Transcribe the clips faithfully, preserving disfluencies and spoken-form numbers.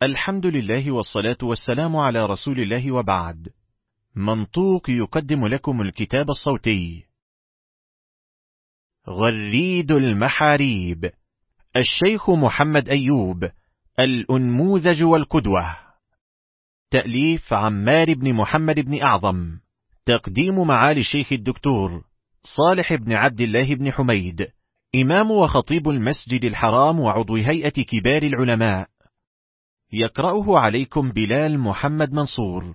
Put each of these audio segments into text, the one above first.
الحمد لله والصلاة والسلام على رسول الله، وبعد. منطوق يقدم لكم الكتاب الصوتي غريد المحاريب، الشيخ محمد أيوب، الأنموذج والقدوة. تأليف عمار بن محمد بن أعظم، تقديم معالي الشيخ الدكتور صالح بن عبد الله بن حميد، إمام وخطيب المسجد الحرام وعضو هيئة كبار العلماء. يقرأه عليكم بلال محمد منصور.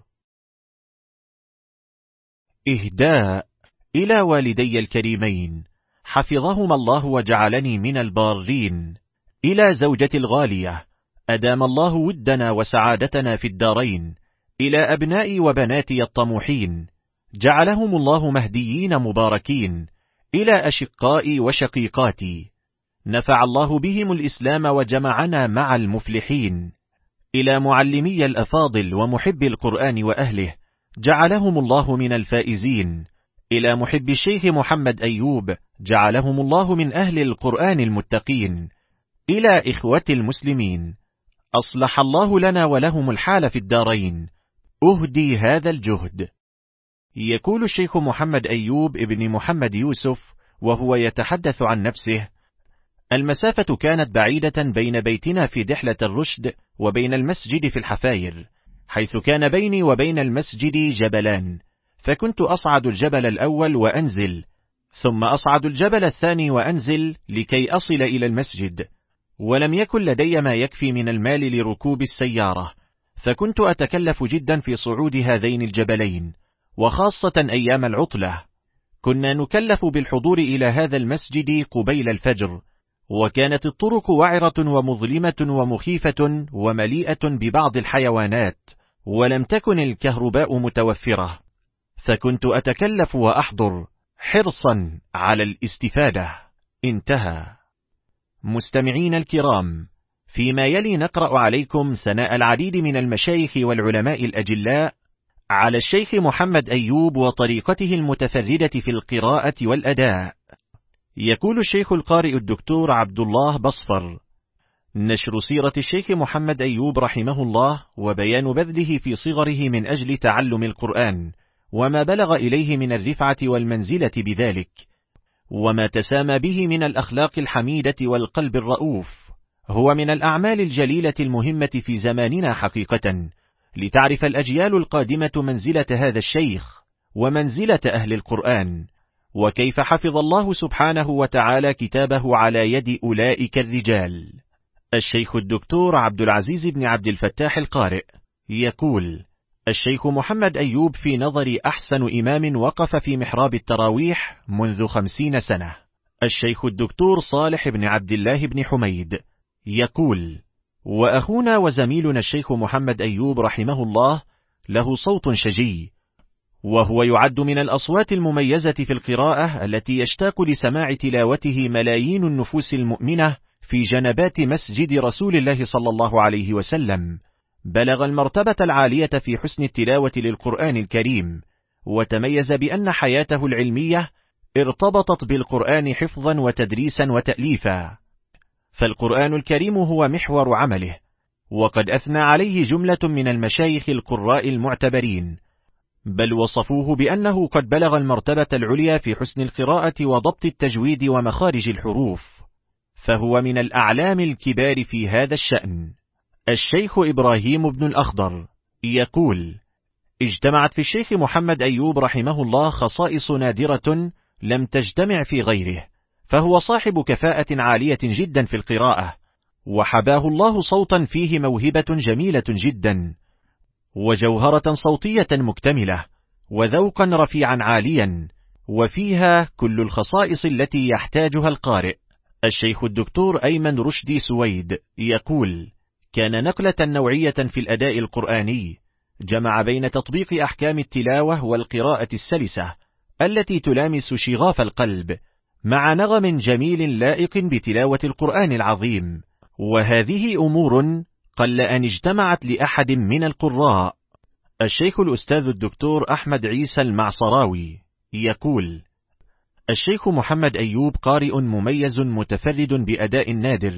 إهداء إلى والدي الكريمين حفظهما الله وجعلني من البارين، إلى زوجتي الغالية أدام الله ودنا وسعادتنا في الدارين، إلى أبنائي وبناتي الطموحين جعلهم الله مهديين مباركين، إلى أشقائي وشقيقاتي نفع الله بهم الإسلام وجمعنا مع المفلحين، إلى معلمي الأفاضل ومحب القرآن وأهله جعلهم الله من الفائزين، إلى محب الشيخ محمد أيوب جعلهم الله من أهل القرآن المتقين، إلى إخوة المسلمين أصلح الله لنا ولهم الحال في الدارين. أهدي هذا الجهد. يقول الشيخ محمد أيوب ابن محمد يوسف وهو يتحدث عن نفسه: المسافة كانت بعيدة بين بيتنا في دحلة الرشد وبين المسجد في الحفاير، حيث كان بيني وبين المسجد جبلان، فكنت أصعد الجبل الأول وأنزل، ثم أصعد الجبل الثاني وأنزل لكي أصل إلى المسجد، ولم يكن لدي ما يكفي من المال لركوب السيارة، فكنت أتكلف جدا في صعود هذين الجبلين، وخاصة أيام العطلة كنا نكلف بالحضور إلى هذا المسجد قبيل الفجر، وكانت الطرق وعرة ومظلمة ومخيفة ومليئة ببعض الحيوانات، ولم تكن الكهرباء متوفرة، فكنت أتكلف وأحضر حرصا على الاستفادة. انتهى. مستمعين الكرام، فيما يلي نقرأ عليكم ثناء العديد من المشايخ والعلماء الأجلاء على الشيخ محمد أيوب وطريقته المتفردة في القراءة والأداء. يقول الشيخ القارئ الدكتور عبد الله بصفر: نشر سيرة الشيخ محمد أيوب رحمه الله وبيان بذله في صغره من أجل تعلم القرآن، وما بلغ إليه من الرفعة والمنزلة بذلك، وما تسامى به من الأخلاق الحميدة والقلب الرؤوف، هو من الأعمال الجليلة المهمة في زماننا حقيقة، لتعرف الأجيال القادمة منزلة هذا الشيخ ومنزلة أهل القرآن، وكيف حفظ الله سبحانه وتعالى كتابه على يد أولئك الرجال. الشيخ الدكتور عبد العزيز بن عبد الفتاح القارئ يقول: الشيخ محمد أيوب في نظري أحسن إمام وقف في محراب التراويح منذ خمسين سنة. الشيخ الدكتور صالح بن عبد الله بن حميد يقول: وأخونا وزميلنا الشيخ محمد أيوب رحمه الله له صوت شجي، وهو يعد من الأصوات المميزة في القراءة التي يشتاق لسماع تلاوته ملايين النفوس المؤمنة في جنبات مسجد رسول الله صلى الله عليه وسلم. بلغ المرتبة العالية في حسن التلاوة للقرآن الكريم، وتميز بأن حياته العلمية ارتبطت بالقرآن حفظا وتدريسا وتأليفا، فالقرآن الكريم هو محور عمله، وقد أثنى عليه جملة من المشايخ القراء المعتبرين، بل وصفوه بأنه قد بلغ المرتبة العليا في حسن القراءة وضبط التجويد ومخارج الحروف، فهو من الأعلام الكبار في هذا الشأن. الشيخ إبراهيم بن الأخضر يقول: اجتمعت في الشيخ محمد أيوب رحمه الله خصائص نادرة لم تجتمع في غيره، فهو صاحب كفاءة عالية جدا في القراءة، وحباه الله صوتا فيه موهبة جميلة جدا، وجوهرة صوتية مكتملة، وذوقا رفيعا عاليا، وفيها كل الخصائص التي يحتاجها القارئ. الشيخ الدكتور أيمن رشدي سويد يقول: كان نقلة نوعية في الأداء القرآني، جمع بين تطبيق أحكام التلاوة والقراءة السلسة التي تلامس شغاف القلب، مع نغم جميل لائق بتلاوة القرآن العظيم، وهذه أمور قل أن اجتمعت لأحد من القراء. الشيخ الأستاذ الدكتور أحمد عيسى المعصراوي يقول: الشيخ محمد أيوب قارئ مميز متفرد بأداء نادر،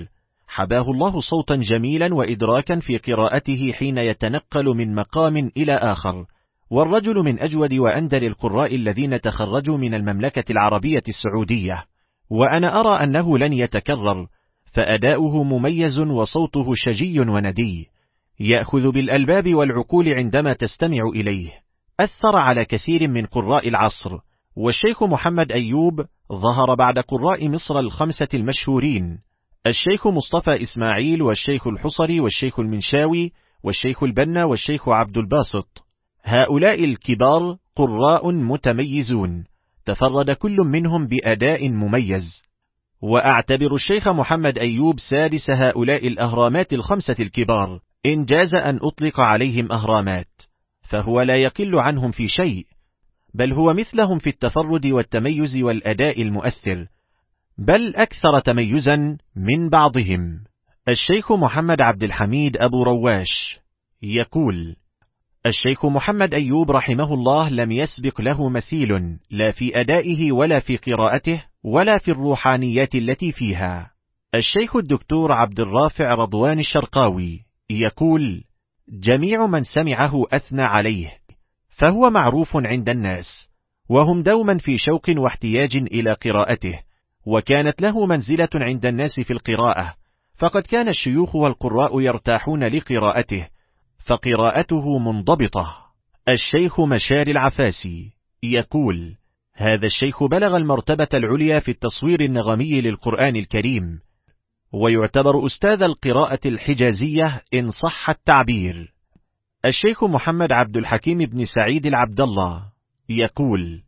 حباه الله صوتا جميلا وإدراكا في قراءته حين يتنقل من مقام إلى آخر، والرجل من أجود وأندل القراء الذين تخرجوا من المملكة العربية السعودية، وأنا أرى أنه لن يتكرر، فأداؤه مميز وصوته شجي وندي، يأخذ بالألباب والعقول عندما تستمع إليه. أثر على كثير من قراء العصر. والشيخ محمد أيوب ظهر بعد قراء مصر الخمسة المشهورين: الشيخ مصطفى إسماعيل، والشيخ الحصري، والشيخ المنشاوي، والشيخ البنا، والشيخ عبد الباسط. هؤلاء الكبار قراء متميزون، تفرد كل منهم بأداء مميز، وأعتبر الشيخ محمد أيوب سادس هؤلاء الأهرامات الخمسة الكبار، إن جاز أن أطلق عليهم أهرامات، فهو لا يقل عنهم في شيء، بل هو مثلهم في التفرد والتميز والأداء المؤثر، بل أكثر تميزا من بعضهم. الشيخ محمد عبد الحميد أبو رواش يقول: الشيخ محمد أيوب رحمه الله لم يسبق له مثيل، لا في أدائه ولا في قراءته ولا في الروحانيات التي فيها. الشيخ الدكتور عبد الرافع رضوان الشرقاوي يقول: جميع من سمعه أثنى عليه، فهو معروف عند الناس، وهم دوما في شوق واحتياج إلى قراءته، وكانت له منزلة عند الناس في القراءة، فقد كان الشيوخ والقراء يرتاحون لقراءته، فقراءته منضبطة. الشيخ مشار العفاسي يقول: هذا الشيخ بلغ المرتبة العليا في التصوير النغمي للقرآن الكريم، ويعتبر أستاذ القراءة الحجازية إن صح التعبير. الشيخ محمد عبد الحكيم بن سعيد العبد الله يقول: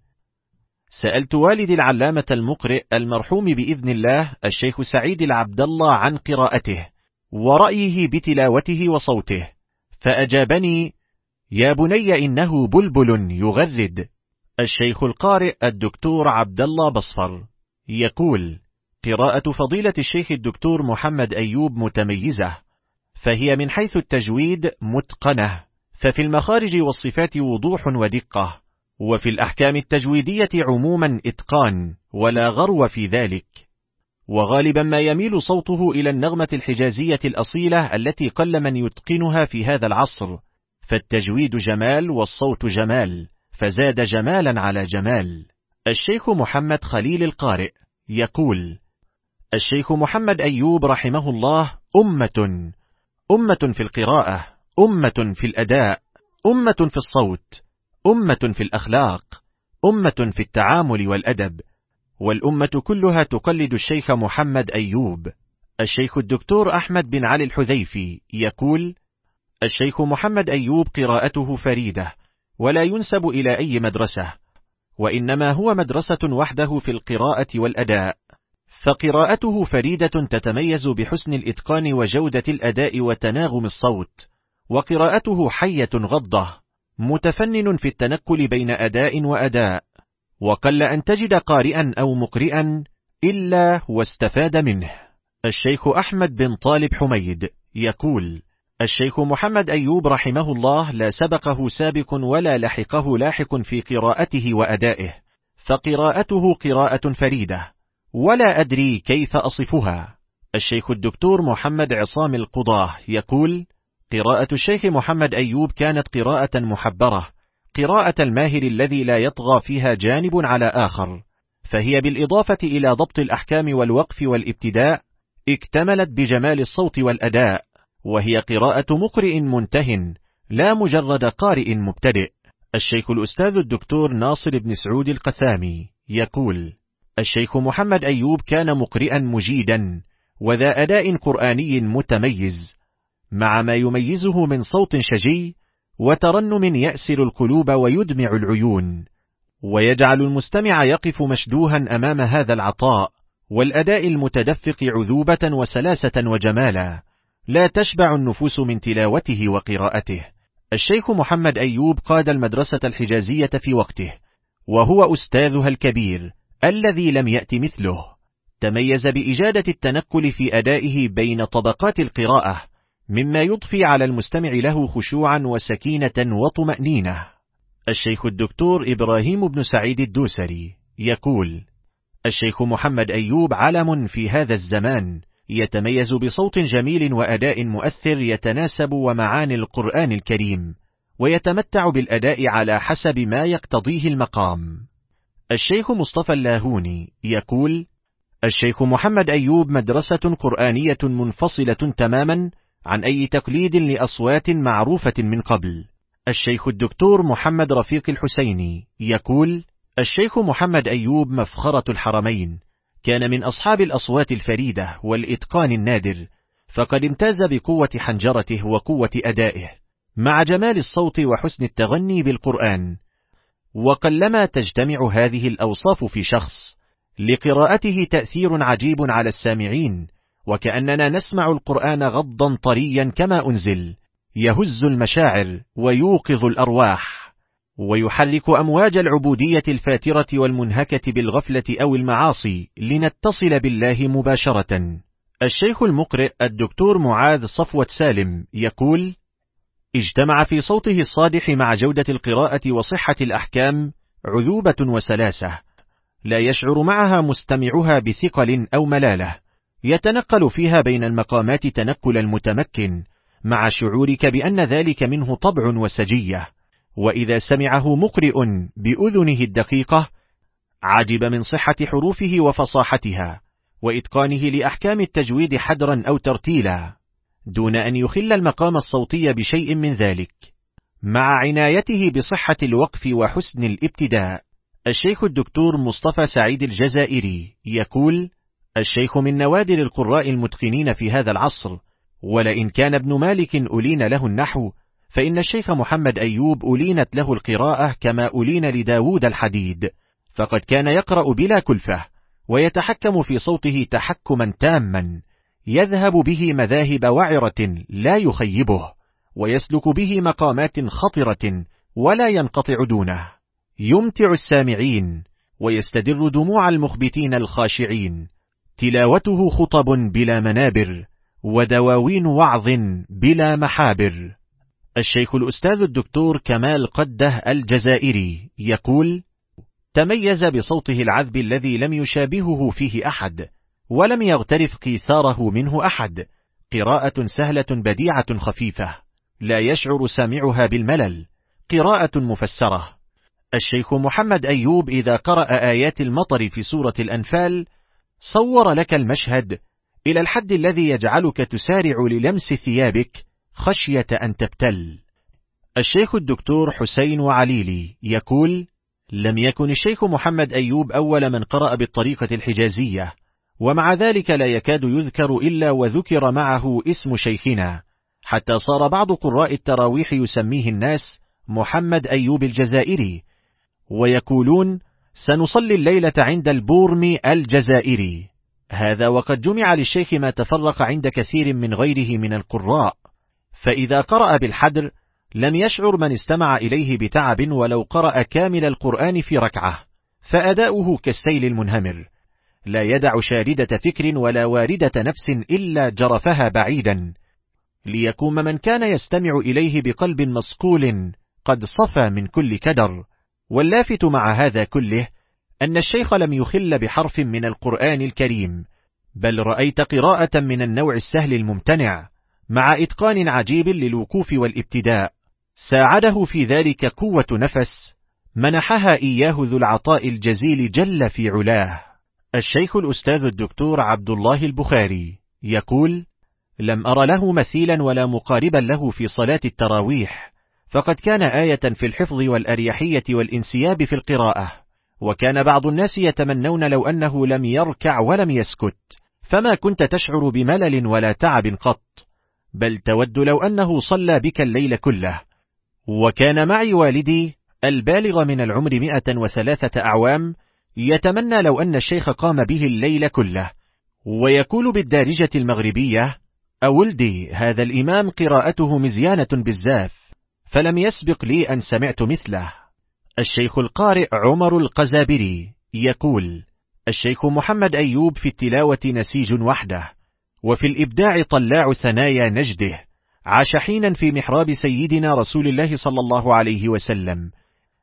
سألت والدي العلامة المقرئ المرحوم بإذن الله الشيخ سعيد العبد الله عن قراءته ورأيه بتلاوته وصوته، فأجابني: يا بني إنه بلبل يغرد. الشيخ القارئ الدكتور عبد الله بصفر يقول: قراءة فضيلة الشيخ الدكتور محمد أيوب متميزة، فهي من حيث التجويد متقنة، ففي المخارج والصفات وضوح ودقة، وفي الأحكام التجويدية عموما إتقان، ولا غرو في ذلك. وغالبا ما يميل صوته إلى النغمة الحجازية الأصيلة التي قل من يتقنها في هذا العصر، فالتجويد جمال والصوت جمال، فزاد جمالا على جمال. الشيخ محمد خليل القارئ يقول: الشيخ محمد أيوب رحمه الله أمة، أمة في القراءة، أمة في الأداء، أمة في الصوت، أمة في الأخلاق، أمة في التعامل والأدب، والأمة كلها تقلد الشيخ محمد أيوب. الشيخ الدكتور أحمد بن علي الحذيفي يقول: الشيخ محمد أيوب قراءته فريدة، ولا ينسب إلى أي مدرسة، وإنما هو مدرسة وحده في القراءة والأداء، فقراءته فريدة تتميز بحسن الإتقان وجودة الأداء وتناغم الصوت، وقراءته حية غضة، متفنن في التنقل بين أداء وأداء، وقل أن تجد قارئا أو مقرئا إلا واستفاد منه. الشيخ أحمد بن طالب حميد يقول: الشيخ محمد أيوب رحمه الله لا سبقه سابق ولا لحقه لاحق في قراءته وأدائه، فقراءته قراءة فريدة، ولا أدري كيف أصفها. الشيخ الدكتور محمد عصام القضاه يقول: قراءة الشيخ محمد أيوب كانت قراءة محبرة، قراءة الماهر الذي لا يطغى فيها جانب على آخر، فهي بالإضافة إلى ضبط الأحكام والوقف والابتداء اكتملت بجمال الصوت والأداء، وهي قراءة مقرئ منتهن، لا مجرد قارئ مبتدئ. الشيخ الأستاذ الدكتور ناصر بن سعود القثامي يقول: الشيخ محمد أيوب كان مقرئا مجيدا، وذا أداء قرآني متميز، مع ما يميزه من صوت شجي وترنم يأسر القلوب ويدمع العيون، ويجعل المستمع يقف مشدوها أمام هذا العطاء والأداء المتدفق عذوبة وسلاسة وجمالا، لا تشبع النفوس من تلاوته وقراءته. الشيخ محمد أيوب قاد المدرسة الحجازية في وقته، وهو أستاذها الكبير الذي لم يأت مثله، تميز بإجادة التنقل في أدائه بين طبقات القراءة، مما يضفي على المستمع له خشوعا وسكينة وطمأنينة. الشيخ الدكتور إبراهيم بن سعيد الدوسري يقول: الشيخ محمد أيوب علم في هذا الزمان، يتميز بصوت جميل وأداء مؤثر يتناسب ومعاني القرآن الكريم، ويتمتع بالأداء على حسب ما يقتضيه المقام. الشيخ مصطفى اللاهوني يقول: الشيخ محمد أيوب مدرسة قرآنية منفصلة تماما عن أي تقليد لأصوات معروفة من قبل. الشيخ الدكتور محمد رفيق الحسيني يقول: الشيخ محمد أيوب مفخرة الحرمين، كان من أصحاب الأصوات الفريدة والإتقان النادر، فقد امتاز بقوة حنجرته وقوة أدائه مع جمال الصوت وحسن التغني بالقرآن، وقلما تجتمع هذه الأوصاف في شخص. لقراءته تأثير عجيب على السامعين، وكأننا نسمع القرآن غضا طريا كما أنزل، يهز المشاعر ويوقظ الأرواح، ويحرك أمواج العبودية الفاترة والمنهكة بالغفلة أو المعاصي لنتصل بالله مباشرة. الشيخ المقرئ الدكتور معاذ صفوة سالم يقول: اجتمع في صوته الصادح مع جودة القراءة وصحة الأحكام عذوبة وسلاسة، لا يشعر معها مستمعها بثقل أو ملالة، يتنقل فيها بين المقامات تنقل المتمكن، مع شعورك بأن ذلك منه طبع وسجية. وإذا سمعه مقرئ بأذنه الدقيقة عجب من صحة حروفه وفصاحتها، وإتقانه لأحكام التجويد حدرا أو ترتيلا، دون أن يخل المقام الصوتي بشيء من ذلك، مع عنايته بصحة الوقف وحسن الابتداء. الشيخ الدكتور مصطفى سعيد الجزائري يقول: الشيخ من نوادر القراء المتقنين في هذا العصر، ولئن كان ابن مالك ألين له النحو، فإن الشيخ محمد أيوب ألينت له القراءة كما ألين لداود الحديد، فقد كان يقرأ بلا كلفة، ويتحكم في صوته تحكما تاما، يذهب به مذاهب وعرة لا يخيبه، ويسلك به مقامات خطرة ولا ينقطع دونه، يمتع السامعين ويستدر دموع المخبتين الخاشعين. تلاوته خطب بلا منابر، ودواوين وعظ بلا محابر. الشيخ الأستاذ الدكتور كمال قده الجزائري يقول: تميز بصوته العذب الذي لم يشابهه فيه أحد، ولم يغترف قيثاره منه أحد، قراءة سهلة بديعة خفيفة، لا يشعر سامعها بالملل، قراءة مفسرة. الشيخ محمد أيوب إذا قرأ آيات المطر في سورة الأنفال صور لك المشهد إلى الحد الذي يجعلك تسارع للمس ثيابك خشية أن تبتل. الشيخ الدكتور حسين وعليلي يقول: لم يكن الشيخ محمد أيوب أول من قرأ بالطريقة الحجازية، ومع ذلك لا يكاد يذكر إلا وذكر معه اسم شيخنا، حتى صار بعض قراء التراويح يسميه الناس محمد أيوب الجزائري، ويقولون سنصلي الليلة عند البورمي الجزائري. هذا وقد جمع للشيخ ما تفرق عند كثير من غيره من القراء، فإذا قرأ بالحدر لم يشعر من استمع إليه بتعب ولو قرأ كامل القرآن في ركعة، فأداؤه كالسيل المنهمر، لا يدع شاردة فكر ولا واردة نفس إلا جرفها بعيدا، ليقوم من كان يستمع إليه بقلب مصقول قد صفى من كل كدر. واللافت مع هذا كله أن الشيخ لم يخل بحرف من القرآن الكريم، بل رأيت قراءة من النوع السهل الممتنع، مع إتقان عجيب للوقوف والابتداء، ساعده في ذلك قوة نفس منحها إياه ذو العطاء الجزيل جل في علاه. الشيخ الأستاذ الدكتور عبد الله البخاري يقول: لم أر له مثيلا ولا مقاربا له في صلاة التراويح، فقد كان آية في الحفظ والأريحية والانسياب في القراءة، وكان بعض الناس يتمنون لو أنه لم يركع ولم يسكت، فما كنت تشعر بملل ولا تعب قط، بل تود لو أنه صلى بك الليل كله. وكان معي والدي البالغ من العمر مئة وثلاثة أعوام يتمنى لو أن الشيخ قام به الليل كله، ويقول بالدارجة المغربية: أولدي هذا الإمام قراءته مزيانة بالزاف، فلم يسبق لي أن سمعت مثله. الشيخ القارئ عمر القزابري يقول: الشيخ محمد أيوب في التلاوة نسيج وحده، وفي الإبداع طلاع ثنايا نجده، عاش حينا في محراب سيدنا رسول الله صلى الله عليه وسلم،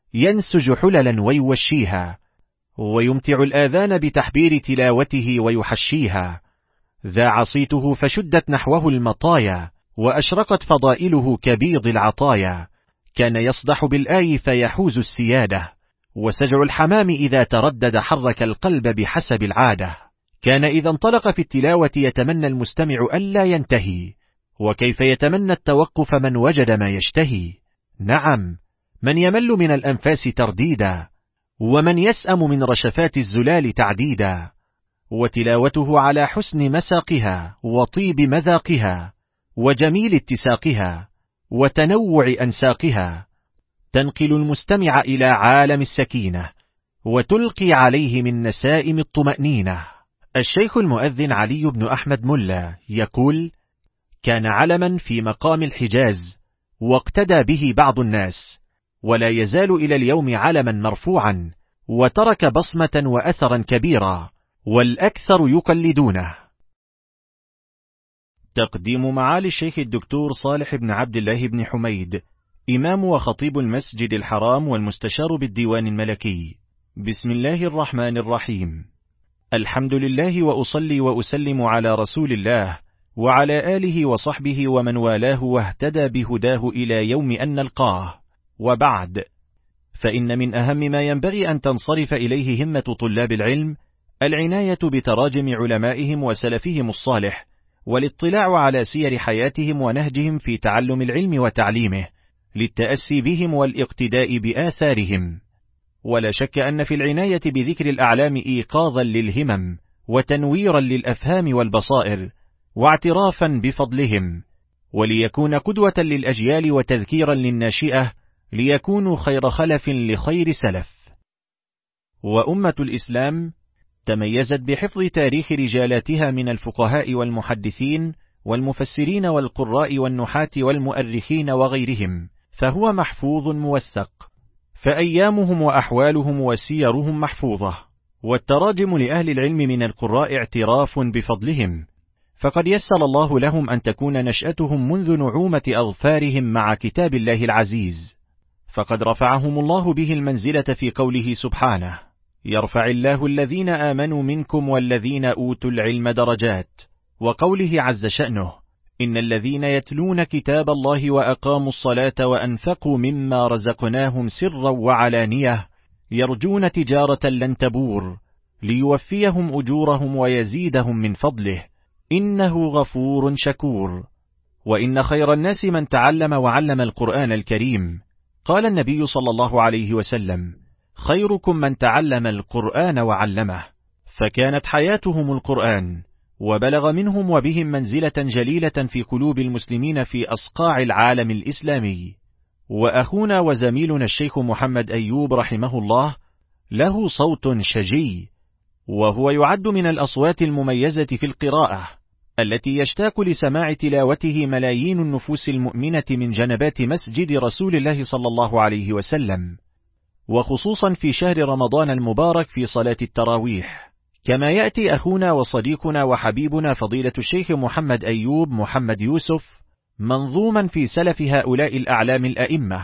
ينسج حللا ويوشيها، ويمتع الآذان بتحبير تلاوته ويحشيها، ذاع صيته فشدت نحوه المطايا، وأشرقت فضائله كبيض العطايا. كان يصدح بالآي فيحوز السيادة، وسجع الحمام إذا تردد حرك القلب بحسب العادة. كان إذا انطلق في التلاوة يتمنى المستمع ألا ينتهي، وكيف يتمنى التوقف من وجد ما يشتهي. نعم، من يمل من الأنفاس ترديدا، ومن يسأم من رشفات الزلال تعديدا. وتلاوته على حسن مساقها وطيب مذاقها وجميل اتساقها وتنوع أنساقها تنقل المستمع إلى عالم السكينة، وتلقي عليه من نسائم الطمأنينة. الشيخ المؤذن علي بن أحمد ملا يقول: كان علما في مقام الحجاز، واقتدى به بعض الناس، ولا يزال إلى اليوم علما مرفوعا، وترك بصمة وأثرا كبيرا، والأكثر يقلدونه. تقديم معالي الشيخ الدكتور صالح بن عبد الله بن حميد، إمام وخطيب المسجد الحرام والمستشار بالديوان الملكي. بسم الله الرحمن الرحيم. الحمد لله، وأصلي وأسلم على رسول الله وعلى آله وصحبه ومن والاه واهتدى بهداه إلى يوم أن نلقاه، وبعد، فإن من أهم ما ينبغي أن تنصرف إليه همة طلاب العلم العناية بتراجم علمائهم وسلفهم الصالح، والاطلاع على سير حياتهم ونهجهم في تعلم العلم وتعليمه، للتأسي بهم والاقتداء بآثارهم. ولا شك أن في العناية بذكر الأعلام إيقاظا للهمم، وتنويرا للأفهام والبصائر، واعترافا بفضلهم، وليكون قدوة للأجيال وتذكيرا للناشئة، ليكونوا خير خلف لخير سلف. وأمة الإسلام تميزت بحفظ تاريخ رجالاتها من الفقهاء والمحدثين والمفسرين والقراء والنحاة والمؤرخين وغيرهم، فهو محفوظ موثق، فأيامهم وأحوالهم وسيرهم محفوظة. والتراجم لأهل العلم من القراء اعتراف بفضلهم، فقد يسر الله لهم أن تكون نشأتهم منذ نعومة أظفارهم مع كتاب الله العزيز، فقد رفعهم الله به المنزلة في قوله سبحانه: يرفع الله الذين آمنوا منكم والذين أوتوا العلم درجات، وقوله عز شأنه: إن الذين يتلون كتاب الله وأقاموا الصلاة وأنفقوا مما رزقناهم سرا وعلانية يرجون تجارة لن تبور ليوفيهم أجورهم ويزيدهم من فضله إنه غفور شكور. وإن خير الناس من تعلم وعلم القرآن الكريم. قال النبي صلى الله عليه وسلم: خيركم من تعلم القرآن وعلمه. فكانت حياتهم القرآن، وبلغ منهم وبهم منزلة جليلة في قلوب المسلمين في أصقاع العالم الإسلامي. وأخونا وزميلنا الشيخ محمد أيوب رحمه الله له صوت شجي، وهو يعد من الأصوات المميزة في القراءة، التي يشتاق لسماع تلاوته ملايين النفوس المؤمنة من جنبات مسجد رسول الله صلى الله عليه وسلم، وخصوصا في شهر رمضان المبارك في صلاة التراويح. كما يأتي أخونا وصديقنا وحبيبنا فضيلة الشيخ محمد أيوب محمد يوسف منظوما في سلف هؤلاء الأعلام الأئمة.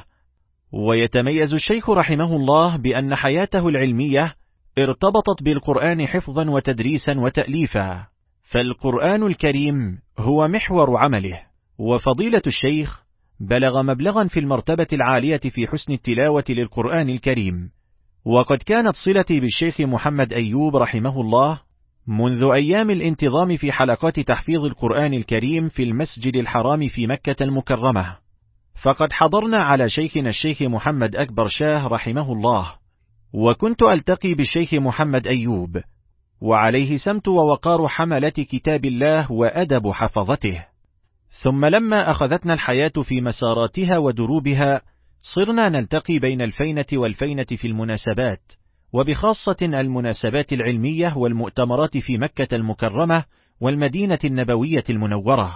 ويتميز الشيخ رحمه الله بأن حياته العلمية ارتبطت بالقرآن حفظا وتدريسا وتأليفا، فالقرآن الكريم هو محور عمله. وفضيلة الشيخ بلغ مبلغا في المرتبة العالية في حسن التلاوة للقرآن الكريم. وقد كانت صلتي بالشيخ محمد أيوب رحمه الله منذ أيام الانتظام في حلقات تحفيظ القرآن الكريم في المسجد الحرام في مكة المكرمة، فقد حضرنا على شيخنا الشيخ محمد أكبر شاه رحمه الله، وكنت ألتقي بالشيخ محمد أيوب وعليه سمت ووقار حملة كتاب الله وأدب حفظته. ثم لما أخذتنا الحياة في مساراتها ودروبها صرنا نلتقي بين الفينة والفينة في المناسبات، وبخاصة المناسبات العلمية والمؤتمرات في مكة المكرمة والمدينة النبوية المنورة،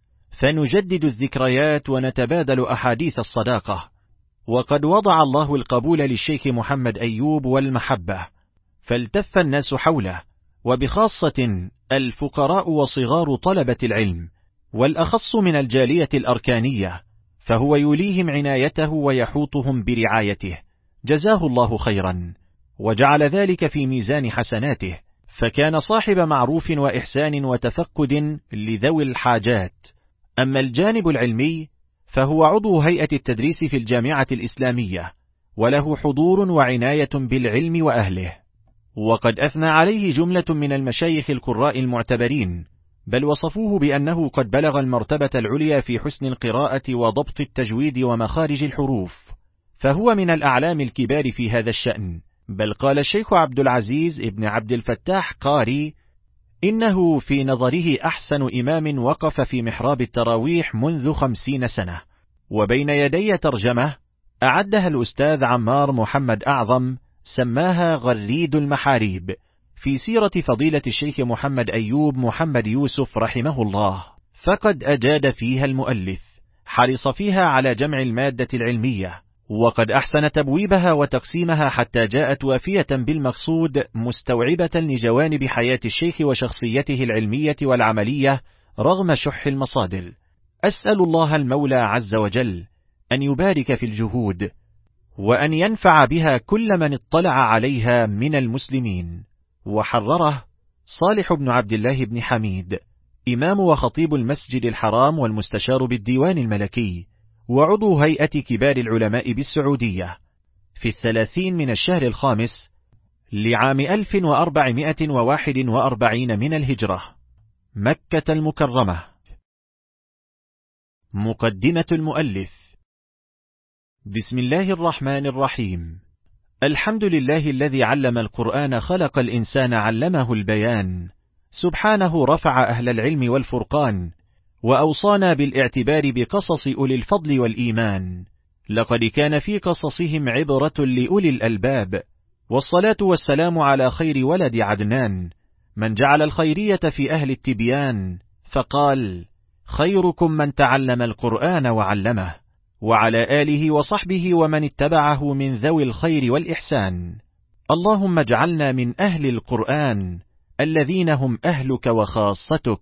فنجدد الذكريات ونتبادل أحاديث الصداقة. وقد وضع الله القبول للشيخ محمد أيوب والمحبة، فالتف الناس حوله، وبخاصة الفقراء وصغار طلبة العلم، والأخص من الجالية الأركانية، فهو يوليهم عنايته ويحوطهم برعايته، جزاه الله خيرا، وجعل ذلك في ميزان حسناته، فكان صاحب معروف وإحسان وتفقد لذوي الحاجات. أما الجانب العلمي فهو عضو هيئة التدريس في الجامعة الإسلامية، وله حضور وعناية بالعلم وأهله، وقد أثنى عليه جملة من المشايخ القراء المعتبرين، بل وصفوه بأنه قد بلغ المرتبة العليا في حسن القراءة وضبط التجويد ومخارج الحروف، فهو من الأعلام الكبار في هذا الشأن. بل قال الشيخ عبد العزيز ابن عبد الفتاح قاري إنه في نظره أحسن إمام وقف في محراب التراويح منذ خمسين سنة. وبين يدي ترجمة أعدها الأستاذ عمار محمد أعظم، سماها غريد المحاريب، في سيرة فضيلة الشيخ محمد أيوب محمد يوسف رحمه الله، فقد أجاد فيها المؤلف، حرص فيها على جمع المادة العلمية، وقد أحسن تبويبها وتقسيمها حتى جاءت وافية بالمقصود، مستوعبة لجوانب حياة الشيخ وشخصيته العلمية والعملية رغم شح المصادر. أسأل الله المولى عز وجل أن يبارك في الجهود، وأن ينفع بها كل من اطلع عليها من المسلمين. وحرره صالح بن عبد الله بن حميد، إمام وخطيب المسجد الحرام والمستشار بالديوان الملكي، وعضو هيئة كبار العلماء بالسعودية، في الثلاثين من الشهر الخامس لعام ألف وأربعمائة وواحد وأربعين من الهجرة، مكة المكرمة. مقدمة المؤلف. بسم الله الرحمن الرحيم. الحمد لله الذي علم القرآن، خلق الإنسان، علمه البيان، سبحانه رفع أهل العلم والفرقان، وأوصانا بالاعتبار بقصص أولي الفضل والإيمان، لقد كان في قصصهم عبرة لأولي الألباب. والصلاة والسلام على خير ولد عدنان، من جعل الخيرية في أهل التبيان، فقال: خيركم من تعلم القرآن وعلمه، وعلى آله وصحبه ومن اتبعه من ذوي الخير والإحسان. اللهم اجعلنا من أهل القرآن الذين هم أهلك وخاصتك.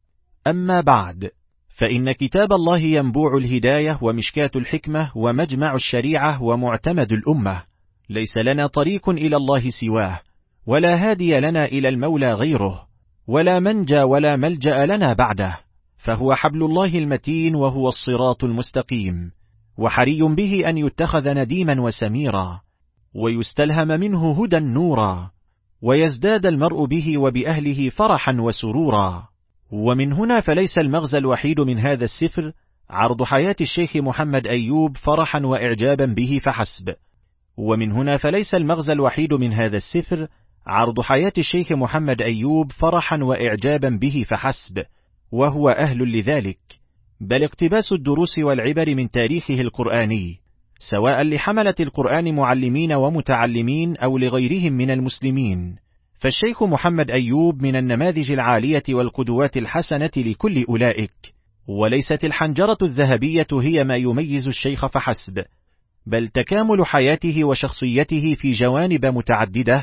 أما بعد، فإن كتاب الله ينبوع الهداية ومشكاة الحكمة ومجمع الشريعة ومعتمد الأمة، ليس لنا طريق إلى الله سواه، ولا هادي لنا إلى المولى غيره، ولا منجى ولا ملجأ لنا بعده، فهو حبل الله المتين، وهو الصراط المستقيم، وحري به أن يتخذ نديما وسميرا، ويستلهم منه هدى نورا، ويزداد المرء به وبأهله فرحا وسرورا. ومن هنا فليس المغزى الوحيد من هذا السفر عرض حياة الشيخ محمد أيوب فرحا وإعجابا به فحسب. ومن هنا فليس المغزى الوحيد من هذا السفر عرض حياة الشيخ محمد أيوب فرحا وإعجابا به فحسب، وهو أهل لذلك، بل اقتباس الدروس والعبر من تاريخه القرآني، سواء لحملة القرآن معلمين ومتعلمين أو لغيرهم من المسلمين. فالشيخ محمد أيوب من النماذج العالية والقدوات الحسنة لكل أولئك، وليست الحنجرة الذهبية هي ما يميز الشيخ فحسب، بل تكامل حياته وشخصيته في جوانب متعددة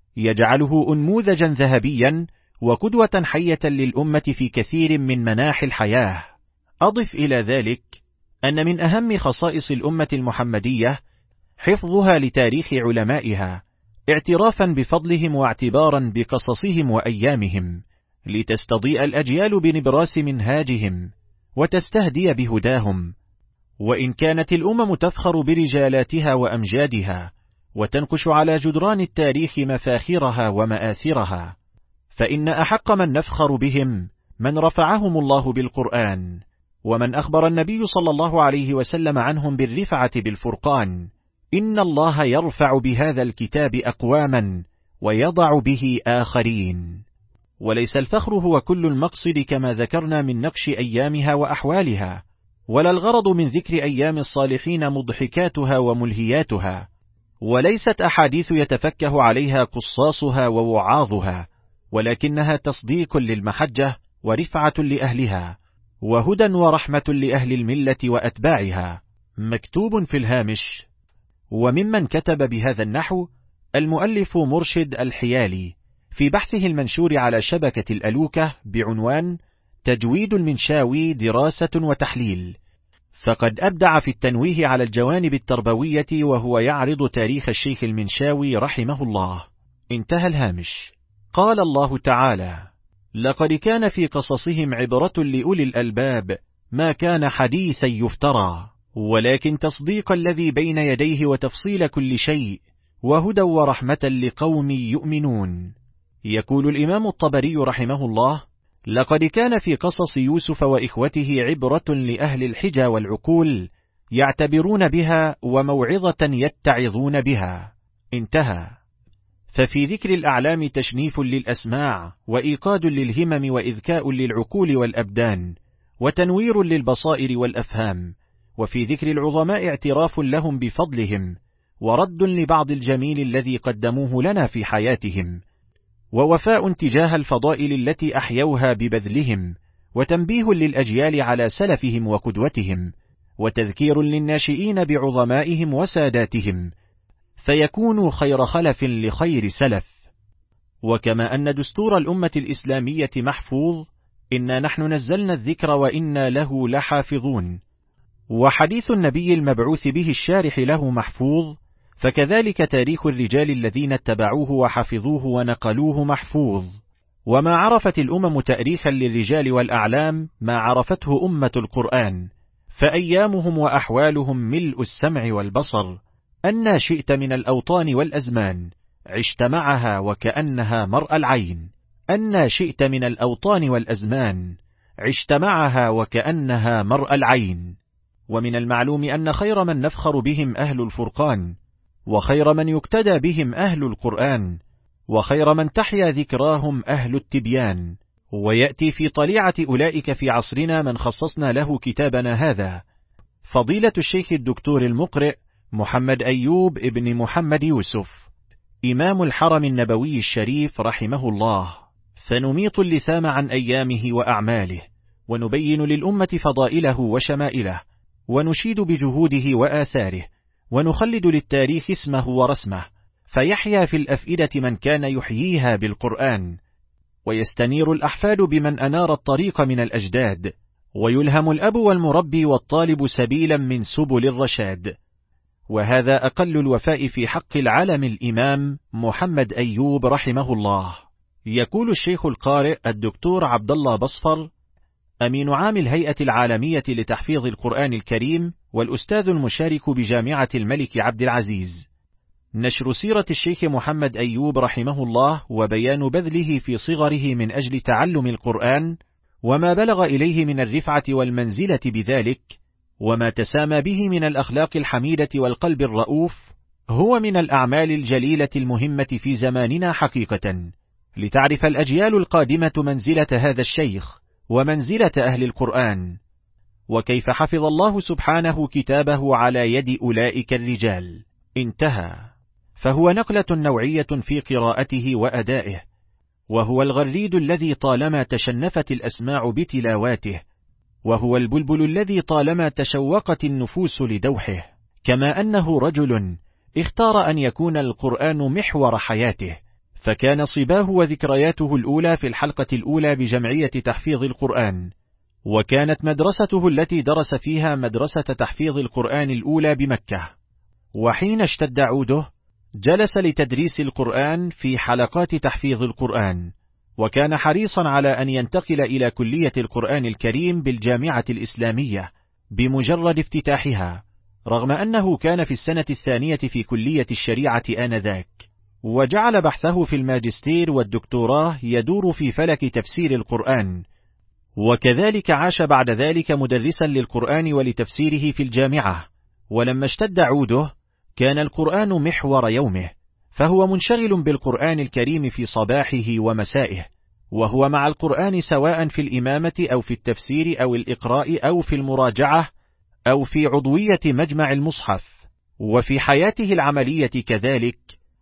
يجعله أنموذجا ذهبيا وقدوة حية للأمة في كثير من مناحي الحياة. أضف إلى ذلك أن من أهم خصائص الأمة المحمدية حفظها لتاريخ علمائها، اعترافا بفضلهم واعتبارا بقصصهم وأيامهم، لتستضيء الأجيال بنبراس منهاجهم وتستهدي بهداهم. وإن كانت الأمم تفخر برجالاتها وأمجادها، وتنقش على جدران التاريخ مفاخرها ومآثرها، فإن أحق من نفخر بهم من رفعهم الله بالقرآن، ومن أخبر النبي صلى الله عليه وسلم عنهم بالرفعة بالفرقان: إن الله يرفع بهذا الكتاب أقواما ويضع به آخرين. وليس الفخر هو كل المقصد كما ذكرنا من نقش أيامها وأحوالها، ولا الغرض من ذكر أيام الصالحين مضحكاتها وملهياتها، وليست أحاديث يتفكه عليها قصاصها ووعاظها، ولكنها تصديق للمحجة ورفعة لأهلها، وهدى ورحمة لأهل الملة وأتباعها. مكتوب في الهامش: وممن كتب بهذا النحو المؤلف مرشد الحيالي في بحثه المنشور على شبكة الألوكة بعنوان تجويد المنشاوي دراسة وتحليل، فقد أبدع في التنويه على الجوانب التربوية، وهو يعرض تاريخ الشيخ المنشاوي رحمه الله. انتهى الهامش. قال الله تعالى: لقد كان في قصصهم عبرة لأولي الألباب ما كان حديثا يفترى، ولكن تصديق الذي بين يديه وتفصيل كل شيء وهدى ورحمة لقوم يؤمنون. يقول الإمام الطبري رحمه الله: لقد كان في قصص يوسف وإخوته عبرة لأهل الحجى والعقول يعتبرون بها وموعظة يتعظون بها. انتهى. ففي ذكر الأعلام تشنيف للأسماع وإيقاد للهمم وإذكاء للعقول والأبدان وتنوير للبصائر والأفهام، وفي ذكر العظماء اعتراف لهم بفضلهم ورد لبعض الجميل الذي قدموه لنا في حياتهم، ووفاء تجاه الفضائل التي أحيوها ببذلهم، وتنبيه للأجيال على سلفهم وقدوتهم، وتذكير للناشئين بعظمائهم وساداتهم فيكونوا خير خلف لخير سلف. وكما أن دستور الأمة الإسلامية محفوظ، إنا نحن نزلنا الذكر وإنا له لحافظون، وحديث النبي المبعوث به الشارح له محفوظ، فكذلك تاريخ الرجال الذين اتبعوه وحفظوه ونقلوه محفوظ. وما عرفت الأمم تاريخا للرجال والأعلام ما عرفته أمة القرآن، فأيامهم وأحوالهم ملء السمع والبصر. أن شئت من الأوطان والأزمان عشت معها وكأنها مرأى العين. أن شئت من الأوطان والأزمان عشت معها وكأنها مرأى العين. ومن المعلوم أن خير من نفخر بهم أهل الفرقان، وخير من يقتدى بهم أهل القرآن، وخير من تحيا ذكراهم أهل التبيان. ويأتي في طليعة أولئك في عصرنا من خصصنا له كتابنا هذا، فضيلة الشيخ الدكتور المقرئ محمد أيوب ابن محمد يوسف، إمام الحرم النبوي الشريف رحمه الله، فنميط اللثام عن أيامه وأعماله، ونبين للأمة فضائله وشمائله، ونشيد بجهوده وآثاره، ونخلد للتاريخ اسمه ورسمه، فيحيا في الأفئدة من كان يحييها بالقرآن، ويستنير الأحفاد بمن أنار الطريق من الأجداد، ويلهم الأب والمربي والطالب سبيلا من سبل الرشاد. وهذا أقل الوفاء في حق العالم الإمام محمد أيوب رحمه الله. يقول الشيخ القارئ الدكتور عبد الله بصفر، أمين عام الهيئة العالمية لتحفيظ القرآن الكريم والأستاذ المشارك بجامعة الملك عبد العزيز، نشر سيرة الشيخ محمد أيوب رحمه الله وبيان بذله في صغره من أجل تعلم القرآن، وما بلغ إليه من الرفعة والمنزلة بذلك، وما تسامى به من الأخلاق الحميدة والقلب الرؤوف، هو من الأعمال الجليلة المهمة في زماننا حقيقة، لتعرف الأجيال القادمة منزلة هذا الشيخ ومنزلة أهل القرآن، وكيف حفظ الله سبحانه كتابه على يد أولئك الرجال. انتهى. فهو نقلة نوعية في قراءته وأدائه، وهو الغريد الذي طالما تشنفت الأسماع بتلاواته، وهو البلبل الذي طالما تشوقت النفوس لدوحه، كما أنه رجل اختار أن يكون القرآن محور حياته، فكان صباه وذكرياته الأولى في الحلقة الأولى بجمعية تحفيظ القرآن، وكانت مدرسته التي درس فيها مدرسة تحفيظ القرآن الأولى بمكة. وحين اشتد عوده جلس لتدريس القرآن في حلقات تحفيظ القرآن، وكان حريصا على أن ينتقل إلى كلية القرآن الكريم بالجامعة الإسلامية بمجرد افتتاحها، رغم أنه كان في السنة الثانية في كلية الشريعة آنذاك، وجعل بحثه في الماجستير والدكتوراه يدور في فلك تفسير القرآن، وكذلك عاش بعد ذلك مدرسا للقرآن ولتفسيره في الجامعة. ولما اشتد عوده كان القرآن محور يومه، فهو منشغل بالقرآن الكريم في صباحه ومسائه، وهو مع القرآن سواء في الإمامة أو في التفسير أو الإقراء أو في المراجعة أو في عضوية مجمع المصحف، وفي حياته العملية كذلك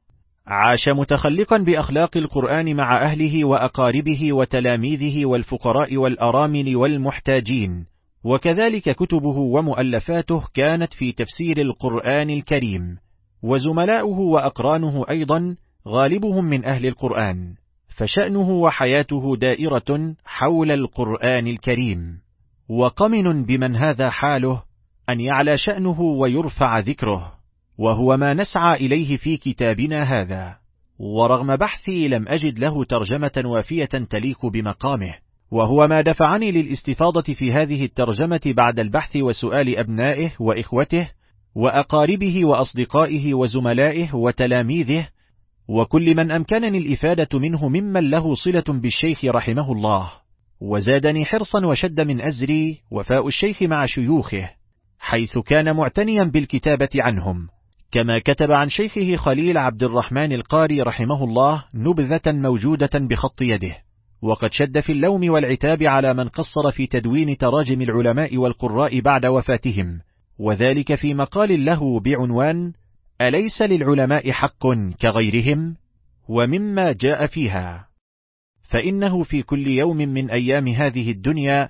عاش متخلقا بأخلاق القرآن مع أهله وأقاربه وتلاميذه والفقراء والأرامل والمحتاجين، وكذلك كتبه ومؤلفاته كانت في تفسير القرآن الكريم، وزملاؤه وأقرانه أيضا غالبهم من أهل القرآن، فشأنه وحياته دائرة حول القرآن الكريم. وقمن بمن هذا حاله أن يعلى شأنه ويرفع ذكره، وهو ما نسعى إليه في كتابنا هذا. ورغم بحثي لم أجد له ترجمة وافية تليق بمقامه، وهو ما دفعني للاستفاضة في هذه الترجمة بعد البحث وسؤال أبنائه وإخوته وأقاربه وأصدقائه وزملائه وتلاميذه وكل من أمكنني الإفادة منه ممن له صلة بالشيخ رحمه الله. وزادني حرصا وشد من أزري وفاء الشيخ مع شيوخه، حيث كان معتنيا بالكتابة عنهم، كما كتب عن شيخه خليل عبد الرحمن القاري رحمه الله نبذة موجودة بخط يده، وقد شد في اللوم والعتاب على من قصر في تدوين تراجم العلماء والقراء بعد وفاتهم، وذلك في مقال له بعنوان أليس للعلماء حق كغيرهم؟ ومما جاء فيها، فإنه في كل يوم من أيام هذه الدنيا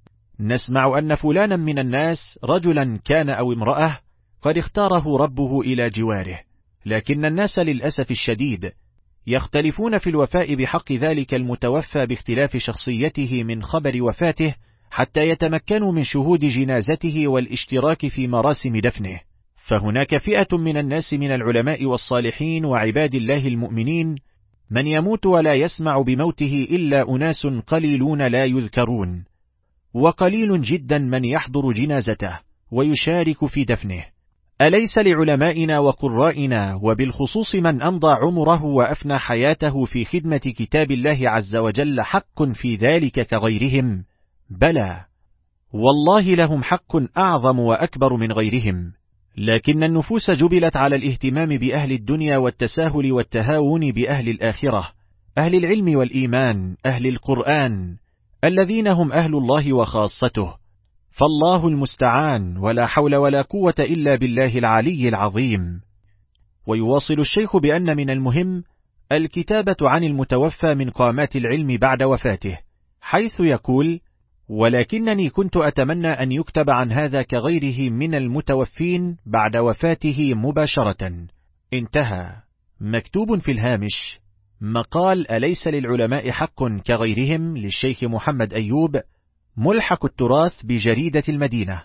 نسمع أن فلانا من الناس رجلا كان أو امرأة قد اختاره ربه إلى جواره، لكن الناس للأسف الشديد يختلفون في الوفاء بحق ذلك المتوفى باختلاف شخصيته من خبر وفاته حتى يتمكنوا من شهود جنازته والاشتراك في مراسم دفنه. فهناك فئة من الناس من العلماء والصالحين وعباد الله المؤمنين من يموت ولا يسمع بموته إلا أناس قليلون لا يذكرون، وقليل جدا من يحضر جنازته ويشارك في دفنه. أليس لعلمائنا وقرائنا وبالخصوص من أمضى عمره وأفنى حياته في خدمة كتاب الله عز وجل حق في ذلك كغيرهم؟ بلى والله لهم حق أعظم وأكبر من غيرهم، لكن النفوس جبلت على الاهتمام بأهل الدنيا والتساهل والتهاون بأهل الآخرة، أهل العلم والإيمان، أهل القرآن، الذين هم أهل الله وخاصته. فالله المستعان، ولا حول ولا قوة إلا بالله العلي العظيم. ويواصل الشيخ بأن من المهم الكتابة عن المتوفى من قامات العلم بعد وفاته، حيث يقول: ولكنني كنت أتمنى أن يكتب عن هذا كغيره من المتوفين بعد وفاته مباشرة. انتهى. مكتوب في الهامش مقال أليس للعلماء حق كغيرهم للشيخ محمد أيوب، ملحق التراث بجريدة المدينة،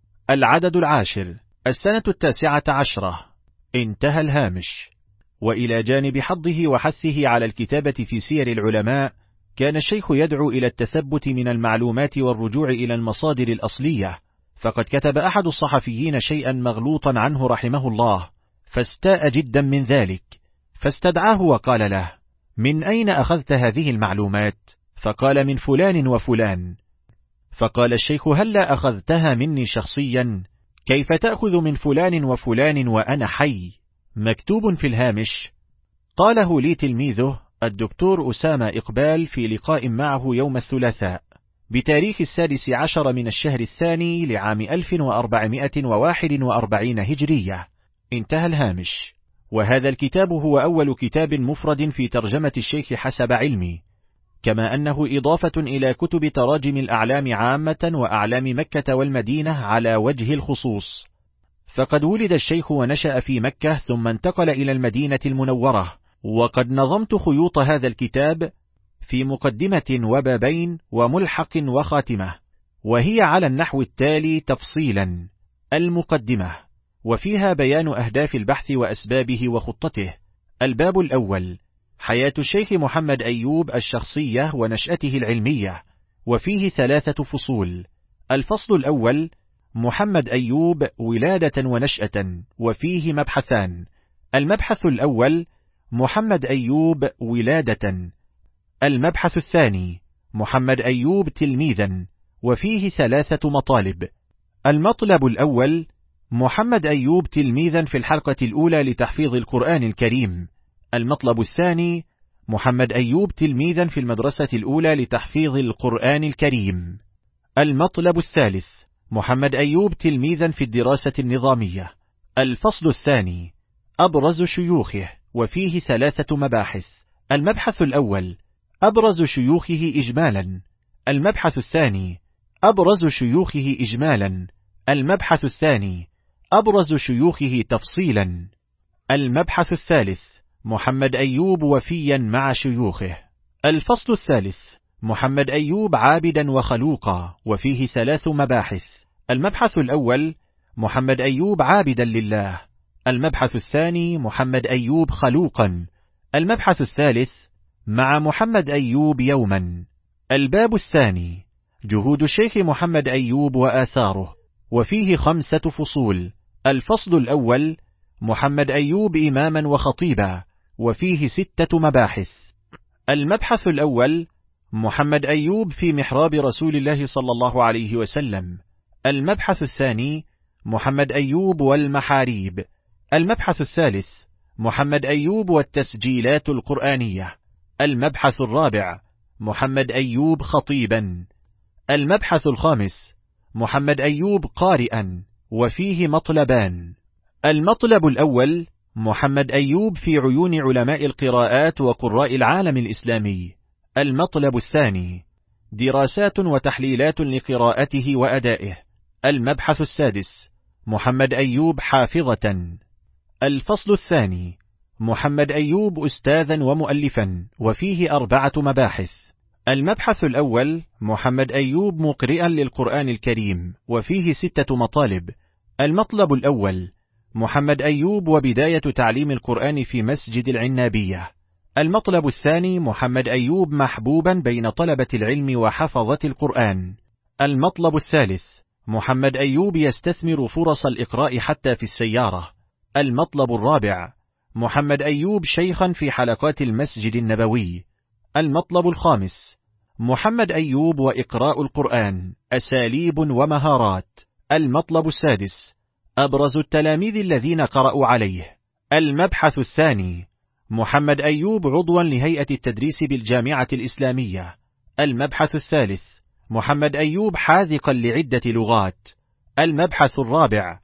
العدد العاشر، السنة التاسعة عشرة. انتهى الهامش. وإلى جانب حضه وحثه على الكتابة في سير العلماء، كان الشيخ يدعو إلى التثبت من المعلومات والرجوع إلى المصادر الأصلية، فقد كتب أحد الصحفيين شيئا مغلوطا عنه رحمه الله، فاستاء جدا من ذلك، فاستدعاه وقال له: من أين أخذت هذه المعلومات؟ فقال: من فلان وفلان. فقال الشيخ: هلا أخذتها مني شخصيا؟ كيف تأخذ من فلان وفلان وأنا حي؟ مكتوب في الهامش: قاله لي تلميذه الدكتور أسامة إقبال في لقاء معه يوم الثلاثاء بتاريخ السادس عشر من الشهر الثاني لعام ألف وأربعمائة وواحد وأربعين هجرية. انتهى الهامش. وهذا الكتاب هو أول كتاب مفرد في ترجمة الشيخ حسب علمي، كما أنه إضافة إلى كتب تراجم الأعلام عامة وأعلام مكة والمدينة على وجه الخصوص. فقد ولد الشيخ ونشأ في مكة ثم انتقل إلى المدينة المنورة، وقد نظمت خيوط هذا الكتاب في مقدمة وبابين وملحق وخاتمة، وهي على النحو التالي تفصيلا: المقدمة، وفيها بيان أهداف البحث وأسبابه وخطته. الباب الأول: حياة الشيخ محمد أيوب الشخصية ونشأته العلمية، وفيه ثلاثة فصول. الفصل الأول: محمد أيوب ولادة ونشأة، وفيه مبحثان. المبحث الأول: محمد أيوب ولادة. المبحث الثاني: محمد أيوب تلميذا، وفيه ثلاثة مطالب. المطلب الأول: محمد أيوب تلميذا في الحلقة الأولى لتحفيظ القرآن الكريم. المطلب الثاني: محمد أيوب تلميذا في المدرسة الأولى لتحفيظ القرآن الكريم. المطلب الثالث: محمد أيوب تلميذا في الدراسة النظامية. الفصل الثاني: أبرز شيوخه، وفيه ثلاثة مباحث. المبحث الأول: أبرز شيوخه إجمالا. المبحث الثاني: أبرز شيوخه إجمالا. المبحث الثاني: أبرز شيوخه تفصيلا. المبحث الثالث: محمد أيوب وفيا مع شيوخه. الفصل الثالث: محمد أيوب عابدا وخلوقا، وفيه ثلاث مباحث. المبحث الأول: محمد أيوب عابدا لله. المبحث الثاني: محمد أيوب خلوقا. المبحث الثالث مع محمد أيوب يوما. الباب الثاني جهود الشيخ محمد أيوب وآثاره، وفيه خمسة فصول. الفصل الأول محمد أيوب إماما وخطيبا، وفيه ستة مباحث. المبحث الأول محمد أيوب في محراب رسول الله صلى الله عليه وسلم. المبحث الثاني محمد أيوب والمحاريب. المبحث الثالث محمد أيوب والتسجيلات القرآنية. المبحث الرابع محمد أيوب خطيبا. المبحث الخامس محمد أيوب قارئا، وفيه مطلبان. المطلب الأول محمد أيوب في عيون علماء القراءات وقراء العالم الإسلامي. المطلب الثاني دراسات وتحليلات لقراءته وأدائه. المبحث السادس محمد أيوب حافظة. الفصل الثاني محمد أيوب أستاذا ومؤلفا، وفيه أربعة مباحث. المبحث الأول محمد أيوب مقرئا للقرآن الكريم، وفيه ستة مطالب. المطلب الأول محمد أيوب وبداية تعليم القرآن في مسجد العنابية. المطلب الثاني محمد أيوب محبوبا بين طلبة العلم وحفظة القرآن. المطلب الثالث محمد أيوب يستثمر فرص الإقراء حتى في السيارة. المطلب الرابع محمد أيوب شيخا في حلقات المسجد النبوي. المطلب الخامس محمد أيوب وإقراء القرآن، أساليب ومهارات. المطلب السادس أبرز التلاميذ الذين قرأوا عليه. المبحث الثاني محمد أيوب عضوا لهيئة التدريس بالجامعة الإسلامية. المبحث الثالث محمد أيوب حاذقا لعدة لغات. المبحث الرابع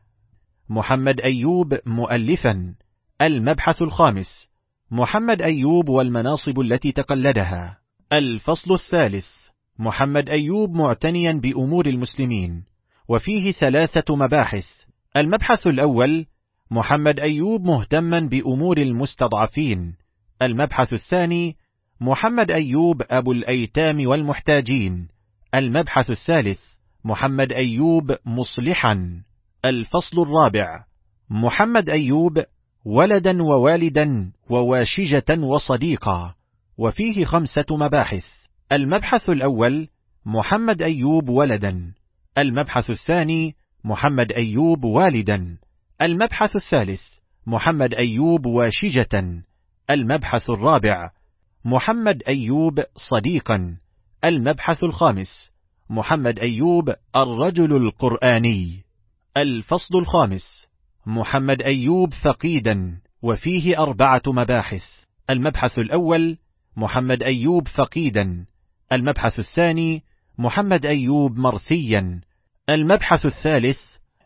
محمد أيوب مؤلفا. المبحث الخامس محمد أيوب والمناصب التي تقلدها. الفصل الثالث محمد أيوب معتنيا بأمور المسلمين، وفيه ثلاثة مباحث. المبحث الأول محمد أيوب مهتما بأمور المستضعفين. المبحث الثاني محمد أيوب أبو الأيتام والمحتاجين. المبحث الثالث محمد أيوب مصلحا. الفصل الرابع محمد أيوب ولدا ووالدا وواشجة وصديقا، وفيه خمسة مباحث. المبحث الأول محمد أيوب ولدا. المبحث الثاني محمد أيوب والدا. المبحث الثالث محمد أيوب واشجة. المبحث الرابع محمد أيوب صديقا. المبحث الخامس محمد أيوب الرجل القرآني. الفصل الخامس محمد أيوب فقيدا، وفيه أربعة مباحث. المبحث الأول محمد أيوب فقيدا. المبحث الثاني محمد أيوب مرثيا. المبحث الثالث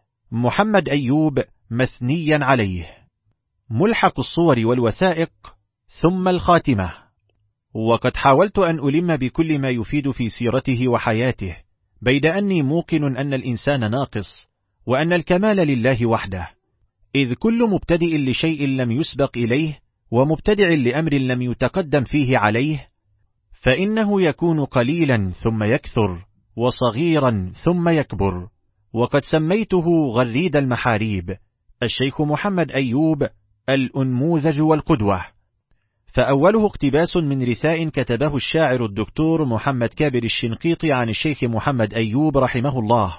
محمد أيوب مثنيا عليه. ملحق الصور والوثائق، ثم الخاتمة. وقد حاولت أن ألم بكل ما يفيد في سيرته وحياته، بيد أني موقن أن الإنسان ناقص، وأن الكمال لله وحده، إذ كل مبتدئ لشيء لم يسبق إليه، ومبتدع لأمر لم يتقدم فيه عليه، فإنه يكون قليلا ثم يكثر، وصغيرا ثم يكبر. وقد سميته غريد المحاريب، الشيخ محمد أيوب الأنموذج والقدوة. فأوله اقتباس من رثاء كتبه الشاعر الدكتور محمد كابر الشنقيطي عن الشيخ محمد أيوب رحمه الله،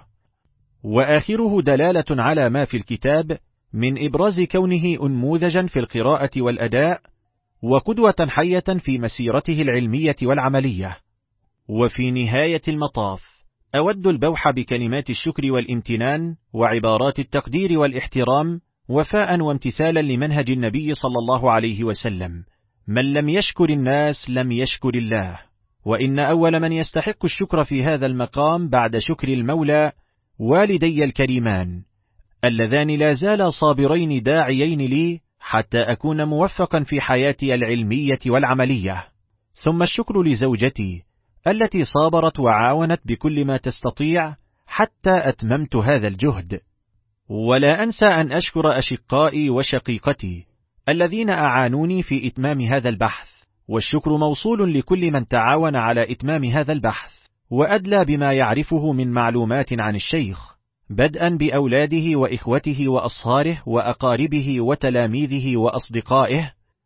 وآخره دلالة على ما في الكتاب من إبراز كونه أنموذجا في القراءة والأداء، وقدوة حية في مسيرته العلمية والعملية. وفي نهاية المطاف أود البوح بكلمات الشكر والامتنان وعبارات التقدير والاحترام، وفاء وامتثالا لمنهج النبي صلى الله عليه وسلم: من لم يشكر الناس لم يشكر الله. وإن أول من يستحق الشكر في هذا المقام بعد شكر المولى والدي الكريمان، اللذان لا زالا صابرين داعيين لي حتى أكون موفقا في حياتي العلمية والعملية. ثم الشكر لزوجتي التي صابرت وعاونت بكل ما تستطيع حتى أتممت هذا الجهد. ولا أنسى أن أشكر أشقائي وشقيقتي الذين أعانوني في إتمام هذا البحث، والشكر موصول لكل من تعاون على إتمام هذا البحث وأدلى بما يعرفه من معلومات عن الشيخ، بدءا بأولاده وإخوته وأصهاره وأقاربه وتلاميذه وأصدقائه،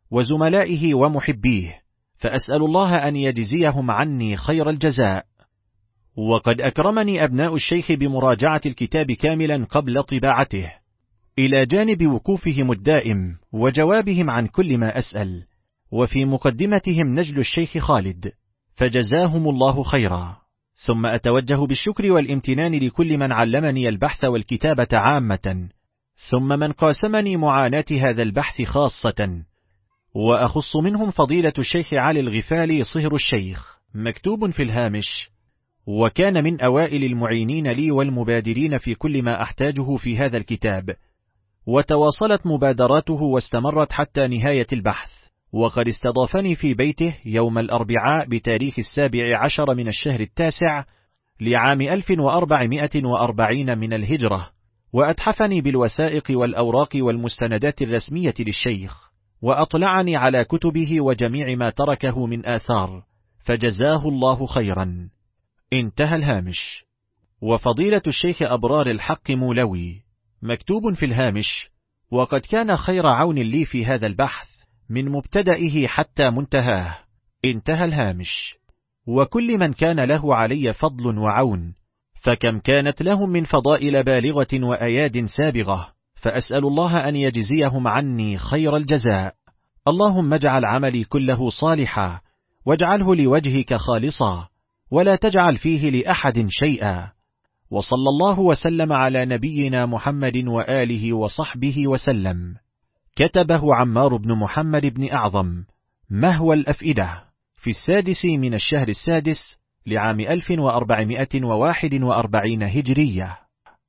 وزملائه ومحبيه، فأسأل الله أن يجزيهم عني خير الجزاء. وقد أكرمني أبناء الشيخ بمراجعة الكتاب كاملا قبل طباعته، إلى جانب وقوفهم الدائم وجوابهم عن كل ما أسأل، وفي مقدمتهم نجل الشيخ خالد، فجزاهم الله خيرا. ثم أتوجه بالشكر والامتنان لكل من علمني البحث والكتابة عامة، ثم من قاسمني معاناة هذا البحث خاصة، وأخص منهم فضيلة الشيخ علي الغفالي صهر الشيخ، مكتوب في الهامش، وكان من أوائل المعينين لي والمبادرين في كل ما أحتاجه في هذا الكتاب، وتواصلت مبادراته واستمرت حتى نهاية البحث. وقد استضافني في بيته يوم الأربعاء بتاريخ السابع عشر من الشهر التاسع لعام ألف وأربعمائة وأربعين من الهجرة، وأتحفني بالوثائق والأوراق والمستندات الرسمية للشيخ، وأطلعني على كتبه وجميع ما تركه من آثار، فجزاه الله خيرا. انتهى الهامش. وفضيلة الشيخ أبرار الحق مولوي، مكتوب في الهامش، وقد كان خير عون لي في هذا البحث من مبتدئه حتى منتهاه. انتهى الهامش. وكل من كان له علي فضل وعون، فكم كانت لهم من فضائل بالغة وأياد سابغة، فأسأل الله أن يجزيهم عني خير الجزاء. اللهم اجعل عملي كله صالحا، واجعله لوجهك خالصا، ولا تجعل فيه لأحد شيئا. وصلى الله وسلم على نبينا محمد وآله وصحبه وسلم. كتبه عمار بن محمد بن أعظم، مهوى الأفئدة، في السادس من الشهر السادس لعام ألف وأربعمائة وواحد وأربعين هجرية.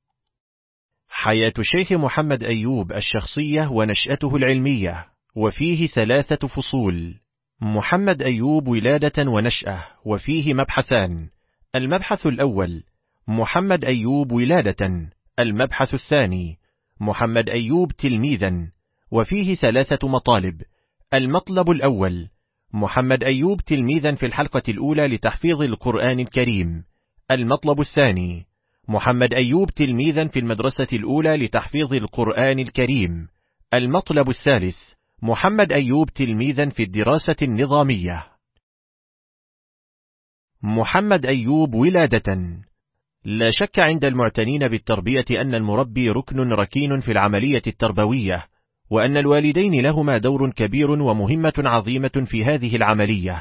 حياة الشيخ محمد أيوب الشخصية ونشأته العلمية، وفيه ثلاثة فصول. محمد أيوب ولادة ونشأة، وفيه مبحثان. المبحث الأول محمد أيوب ولادة. المبحث الثاني محمد أيوب تلميذا، وفيه ثلاثة مطالب. المطلب الأول محمد أيوب تلميذا في الحلقة الأولى لتحفيظ القرآن الكريم. المطلب الثاني محمد أيوب تلميذا في المدرسة الأولى لتحفيظ القرآن الكريم. المطلب الثالث محمد أيوب تلميذا في الدراسة النظامية. محمد أيوب ولادة. لا شك عند المعتنين بالتربية أن المربي ركن ركين في العملية التربوية، وأن الوالدين لهما دور كبير ومهمة عظيمة في هذه العملية.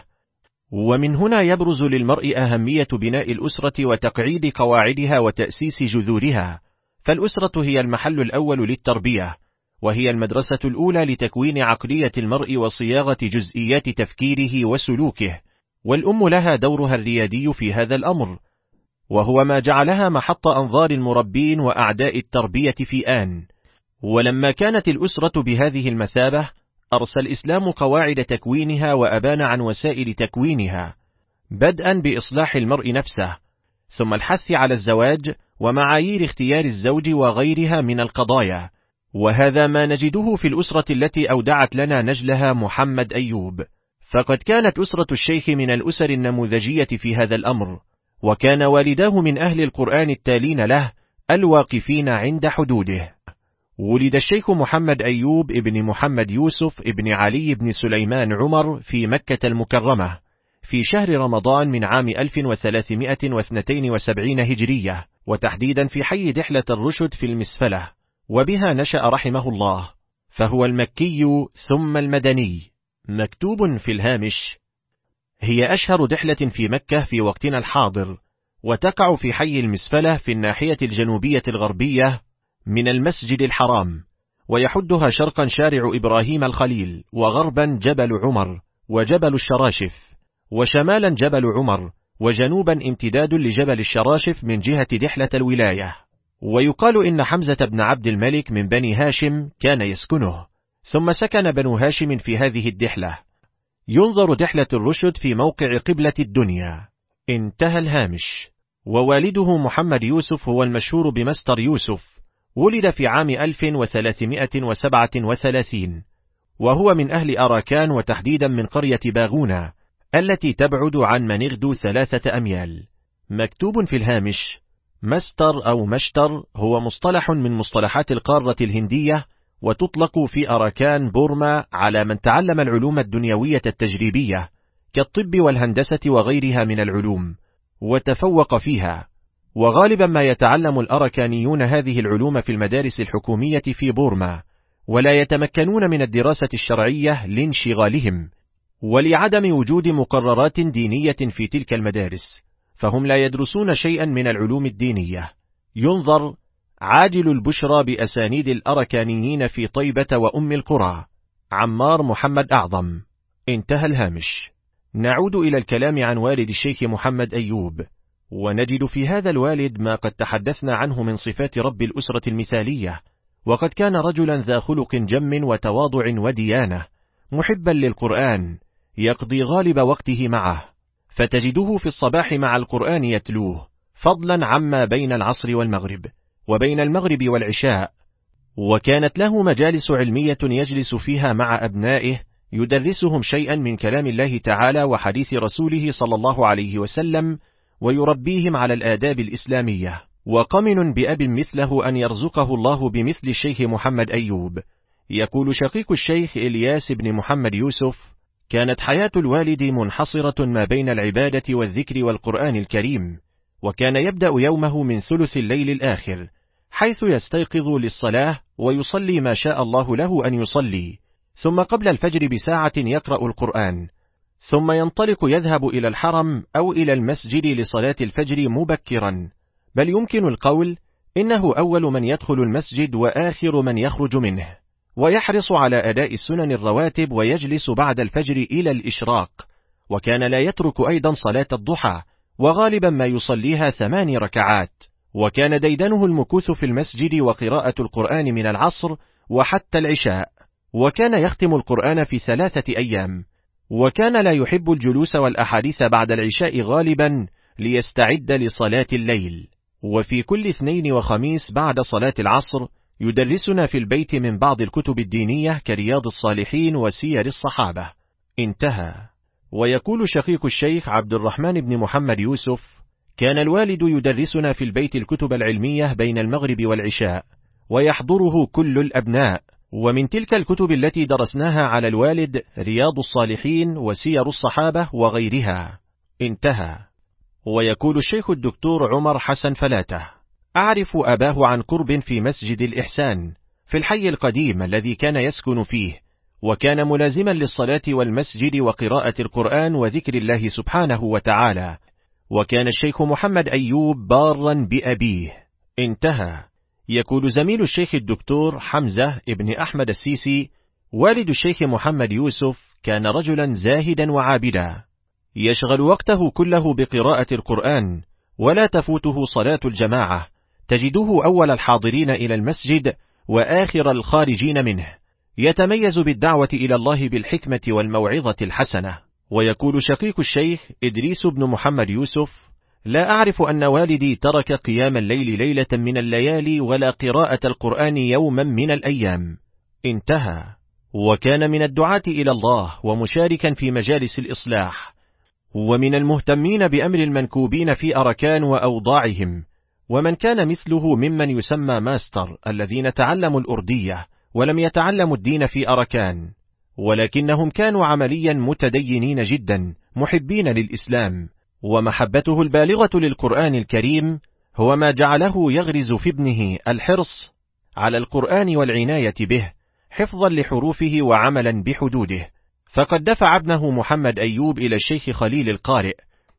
ومن هنا يبرز للمرء أهمية بناء الأسرة وتقعيد قواعدها وتأسيس جذورها، فالأسرة هي المحل الأول للتربية، وهي المدرسة الأولى لتكوين عقلية المرء وصياغة جزئيات تفكيره وسلوكه، والأم لها دورها الريادي في هذا الأمر، وهو ما جعلها محط أنظار المربين وأعداء التربية في آن. ولما كانت الأسرة بهذه المثابة، أرسى الإسلام قواعد تكوينها وأبان عن وسائل تكوينها، بدءا بإصلاح المرء نفسه، ثم الحث على الزواج ومعايير اختيار الزوج وغيرها من القضايا. وهذا ما نجده في الأسرة التي أودعت لنا نجلها محمد أيوب، فقد كانت أسرة الشيخ من الأسر النموذجية في هذا الأمر، وكان والداه من أهل القرآن التالين له الواقفين عند حدوده. ولد الشيخ محمد أيوب ابن محمد يوسف ابن علي بن سليمان عمر في مكة المكرمة في شهر رمضان من عام ألف وثلاثمائة واثنين وسبعين هجرية، وتحديدا في حي دحلة الرشد في المسفلة، وبها نشأ رحمه الله، فهو المكي ثم المدني. مكتوب في الهامش: هي أشهر دحلة في مكة في وقتنا الحاضر، وتقع في حي المسفلة في الناحية الجنوبية الغربية من المسجد الحرام، ويحدها شرقا شارع إبراهيم الخليل، وغربا جبل عمر وجبل الشراشف، وشمالا جبل عمر، وجنوبا امتداد لجبل الشراشف من جهة دحلة الولاية. ويقال إن حمزة بن عبد الملك من بني هاشم كان يسكنه، ثم سكن بنو هاشم في هذه الدحلة. ينظر دحلة الرشد في موقع قبلة الدنيا. انتهى الهامش. ووالده محمد يوسف هو المشهور بمستر يوسف، ولد في عام ألف وثلاثمائة وسبعة وثلاثين، وهو من أهل أراكان، وتحديدا من قرية باغونا التي تبعد عن منغدو ثلاثة أميال. مكتوب في الهامش: مستر أو مشتر هو مصطلح من مصطلحات القارة الهندية، وتطلق في أراكان بورما على من تعلم العلوم الدنيوية التجريبية كالطب والهندسة وغيرها من العلوم وتفوق فيها. وغالبا ما يتعلم الأراكانيون هذه العلوم في المدارس الحكومية في بورما، ولا يتمكنون من الدراسة الشرعية لانشغالهم ولعدم وجود مقررات دينية في تلك المدارس، فهم لا يدرسون شيئا من العلوم الدينية. ينظر عاجل البشرى بأسانيد الأراكانيين في طيبة وأم القرى، عمار محمد أعظم. انتهى الهامش. نعود إلى الكلام عن والد الشيخ محمد أيوب، ونجد في هذا الوالد ما قد تحدثنا عنه من صفات رب الأسرة المثالية، وقد كان رجلا ذا خلق جم وتواضع وديانة، محبا للقرآن، يقضي غالب وقته معه، فتجده في الصباح مع القرآن يتلوه، فضلا عما بين العصر والمغرب وبين المغرب والعشاء. وكانت له مجالس علمية يجلس فيها مع أبنائه يدرسهم شيئا من كلام الله تعالى وحديث رسوله صلى الله عليه وسلم، ويربيهم على الآداب الإسلامية. وقمن بأب مثله أن يرزقه الله بمثل الشيخ محمد أيوب. يقول شقيق الشيخ إلياس بن محمد يوسف: كانت حياة الوالد منحصرة ما بين العبادة والذكر والقرآن الكريم، وكان يبدأ يومه من ثلث الليل الآخر، حيث يستيقظ للصلاة ويصلي ما شاء الله له أن يصلي، ثم قبل الفجر بساعة يقرأ القرآن، ثم ينطلق يذهب إلى الحرم أو إلى المسجد لصلاة الفجر مبكرا، بل يمكن القول إنه أول من يدخل المسجد وآخر من يخرج منه، ويحرص على أداء السنن الرواتب ويجلس بعد الفجر إلى الإشراق. وكان لا يترك أيضا صلاة الضحى، وغالبا ما يصليها ثمان ركعات. وكان ديدنه المكوث في المسجد وقراءة القرآن من العصر وحتى العشاء، وكان يختم القرآن في ثلاثة أيام. وكان لا يحب الجلوس والأحاديث بعد العشاء غالبا ليستعد لصلاة الليل. وفي كل اثنين وخميس بعد صلاة العصر يدرسنا في البيت من بعض الكتب الدينية كرياض الصالحين وسير الصحابة. انتهى. ويقول شقيق الشيخ عبد الرحمن بن محمد يوسف: كان الوالد يدرسنا في البيت الكتب العلمية بين المغرب والعشاء، ويحضره كل الأبناء. ومن تلك الكتب التي درسناها على الوالد رياض الصالحين وسير الصحابة وغيرها. انتهى. ويقول الشيخ الدكتور عمر حسن فلاتة: أعرف أباه عن قرب في مسجد الإحسان في الحي القديم الذي كان يسكن فيه، وكان ملازما للصلاة والمسجد وقراءة القرآن وذكر الله سبحانه وتعالى. وكان الشيخ محمد أيوب بارا بأبيه. انتهى. يقول زميل الشيخ الدكتور حمزة ابن أحمد السيسي: والد الشيخ محمد يوسف كان رجلا زاهدا وعابدا، يشغل وقته كله بقراءة القرآن، ولا تفوته صلاة الجماعة، تجده أول الحاضرين إلى المسجد وآخر الخارجين منه، يتميز بالدعوة إلى الله بالحكمة والموعظة الحسنة. ويقول شقيق الشيخ إدريس بن محمد يوسف: لا أعرف أن والدي ترك قيام الليل ليلة من الليالي ولا قراءة القرآن يوما من الأيام. انتهى. وكان من الدعاة إلى الله ومشاركا في مجالس الإصلاح، ومن المهتمين بأمر المنكوبين في أركان وأوضاعهم، ومن كان مثله ممن يسمى ماستر الذين تعلموا الأردية ولم يتعلموا الدين في أركان، ولكنهم كانوا عمليا متدينين جدا محبين للإسلام. ومحبته البالغة للقرآن الكريم هو ما جعله يغرز في ابنه الحرص على القرآن والعناية به حفظا لحروفه وعملا بحدوده. فقد دفع ابنه محمد أيوب إلى الشيخ خليل القارئ،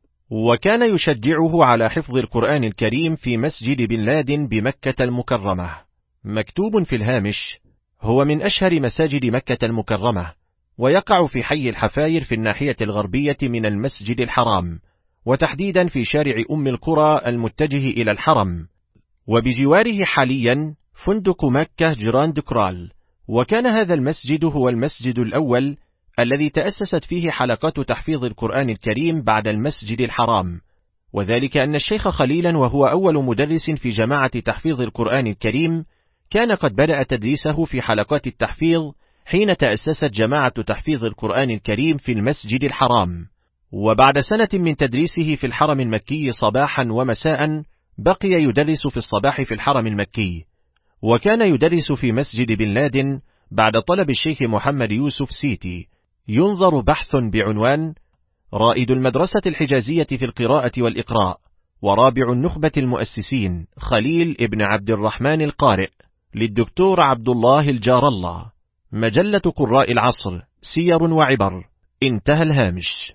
وكان يشجعه على حفظ القرآن الكريم في مسجد بن لادن بمكة المكرمة. مكتوب في الهامش: هو من أشهر مساجد مكة المكرمة، ويقع في حي الحفاير في الناحية الغربية من المسجد الحرام، وتحديدا في شارع أم القرى المتجه إلى الحرم، وبجواره حاليا فندق مكة جراند كرال. وكان هذا المسجد هو المسجد الأول الذي تأسست فيه حلقات تحفيظ القرآن الكريم بعد المسجد الحرام، وذلك أن الشيخ خليلا وهو أول مدرس في جماعة تحفيظ القرآن الكريم كان قد بدأ تدريسه في حلقات التحفيظ حين تأسست جماعة تحفيظ القرآن الكريم في المسجد الحرام. وبعد سنة من تدريسه في الحرم المكي صباحا ومساء بقي يدرس في الصباح في الحرم المكي، وكان يدرس في مسجد بن لادن بعد طلب الشيخ محمد يوسف سيتي. ينظر بحث بعنوان رائد المدرسة الحجازية في القراءة والإقراء ورابع النخبة المؤسسين خليل ابن عبد الرحمن القارئ، للدكتور عبد الله الجار الله، مجلة قراء العصر، سير وعبر. انتهى الهامش.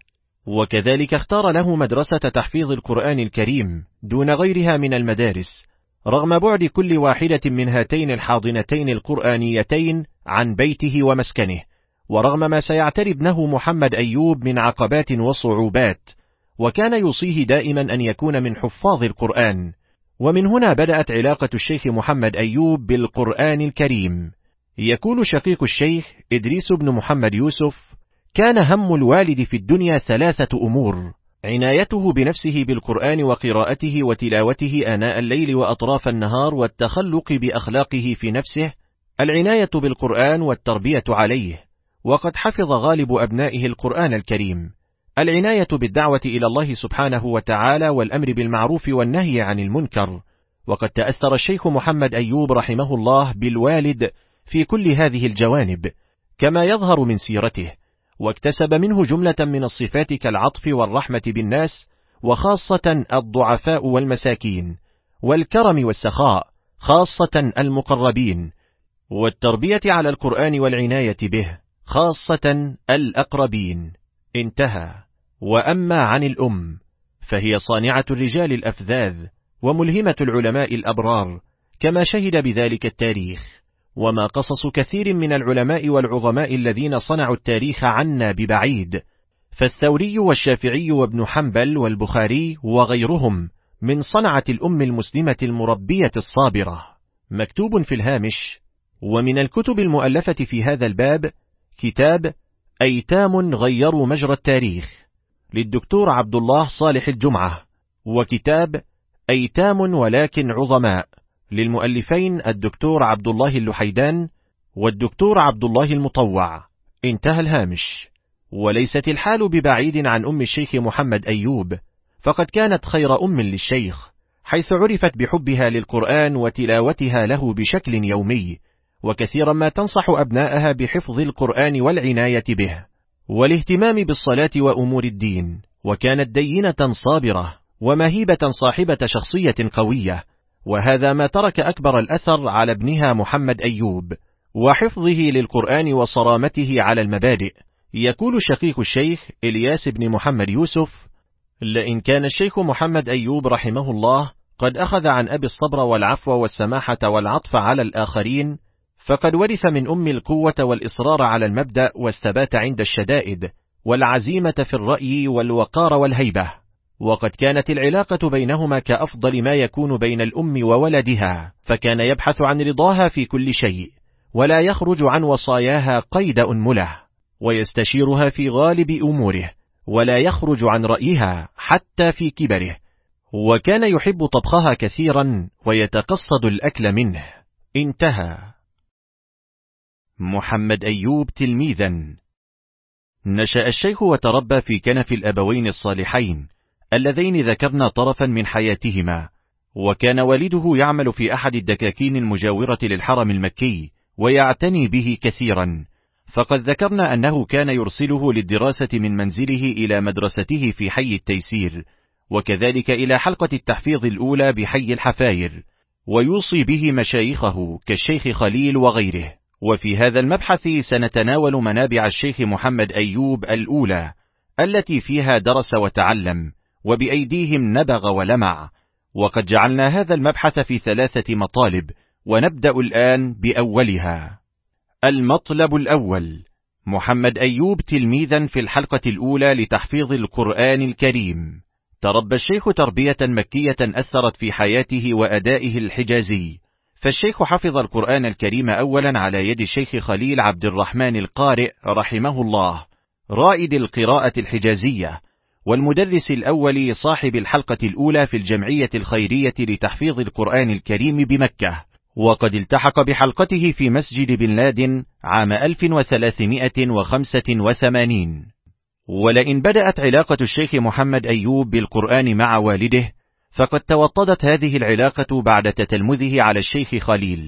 وكذلك اختار له مدرسة تحفيظ القرآن الكريم دون غيرها من المدارس، رغم بعد كل واحدة من هاتين الحاضنتين القرآنيتين عن بيته ومسكنه، ورغم ما سيعتري ابنه محمد أيوب من عقبات وصعوبات، وكان يوصيه دائما أن يكون من حفاظ القرآن. ومن هنا بدأت علاقة الشيخ محمد أيوب بالقرآن الكريم. يقول شقيق الشيخ إدريس بن محمد يوسف: كان هم الوالد في الدنيا ثلاثة أمور: عنايته بنفسه بالقرآن وقراءته وتلاوته آناء الليل وأطراف النهار والتخلق بأخلاقه في نفسه، العناية بالقرآن والتربية عليه، وقد حفظ غالب أبنائه القرآن الكريم، العناية بالدعوة إلى الله سبحانه وتعالى والأمر بالمعروف والنهي عن المنكر. وقد تأثر الشيخ محمد أيوب رحمه الله بالوالد في كل هذه الجوانب كما يظهر من سيرته، واكتسب منه جملة من الصفات كالعطف والرحمة بالناس، وخاصة الضعفاء والمساكين، والكرم والسخاء خاصة المقربين، والتربية على القرآن والعناية به خاصة الأقربين. انتهى. وأما عن الأم فهي صانعة الرجال الأفذاذ وملهمة العلماء الأبرار كما شهد بذلك التاريخ، وما قصص كثير من العلماء والعظماء الذين صنعوا التاريخ عنا ببعيد، فالثوري والشافعي وابن حنبل والبخاري وغيرهم من صنعة الأم المسلمة المربية الصابرة. مكتوب في الهامش: ومن الكتب المؤلفة في هذا الباب كتاب أيتام غيروا مجرى التاريخ للدكتور عبد الله صالح الجمعة، وكتاب أيتام ولكن عظماء للمؤلفين الدكتور عبد الله اللحيدان والدكتور عبد الله المطوع. انتهى الهامش. وليست الحال ببعيد عن أم الشيخ محمد أيوب، فقد كانت خير أم للشيخ، حيث عرفت بحبها للقرآن وتلاوتها له بشكل يومي، وكثيرا ما تنصح أبنائها بحفظ القرآن والعناية به والاهتمام بالصلاة وأمور الدين، وكانت دينة صابرة ومهيبة صاحبة شخصية قوية، وهذا ما ترك أكبر الأثر على ابنها محمد أيوب وحفظه للقرآن وصرامته على المبادئ. يقول شقيق الشيخ إلياس بن محمد يوسف: لئن كان الشيخ محمد أيوب رحمه الله قد أخذ عن أبي الصبر والعفو والسماحة والعطف على الآخرين، فقد ورث من أم القوة والإصرار على المبدأ والثبات عند الشدائد والعزيمة في الرأي والوقار والهيبة، وقد كانت العلاقة بينهما كأفضل ما يكون بين الأم وولدها، فكان يبحث عن رضاها في كل شيء ولا يخرج عن وصاياها قيد أنمله، ويستشيرها في غالب أموره ولا يخرج عن رأيها حتى في كبره، وكان يحب طبخها كثيرا ويتقصد الأكل منه. انتهى. محمد أيوب تلميذا. نشأ الشيخ وتربى في كنف الأبوين الصالحين اللذين ذكرنا طرفا من حياتهما، وكان والده يعمل في أحد الدكاكين المجاورة للحرم المكي ويعتني به كثيرا، فقد ذكرنا أنه كان يرسله للدراسة من منزله إلى مدرسته في حي التيسير، وكذلك إلى حلقة التحفيظ الأولى بحي الحفاير، ويوصي به مشايخه كالشيخ خليل وغيره. وفي هذا المبحث سنتناول منابع الشيخ محمد أيوب الأولى التي فيها درس وتعلم وبأيديهم نبغ ولمع، وقد جعلنا هذا المبحث في ثلاثة مطالب، ونبدأ الآن بأولها. المطلب الأول: محمد أيوب تلميذا في الحلقة الأولى لتحفيظ القرآن الكريم. تربى الشيخ تربية مكية أثرت في حياته وأدائه الحجازي، فالشيخ حفظ القرآن الكريم أولا على يد الشيخ خليل عبد الرحمن القارئ رحمه الله، رائد القراءة الحجازية والمدرس الأول صاحب الحلقة الأولى في الجمعية الخيرية لتحفيظ القرآن الكريم بمكة، وقد التحق بحلقته في مسجد بن لادن عام ألف وثلاثمائة وخمسة وثمانين. ولئن بدأت علاقة الشيخ محمد أيوب بالقرآن مع والده، فقد توطدت هذه العلاقة بعد تتلمذه على الشيخ خليل،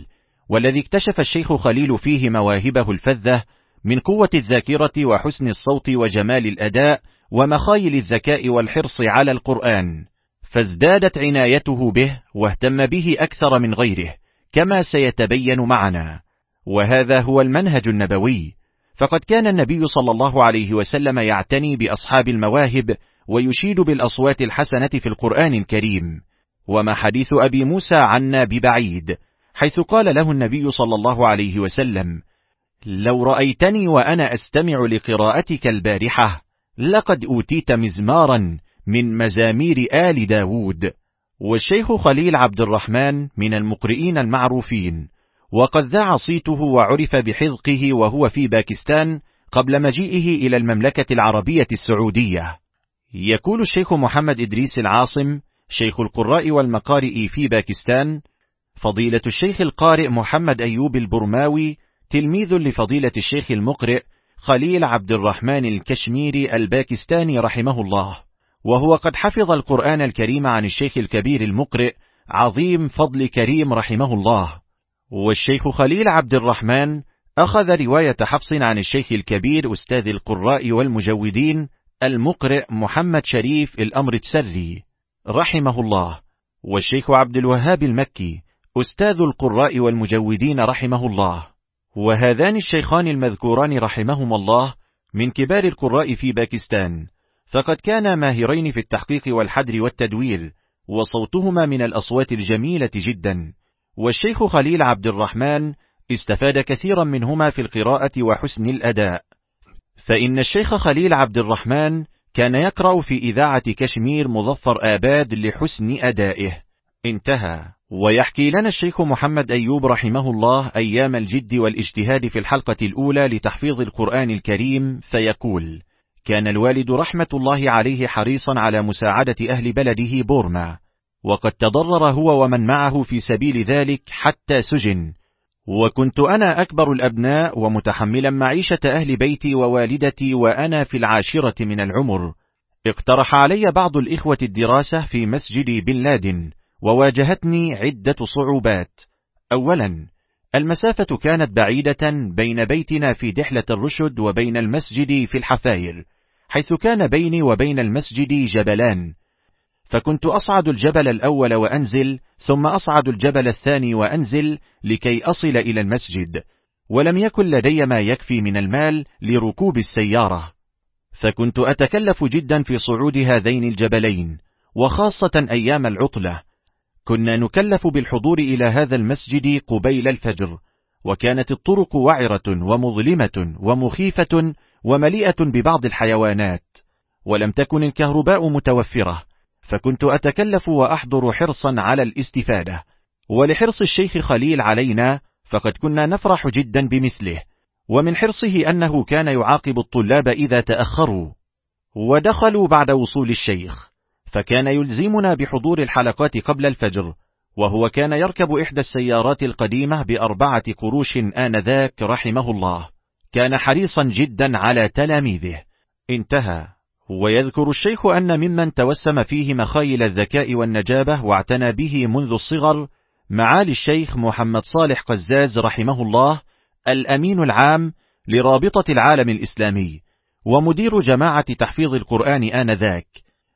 والذي اكتشف الشيخ خليل فيه مواهبه الفذة من قوة الذاكرة وحسن الصوت وجمال الأداء ومخايل الذكاء والحرص على القرآن، فازدادت عنايته به واهتم به أكثر من غيره كما سيتبين معنا. وهذا هو المنهج النبوي، فقد كان النبي صلى الله عليه وسلم يعتني بأصحاب المواهب ويشيد بالأصوات الحسنة في القرآن الكريم. وما حديث أبي موسى عنا ببعيد، حيث قال له النبي صلى الله عليه وسلم: لو رأيتني وأنا أستمع لقراءتك البارحة لقد أوتيت مزمارا من مزامير آل داود. والشيخ خليل عبد الرحمن من المقرئين المعروفين، وقد ذاع صيته وعرف بحذقه وهو في باكستان قبل مجيئه إلى المملكة العربية السعودية. يقول الشيخ محمد إدريس العاصم شيخ القراء والمقارئ في باكستان: فضيلة الشيخ القارئ محمد أيوب البرماوي تلميذ لفضيلة الشيخ المقرئ خليل عبد الرحمن الكشميري الباكستاني رحمه الله، وهو قد حفظ القرآن الكريم عن الشيخ الكبير المقرئ عظيم فضل كريم رحمه الله. والشيخ خليل عبد الرحمن أخذ رواية حفص عن الشيخ الكبير أستاذ القراء والمجودين المقرئ محمد شريف الأمرتسري رحمه الله، والشيخ عبد الوهاب المكي أستاذ القراء والمجودين رحمه الله. وهذان الشيخان المذكوران رحمهما الله من كبار القراء في باكستان، فقد كانا ماهرين في التحقيق والحدر والتدوير، وصوتهما من الأصوات الجميلة جدا. والشيخ خليل عبد الرحمن استفاد كثيرا منهما في القراءة وحسن الأداء، فإن الشيخ خليل عبد الرحمن كان يقرأ في إذاعة كشمير مظفر آباد لحسن أدائه. انتهى. ويحكي لنا الشيخ محمد أيوب رحمه الله أيام الجد والاجتهاد في الحلقة الأولى لتحفيظ القرآن الكريم، فيقول: كان الوالد رحمة الله عليه حريصا على مساعدة أهل بلده بورما، وقد تضرر هو ومن معه في سبيل ذلك حتى سجن، وكنت أنا أكبر الأبناء ومتحملا معيشة أهل بيتي ووالدتي وأنا في العاشرة من العمر. اقترح علي بعض الإخوة الدراسة في مسجد بن لادن، وواجهتني عدة صعوبات. أولا، المسافة كانت بعيدة بين بيتنا في دحلة الرشد وبين المسجد في الحفاير، حيث كان بيني وبين المسجد جبلان، فكنت أصعد الجبل الأول وأنزل، ثم أصعد الجبل الثاني وأنزل لكي أصل إلى المسجد، ولم يكن لدي ما يكفي من المال لركوب السيارة، فكنت أتكلف جدا في صعود هذين الجبلين، وخاصة أيام العطلة كنا نكلف بالحضور إلى هذا المسجد قبيل الفجر، وكانت الطرق وعرة ومظلمة ومخيفة ومليئة ببعض الحيوانات، ولم تكن الكهرباء متوفرة، فكنت أتكلف وأحضر حرصا على الاستفادة. ولحرص الشيخ خليل علينا فقد كنا نفرح جدا بمثله، ومن حرصه أنه كان يعاقب الطلاب إذا تأخروا ودخلوا بعد وصول الشيخ، فكان يلزمنا بحضور الحلقات قبل الفجر، وهو كان يركب إحدى السيارات القديمة بأربعة قروش آنذاك رحمه الله. كان حريصا جدا على تلاميذه. انتهى. ويذكر الشيخ أن ممن توسم فيه مخايل الذكاء والنجابة واعتنى به منذ الصغر معالي الشيخ محمد صالح قزاز رحمه الله، الأمين العام لرابطة العالم الإسلامي ومدير جماعة تحفيظ القرآن آنذاك،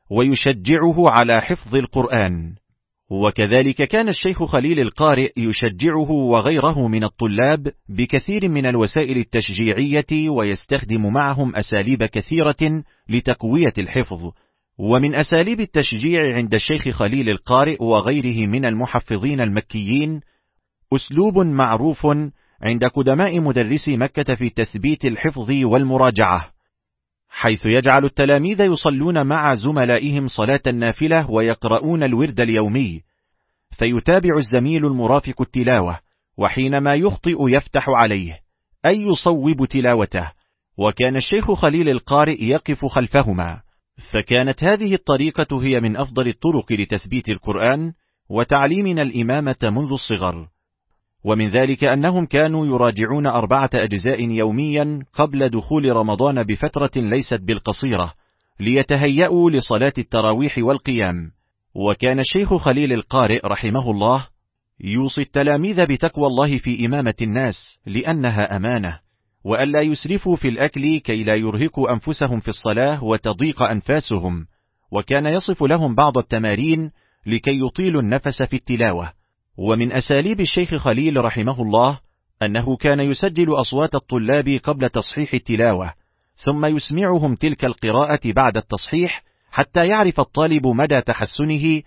ويشجعه على حفظ القرآن. وكذلك كان الشيخ خليل القارئ يشجعه وغيره من الطلاب بكثير من الوسائل التشجيعية، ويستخدم معهم أساليب كثيرة لتقوية الحفظ. ومن أساليب التشجيع عند الشيخ خليل القارئ وغيره من المحفظين المكيين أسلوب معروف عند قدماء مدرسي مكة في تثبيت الحفظ والمراجعة، حيث يجعل التلاميذ يصلون مع زملائهم صلاة النافلة ويقرؤون الورد اليومي، فيتابع الزميل المرافق التلاوة، وحينما يخطئ يفتح عليه أي يصوب تلاوته، وكان الشيخ خليل القارئ يقف خلفهما. فكانت هذه الطريقة هي من أفضل الطرق لتثبيت القرآن وتعليمنا الإمامة منذ الصغر. ومن ذلك أنهم كانوا يراجعون أربعة أجزاء يوميا قبل دخول رمضان بفترة ليست بالقصيرة، ليتهيأوا لصلاة التراويح والقيام. وكان الشيخ خليل القارئ رحمه الله يوصي التلاميذ بتقوى الله في إمامة الناس لأنها أمانة، وألا يسرفوا في الأكل كي لا يرهقوا أنفسهم في الصلاة وتضيق أنفاسهم، وكان يصف لهم بعض التمارين لكي يطيلوا النفس في التلاوة. ومن أساليب الشيخ خليل رحمه الله أنه كان يسجل أصوات الطلاب قبل تصحيح التلاوة، ثم يسمعهم تلك القراءة بعد التصحيح حتى يعرف الطالب مدى تحسنه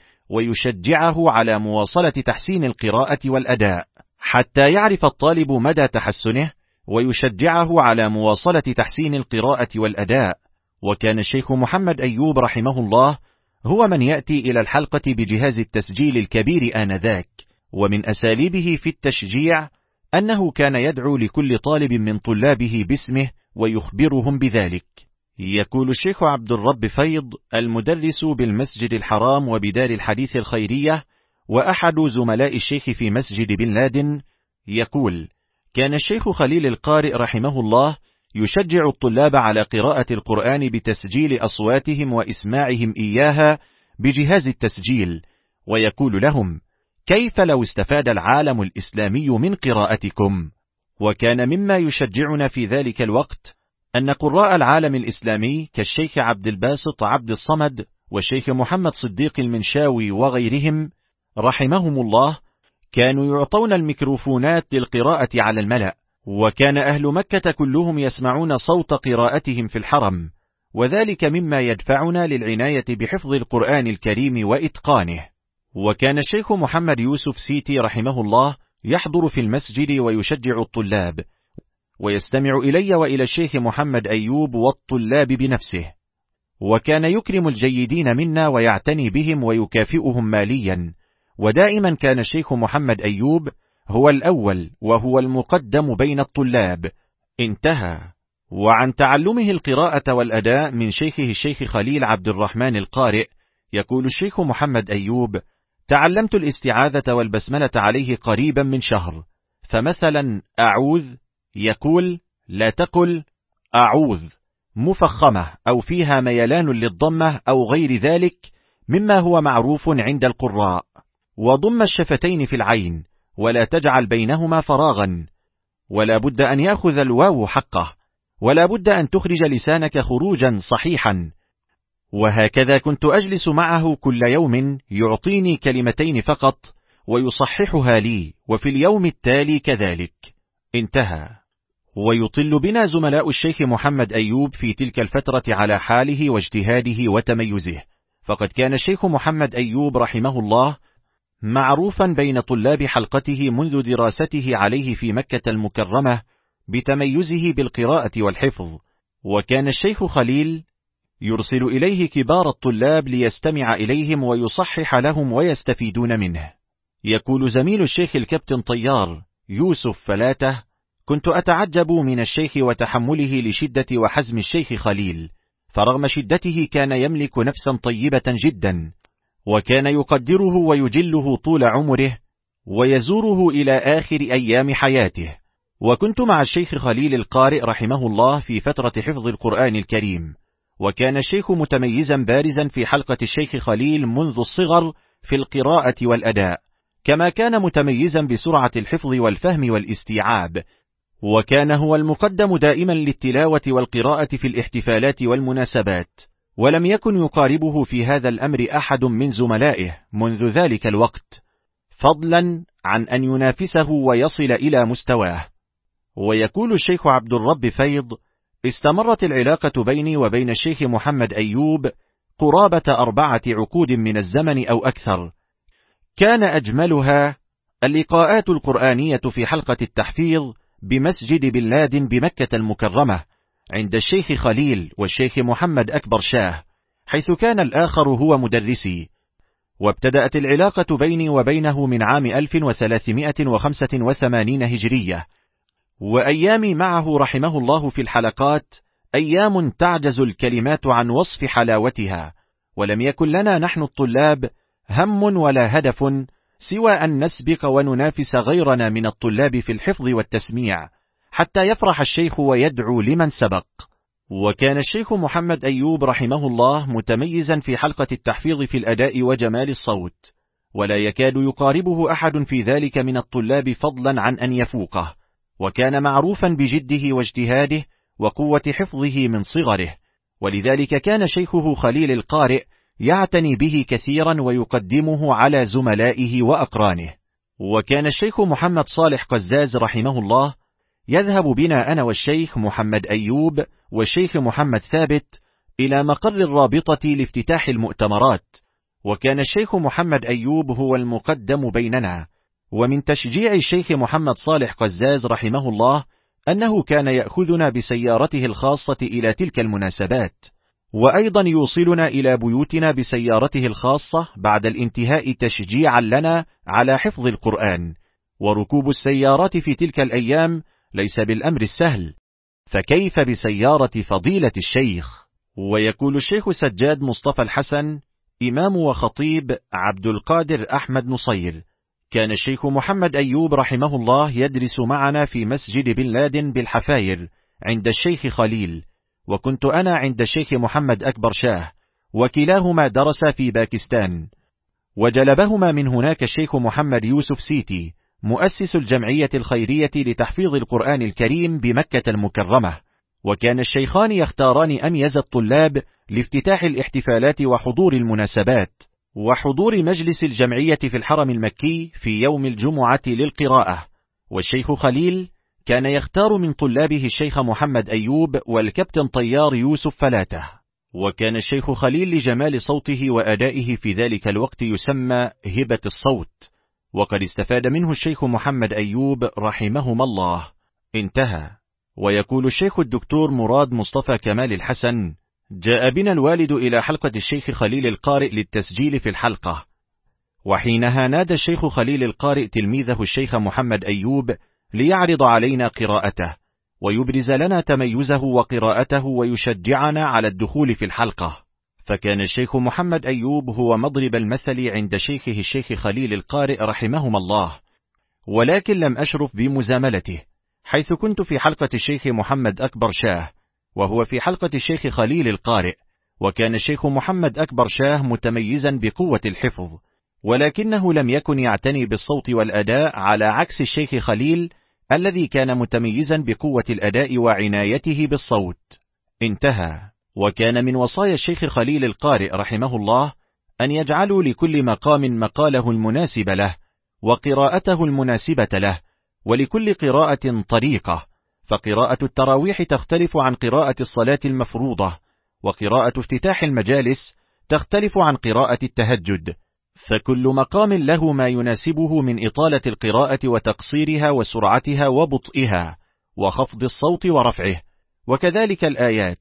ويشجعه على مواصلة تحسين القراءة والأداء حتى يعرف الطالب مدى تحسنه ويشجعه على مواصلة تحسين القراءة والأداء. وكان الشيخ محمد أيوب رحمه الله هو من يأتي إلى الحلقة بجهاز التسجيل الكبير آنذاك، ومن أساليبه في التشجيع أنه كان يدعو لكل طالب من طلابه باسمه ويخبرهم بذلك. يقول الشيخ عبد الرب فيض المدرس بالمسجد الحرام وبدار الحديث الخيرية وأحد زملاء الشيخ في مسجد بن لادن، يقول: كان الشيخ خليل القارئ رحمه الله يشجع الطلاب على قراءة القرآن بتسجيل أصواتهم وإسماعهم إياها بجهاز التسجيل، ويقول لهم: كيف لو استفاد العالم الإسلامي من قراءتكم؟ وكان مما يشجعنا في ذلك الوقت أن قراء العالم الإسلامي كالشيخ عبد الباسط عبد الصمد والشيخ محمد صديق المنشاوي وغيرهم رحمهم الله كانوا يعطون الميكروفونات للقراءة على الملأ، وكان أهل مكة كلهم يسمعون صوت قراءتهم في الحرم، وذلك مما يدفعنا للعناية بحفظ القرآن الكريم وإتقانه. وكان الشيخ محمد يوسف سيتي رحمه الله يحضر في المسجد ويشجع الطلاب، ويستمع إلي وإلى الشيخ محمد أيوب والطلاب بنفسه، وكان يكرم الجيدين منا ويعتني بهم ويكافئهم ماليا، ودائما كان الشيخ محمد أيوب هو الأول وهو المقدم بين الطلاب. انتهى. وعن تعلمه القراءة والأداء من شيخه الشيخ خليل عبد الرحمن القارئ، يقول الشيخ محمد أيوب: تعلمت الاستعاذة والبسملة عليه قريبا من شهر، فمثلا أعوذ يقول: لا تقل أعوذ مفخمة أو فيها ميلان للضمة أو غير ذلك مما هو معروف عند القراء، وضم الشفتين في العين ولا تجعل بينهما فراغا، ولا بد أن يأخذ الواو حقه، ولا بد أن تخرج لسانك خروجا صحيحا. وهكذا كنت أجلس معه كل يوم يعطيني كلمتين فقط ويصححها لي، وفي اليوم التالي كذلك. انتهى. ويطل بنا زملاء الشيخ محمد أيوب في تلك الفترة على حاله واجتهاده وتميزه، فقد كان الشيخ محمد أيوب رحمه الله معروفا بين طلاب حلقته منذ دراسته عليه في مكة المكرمة بتميزه بالقراءة والحفظ، وكان الشيخ خليل يرسل إليه كبار الطلاب ليستمع إليهم ويصحح لهم ويستفيدون منه. يقول زميل الشيخ الكابتن طيار يوسف فلاته: كنت أتعجب من الشيخ وتحمله لشدة وحزم الشيخ خليل، فرغم شدته كان يملك نفسا طيبة جدا، وكان يقدره ويجله طول عمره ويزوره إلى آخر أيام حياته. وكنت مع الشيخ خليل القارئ رحمه الله في فترة حفظ القرآن الكريم، وكان الشيخ متميزا بارزا في حلقة الشيخ خليل منذ الصغر في القراءة والأداء، كما كان متميزا بسرعة الحفظ والفهم والاستيعاب، وكان هو المقدم دائما للتلاوة والقراءة في الاحتفالات والمناسبات، ولم يكن يقاربه في هذا الأمر أحد من زملائه منذ ذلك الوقت، فضلا عن أن ينافسه ويصل إلى مستواه. ويقول الشيخ عبد الرب فيض: استمرت العلاقة بيني وبين الشيخ محمد أيوب قرابة أربعة عقود من الزمن أو أكثر، كان أجملها اللقاءات القرآنية في حلقة التحفيظ بمسجد بن لادن بمكة المكرمة عند الشيخ خليل والشيخ محمد أكبر شاه، حيث كان الآخر هو مدرسي. وابتدأت العلاقة بيني وبينه من عام ألف وثلاثمائة وخمسة وثمانين هجرية، وأيامي معه رحمه الله في الحلقات أيام تعجز الكلمات عن وصف حلاوتها، ولم يكن لنا نحن الطلاب هم ولا هدف سوى أن نسبق وننافس غيرنا من الطلاب في الحفظ والتسميع حتى يفرح الشيخ ويدعو لمن سبق. وكان الشيخ محمد أيوب رحمه الله متميزا في حلقة التحفيظ في الأداء وجمال الصوت، ولا يكاد يقاربه أحد في ذلك من الطلاب فضلا عن أن يفوقه، وكان معروفا بجده واجتهاده وقوة حفظه من صغره، ولذلك كان شيخه خليل القارئ يعتني به كثيرا ويقدمه على زملائه وأقرانه. وكان الشيخ محمد صالح قزاز رحمه الله يذهب بنا أنا والشيخ محمد أيوب والشيخ محمد ثابت إلى مقر الرابطة لافتتاح المؤتمرات، وكان الشيخ محمد أيوب هو المقدم بيننا. ومن تشجيع الشيخ محمد صالح قزاز رحمه الله أنه كان يأخذنا بسيارته الخاصة إلى تلك المناسبات، وأيضا يوصلنا إلى بيوتنا بسيارته الخاصة بعد الانتهاء تشجيعا لنا على حفظ القرآن. وركوب السيارات في تلك الأيام ليس بالأمر السهل، فكيف بسيارة فضيلة الشيخ؟ ويقول الشيخ سجاد مصطفى الحسن إمام وخطيب عبد القادر أحمد نصير: كان الشيخ محمد أيوب رحمه الله يدرس معنا في مسجد بن لادن بالحفاير عند الشيخ خليل، وكنت أنا عند الشيخ محمد أكبر شاه، وكلاهما درس في باكستان، وجلبهما من هناك الشيخ محمد يوسف سيتي مؤسس الجمعية الخيرية لتحفيظ القرآن الكريم بمكة المكرمة. وكان الشيخان يختاران أميز الطلاب لافتتاح الاحتفالات وحضور المناسبات، وحضور مجلس الجمعية في الحرم المكي في يوم الجمعة للقراءة. والشيخ خليل كان يختار من طلابه الشيخ محمد أيوب والكابتن طيار يوسف فلاته. وكان الشيخ خليل لجمال صوته وأدائه في ذلك الوقت يسمى هبة الصوت، وقد استفاد منه الشيخ محمد أيوب رحمهما الله. انتهى. ويقول الشيخ الدكتور مراد مصطفى كمال الحسن: جاء بنا الوالد إلى حلقة الشيخ خليل القارئ للتسجيل في الحلقة، وحينها نادى الشيخ خليل القارئ تلميذه الشيخ محمد أيوب ليعرض علينا قراءته ويبرز لنا تميزه وقراءته ويشجعنا على الدخول في الحلقة. فكان الشيخ محمد أيوب هو مضرب المثل عند شيخه الشيخ خليل القارئ رحمهما الله، ولكن لم أشرف بمزاملته، حيث كنت في حلقة الشيخ محمد أكبر شاه وهو في حلقة الشيخ خليل القارئ. وكان الشيخ محمد أكبر شاه متميزا بقوة الحفظ، ولكنه لم يكن يعتني بالصوت والأداء على عكس الشيخ خليل الذي كان متميزا بقوة الأداء وعنايته بالصوت. انتهى. وكان من وصايا الشيخ خليل القارئ رحمه الله أن يجعلوا لكل مقام مقاله المناسب له وقراءته المناسبة له، ولكل قراءة طريقة، فقراءة التراويح تختلف عن قراءة الصلاة المفروضة، وقراءة افتتاح المجالس تختلف عن قراءة التهجد، فكل مقام له ما يناسبه من إطالة القراءة وتقصيرها وسرعتها وبطئها وخفض الصوت ورفعه. وكذلك الآيات،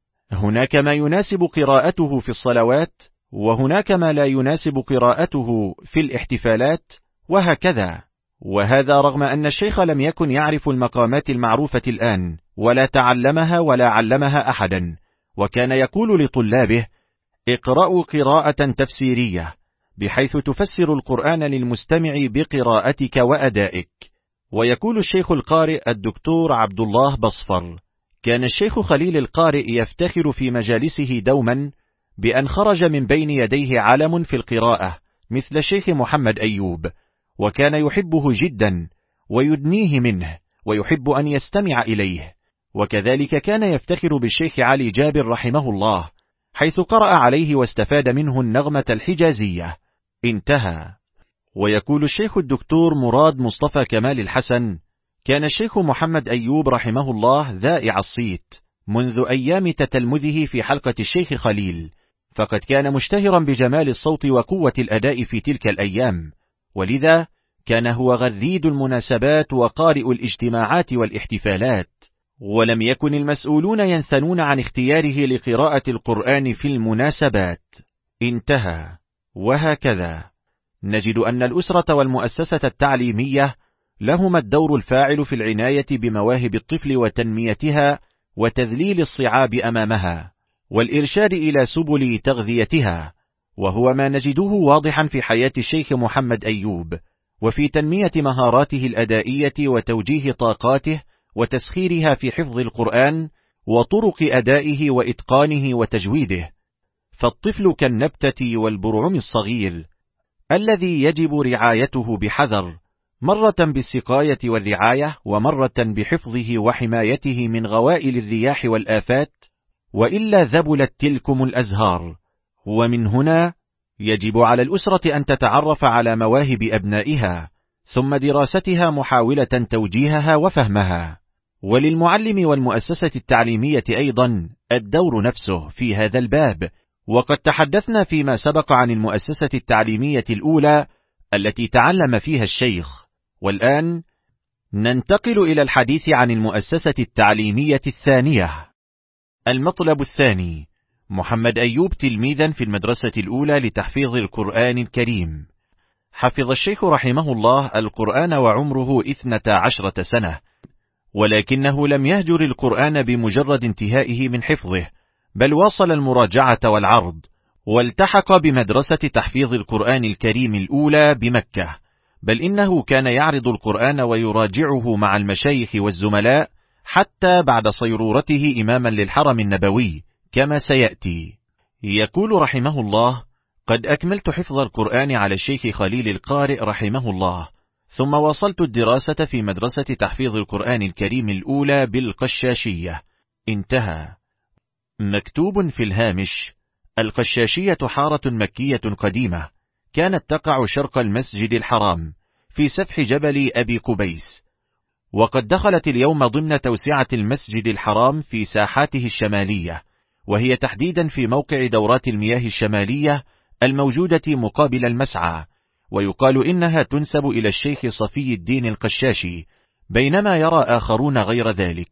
هناك ما يناسب قراءته في الصلوات، وهناك ما لا يناسب قراءته في الاحتفالات، وهكذا. وهذا رغم أن الشيخ لم يكن يعرف المقامات المعروفة الآن ولا تعلمها ولا علمها أحدا، وكان يقول لطلابه: اقرأوا قراءة تفسيرية بحيث تفسر القرآن للمستمع بقراءتك وأدائك. ويقول الشيخ القارئ الدكتور عبد الله بصفر: كان الشيخ خليل القارئ يفتخر في مجالسه دوما بأن خرج من بين يديه علم في القراءة مثل الشيخ محمد أيوب، وكان يحبه جدا ويدنيه منه ويحب أن يستمع إليه. وكذلك كان يفتخر بالشيخ علي جابر رحمه الله، حيث قرأ عليه واستفاد منه النغمة الحجازية. انتهى. ويقول الشيخ الدكتور مراد مصطفى كمال الحسن: كان الشيخ محمد أيوب رحمه الله ذائع الصيت منذ أيام تتلمذه في حلقة الشيخ خليل، فقد كان مشتهرا بجمال الصوت وقوة الأداء في تلك الأيام، ولذا كان هو غريد المناسبات وقارئ الاجتماعات والاحتفالات، ولم يكن المسؤولون ينثنون عن اختياره لقراءة القرآن في المناسبات. انتهى. وهكذا نجد أن الأسرة والمؤسسة التعليمية لهما الدور الفاعل في العناية بمواهب الطفل وتنميتها وتذليل الصعاب أمامها والإرشاد إلى سبل تغذيتها، وهو ما نجده واضحا في حياة الشيخ محمد أيوب، وفي تنمية مهاراته الأدائية وتوجيه طاقاته وتسخيرها في حفظ القرآن وطرق أدائه وإتقانه وتجويده. فالطفل كالنبتة والبرعم الصغير، الذي يجب رعايته بحذر، مرة بالسقاية والرعاية، ومرة بحفظه وحمايته من غوائل الرياح والآفات، وإلا ذبلت تلكم الأزهار. ومن هنا يجب على الأسرة أن تتعرف على مواهب أبنائها، ثم دراستها محاولة توجيهها وفهمها. وللمعلم والمؤسسة التعليمية أيضا الدور نفسه في هذا الباب، وقد تحدثنا فيما سبق عن المؤسسة التعليمية الأولى التي تعلم فيها الشيخ، والآن ننتقل إلى الحديث عن المؤسسة التعليمية الثانية. المطلب الثاني: محمد أيوب تلميذا في المدرسة الأولى لتحفيظ القرآن الكريم. حفظ الشيخ رحمه الله القرآن وعمره اثنتا عشرة سنة، ولكنه لم يهجر القرآن بمجرد انتهائه من حفظه، بل واصل المراجعة والعرض، والتحق بمدرسة تحفيظ القرآن الكريم الأولى بمكة، بل إنه كان يعرض القرآن ويراجعه مع المشايخ والزملاء حتى بعد صيرورته إماما للحرم النبوي كما سيأتي. يقول رحمه الله: قد أكملت حفظ القرآن على الشيخ خليل القارئ رحمه الله، ثم واصلت الدراسة في مدرسة تحفيظ القرآن الكريم الأولى بالقشاشية. انتهى. مكتوب في الهامش: القشاشية حارة مكية قديمة، كانت تقع شرق المسجد الحرام في سفح جبل أبي قبيس، وقد دخلت اليوم ضمن توسعة المسجد الحرام في ساحاته الشمالية، وهي تحديدا في موقع دورات المياه الشمالية الموجودة مقابل المسعى، ويقال إنها تنسب إلى الشيخ صفي الدين القشاشي، بينما يرى آخرون غير ذلك.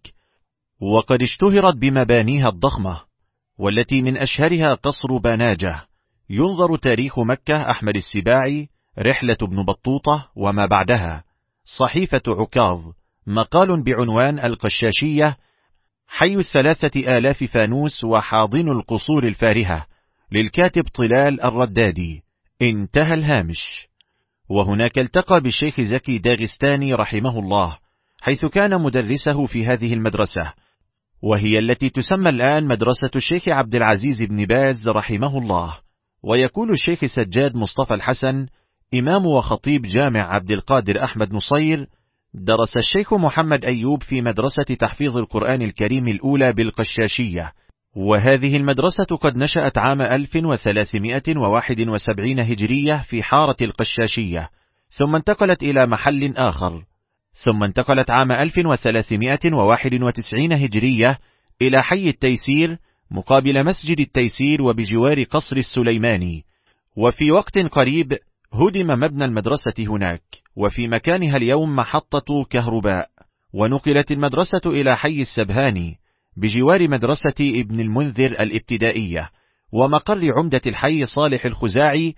وقد اشتهرت بمبانيها الضخمة، والتي من أشهرها قصر باناجة، ينظر تاريخ مكة أحمد السباعي، رحلة ابن بطوطة وما بعدها، صحيفة عكاظ، مقال بعنوان القشاشية حي الثلاثة آلاف فانوس وحاضن القصور الفارهة، للكاتب طلال الردادي. انتهى الهامش. وهناك التقى بالشيخ زكي داغستاني رحمه الله، حيث كان مدرسه في هذه المدرسة، وهي التي تسمى الآن مدرسة الشيخ عبد العزيز بن باز رحمه الله. ويقول الشيخ سجاد مصطفى الحسن، إمام وخطيب جامع عبد القادر أحمد نصير: درس الشيخ محمد أيوب في مدرسة تحفيظ القرآن الكريم الأولى بالقشاشية، وهذه المدرسة قد نشأت عام ألف وثلاثمائة وواحد وسبعين هجرية في حارة القشاشية، ثم انتقلت إلى محل آخر، ثم انتقلت عام ألف وثلاثمائة وواحد وتسعين هجرية إلى حي التيسير مقابل مسجد التيسير وبجوار قصر السليماني. وفي وقت قريب هدم مبنى المدرسة هناك، وفي مكانها اليوم محطة كهرباء، ونقلت المدرسة إلى حي السبهاني بجوار مدرسة ابن المنذر الابتدائية، ومقر عمدة الحي صالح الخزاعي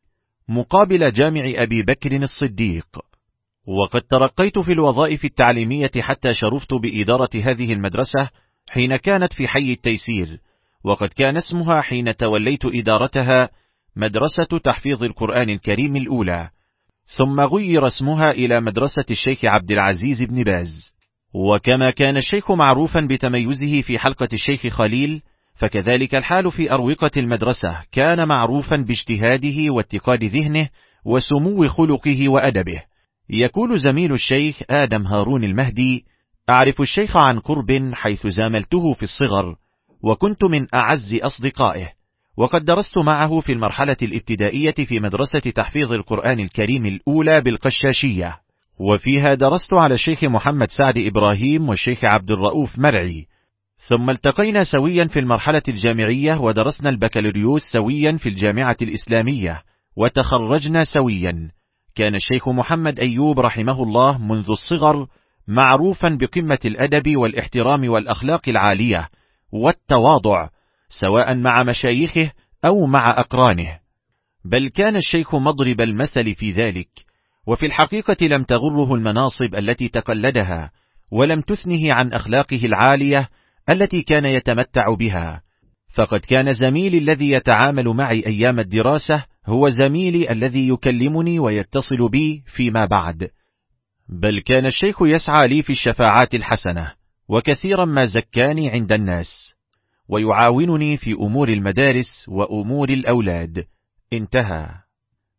مقابل جامع أبي بكر الصديق. وقد ترقيت في الوظائف التعليمية حتى شرفت بإدارة هذه المدرسة حين كانت في حي التيسير، وقد كان اسمها حين توليت إدارتها مدرسة تحفيظ القرآن الكريم الأولى، ثم غير اسمها إلى مدرسة الشيخ عبد العزيز بن باز. وكما كان الشيخ معروفا بتميزه في حلقة الشيخ خليل، فكذلك الحال في أروقة المدرسة، كان معروفا باجتهاده واتقاد ذهنه وسمو خلقه وأدبه. يقول زميل الشيخ آدم هارون المهدي: أعرف الشيخ عن قرب حيث زاملته في الصغر، وكنت من أعز أصدقائه، وقد درست معه في المرحلة الابتدائية في مدرسة تحفيظ القرآن الكريم الأولى بالقشاشية، وفيها درست على الشيخ محمد سعد إبراهيم والشيخ عبد الرؤوف مرعي، ثم التقينا سويا في المرحلة الجامعية ودرسنا البكالوريوس سويا في الجامعة الإسلامية، وتخرجنا سويا. كان الشيخ محمد أيوب رحمه الله منذ الصغر معروفا بقمة الأدب والاحترام والأخلاق العالية والتواضع، سواء مع مشايخه أو مع أقرانه، بل كان الشيخ مضرب المثل في ذلك. وفي الحقيقة لم تغره المناصب التي تقلدها، ولم تثنه عن أخلاقه العالية التي كان يتمتع بها، فقد كان زميلي الذي يتعامل معي أيام الدراسة هو زميلي الذي يكلمني ويتصل بي فيما بعد، بل كان الشيخ يسعى لي في الشفاعات الحسنة، وكثيرا ما زكاني عند الناس، ويعاونني في أمور المدارس وأمور الأولاد. انتهى.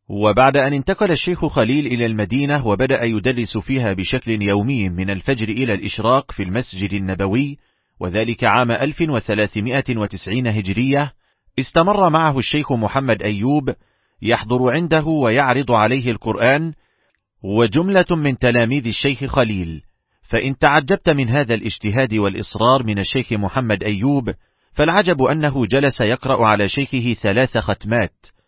وبعد أن انتقل الشيخ خليل إلى المدينة وبدأ يدرس فيها بشكل يومي من الفجر إلى الإشراق في المسجد النبوي، وذلك عام ألف وثلاثمائة وتسعين هجرية، استمر معه الشيخ محمد أيوب يحضر عنده ويعرض عليه القرآن، وجملة من تلاميذ الشيخ خليل. فإن تعجبت من هذا الاجتهاد والإصرار من الشيخ محمد أيوب، فالعجب أنه جلس يقرأ على شيخه ثلاث ختمات،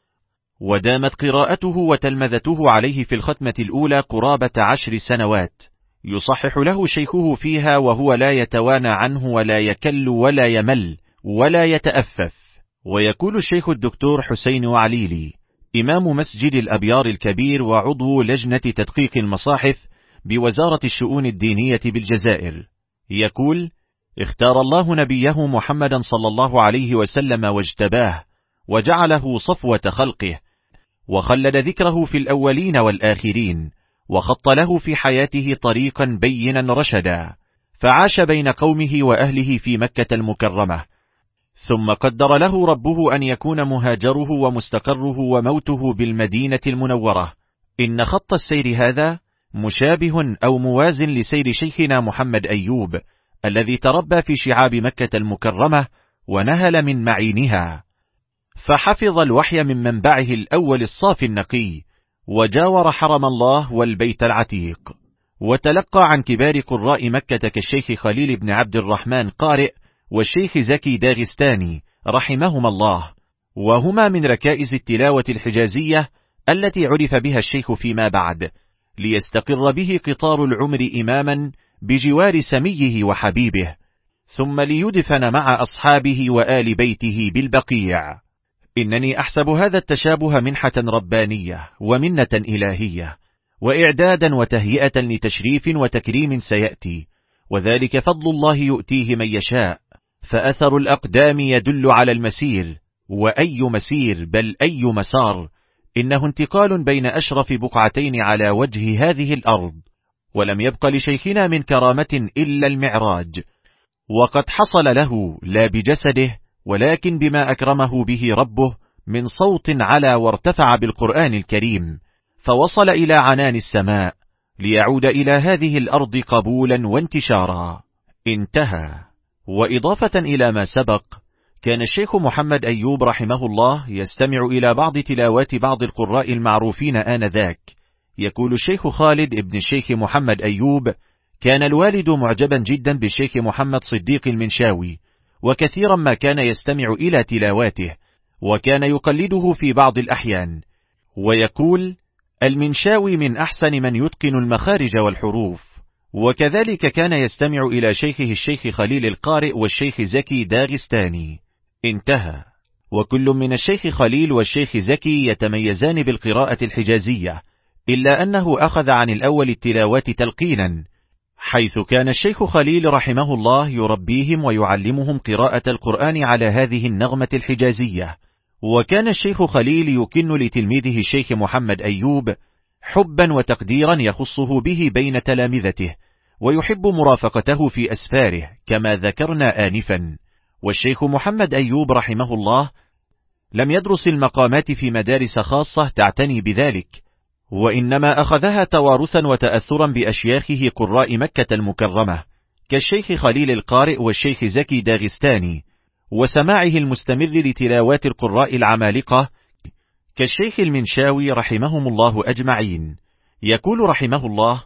ودامت قراءته وتلمذته عليه في الختمة الأولى قرابة عشر سنوات، يصحح له شيخه فيها وهو لا يتوانى عنه ولا يكل ولا يمل ولا يتأفف. ويقول الشيخ الدكتور حسين وعليلي إمام مسجد الأبيار الكبير وعضو لجنة تدقيق المصاحف بوزارة الشؤون الدينية بالجزائر، يقول: اختار الله نبيه محمدا صلى الله عليه وسلم واجتباه وجعله صفوة خلقه، وخلد ذكره في الأولين والآخرين، وخط له في حياته طريقا بينا رشدا، فعاش بين قومه وأهله في مكة المكرمة، ثم قدر له ربه أن يكون مهاجره ومستقره وموته بالمدينة المنورة. إن خط السير هذا مشابه أو موازن لسير شيخنا محمد أيوب الذي تربى في شعاب مكة المكرمة ونهل من معينها، فحفظ الوحي من منبعه الأول الصافي النقي، وجاور حرم الله والبيت العتيق، وتلقى عن كبار قراء مكة كالشيخ خليل بن عبد الرحمن قارئ والشيخ زكي داغستاني رحمهما الله، وهما من ركائز التلاوة الحجازية التي عرف بها الشيخ فيما بعد، ليستقر به قطار العمر إماما بجوار سميه وحبيبه، ثم ليدفن مع أصحابه وآل بيته بالبقيع. إنني أحسب هذا التشابه منحة ربانية ومنة إلهية، وإعدادا وتهيئة لتشريف وتكريم سيأتي، وذلك فضل الله يؤتيه من يشاء، فأثر الأقدام يدل على المسير، وأي مسير بل أي مسار، إنه انتقال بين أشرف بقعتين على وجه هذه الأرض، ولم يبق لشيخنا من كرامة إلا المعراج، وقد حصل له لا بجسده ولكن بما أكرمه به ربه من صوت على وارتفع بالقرآن الكريم، فوصل إلى عنان السماء ليعود إلى هذه الأرض قبولا وانتشارا. انتهى. وإضافة إلى ما سبق، كان الشيخ محمد أيوب رحمه الله يستمع إلى بعض تلاوات بعض القراء المعروفين آنذاك. يقول الشيخ خالد ابن الشيخ محمد أيوب: كان الوالد معجبا جدا بالشيخ محمد صديق المنشاوي، وكثيرا ما كان يستمع إلى تلاواته، وكان يقلده في بعض الأحيان. ويقول: المنشاوي من أحسن من يتقن المخارج والحروف. وكذلك كان يستمع إلى شيخه الشيخ خليل القارئ والشيخ زكي داغستاني. انتهى. وكل من الشيخ خليل والشيخ زكي يتميزان بالقراءة الحجازية، إلا أنه أخذ عن الأول التلاوات تلقينا، حيث كان الشيخ خليل رحمه الله يربيهم ويعلمهم قراءة القرآن على هذه النغمة الحجازية. وكان الشيخ خليل يكن لتلميذه الشيخ محمد أيوب حبا وتقديرا يخصه به بين تلامذته، ويحب مرافقته في أسفاره كما ذكرنا آنفا. والشيخ محمد أيوب رحمه الله لم يدرس المقامات في مدارس خاصة تعتني بذلك، وإنما أخذها توارثا وتأثرا بأشياخه قراء مكة المكرمة كالشيخ خليل القارئ والشيخ زكي داغستاني، وسماعه المستمر لتلاوات القراء العمالقة كالشيخ المنشاوي رحمهم الله أجمعين. يقول رحمه الله: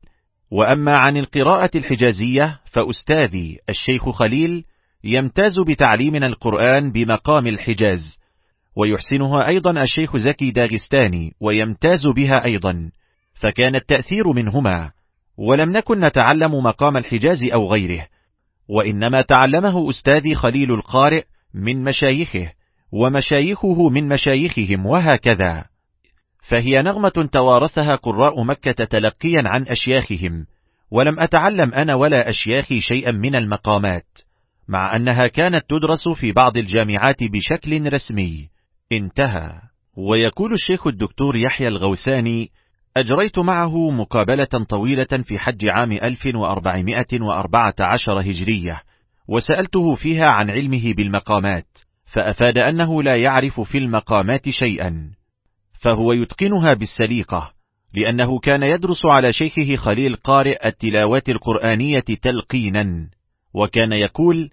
وأما عن القراءة الحجازية فأستاذي الشيخ خليل يمتاز بتعليمنا القرآن بمقام الحجاز، ويحسنها أيضا الشيخ زكي داغستاني ويمتاز بها أيضا، فكان التأثير منهما، ولم نكن نتعلم مقام الحجاز أو غيره، وإنما تعلمه أستاذي خليل القارئ من مشايخه، ومشايخه من مشايخهم، وهكذا. فهي نغمة توارثها قراء مكة تلقيا عن أشياخهم، ولم أتعلم أنا ولا أشياخي شيئا من المقامات، مع أنها كانت تدرس في بعض الجامعات بشكل رسمي. انتهى. ويقول الشيخ الدكتور يحيى الغوثاني: أجريت معه مقابلة طويلة في حج عام ألف وأربعمائة وأربعة عشر هجرية، وسألته فيها عن علمه بالمقامات، فأفاد أنه لا يعرف في المقامات شيئا. فهو يتقنها بالسليقة، لأنه كان يدرس على شيخه خليل قارئ التلاوات القرآنية تلقينا، وكان يقول: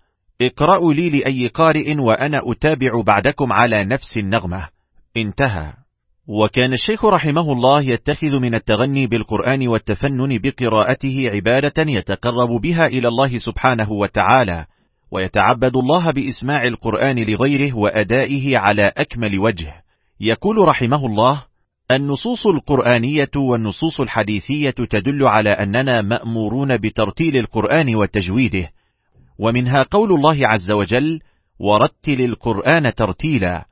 اقرأوا لي لأي قارئ وأنا أتابع بعدكم على نفس النغمة. انتهى. وكان الشيخ رحمه الله يتخذ من التغني بالقرآن والتفنن بقراءته عبادة يتقرب بها إلى الله سبحانه وتعالى، ويتعبد الله بإسماع القرآن لغيره وأدائه على أكمل وجه. يقول رحمه الله: النصوص القرآنية والنصوص الحديثية تدل على أننا مأمورون بترتيل القرآن وتجويده، ومنها قول الله عز وجل: ورتل القرآن ترتيلا.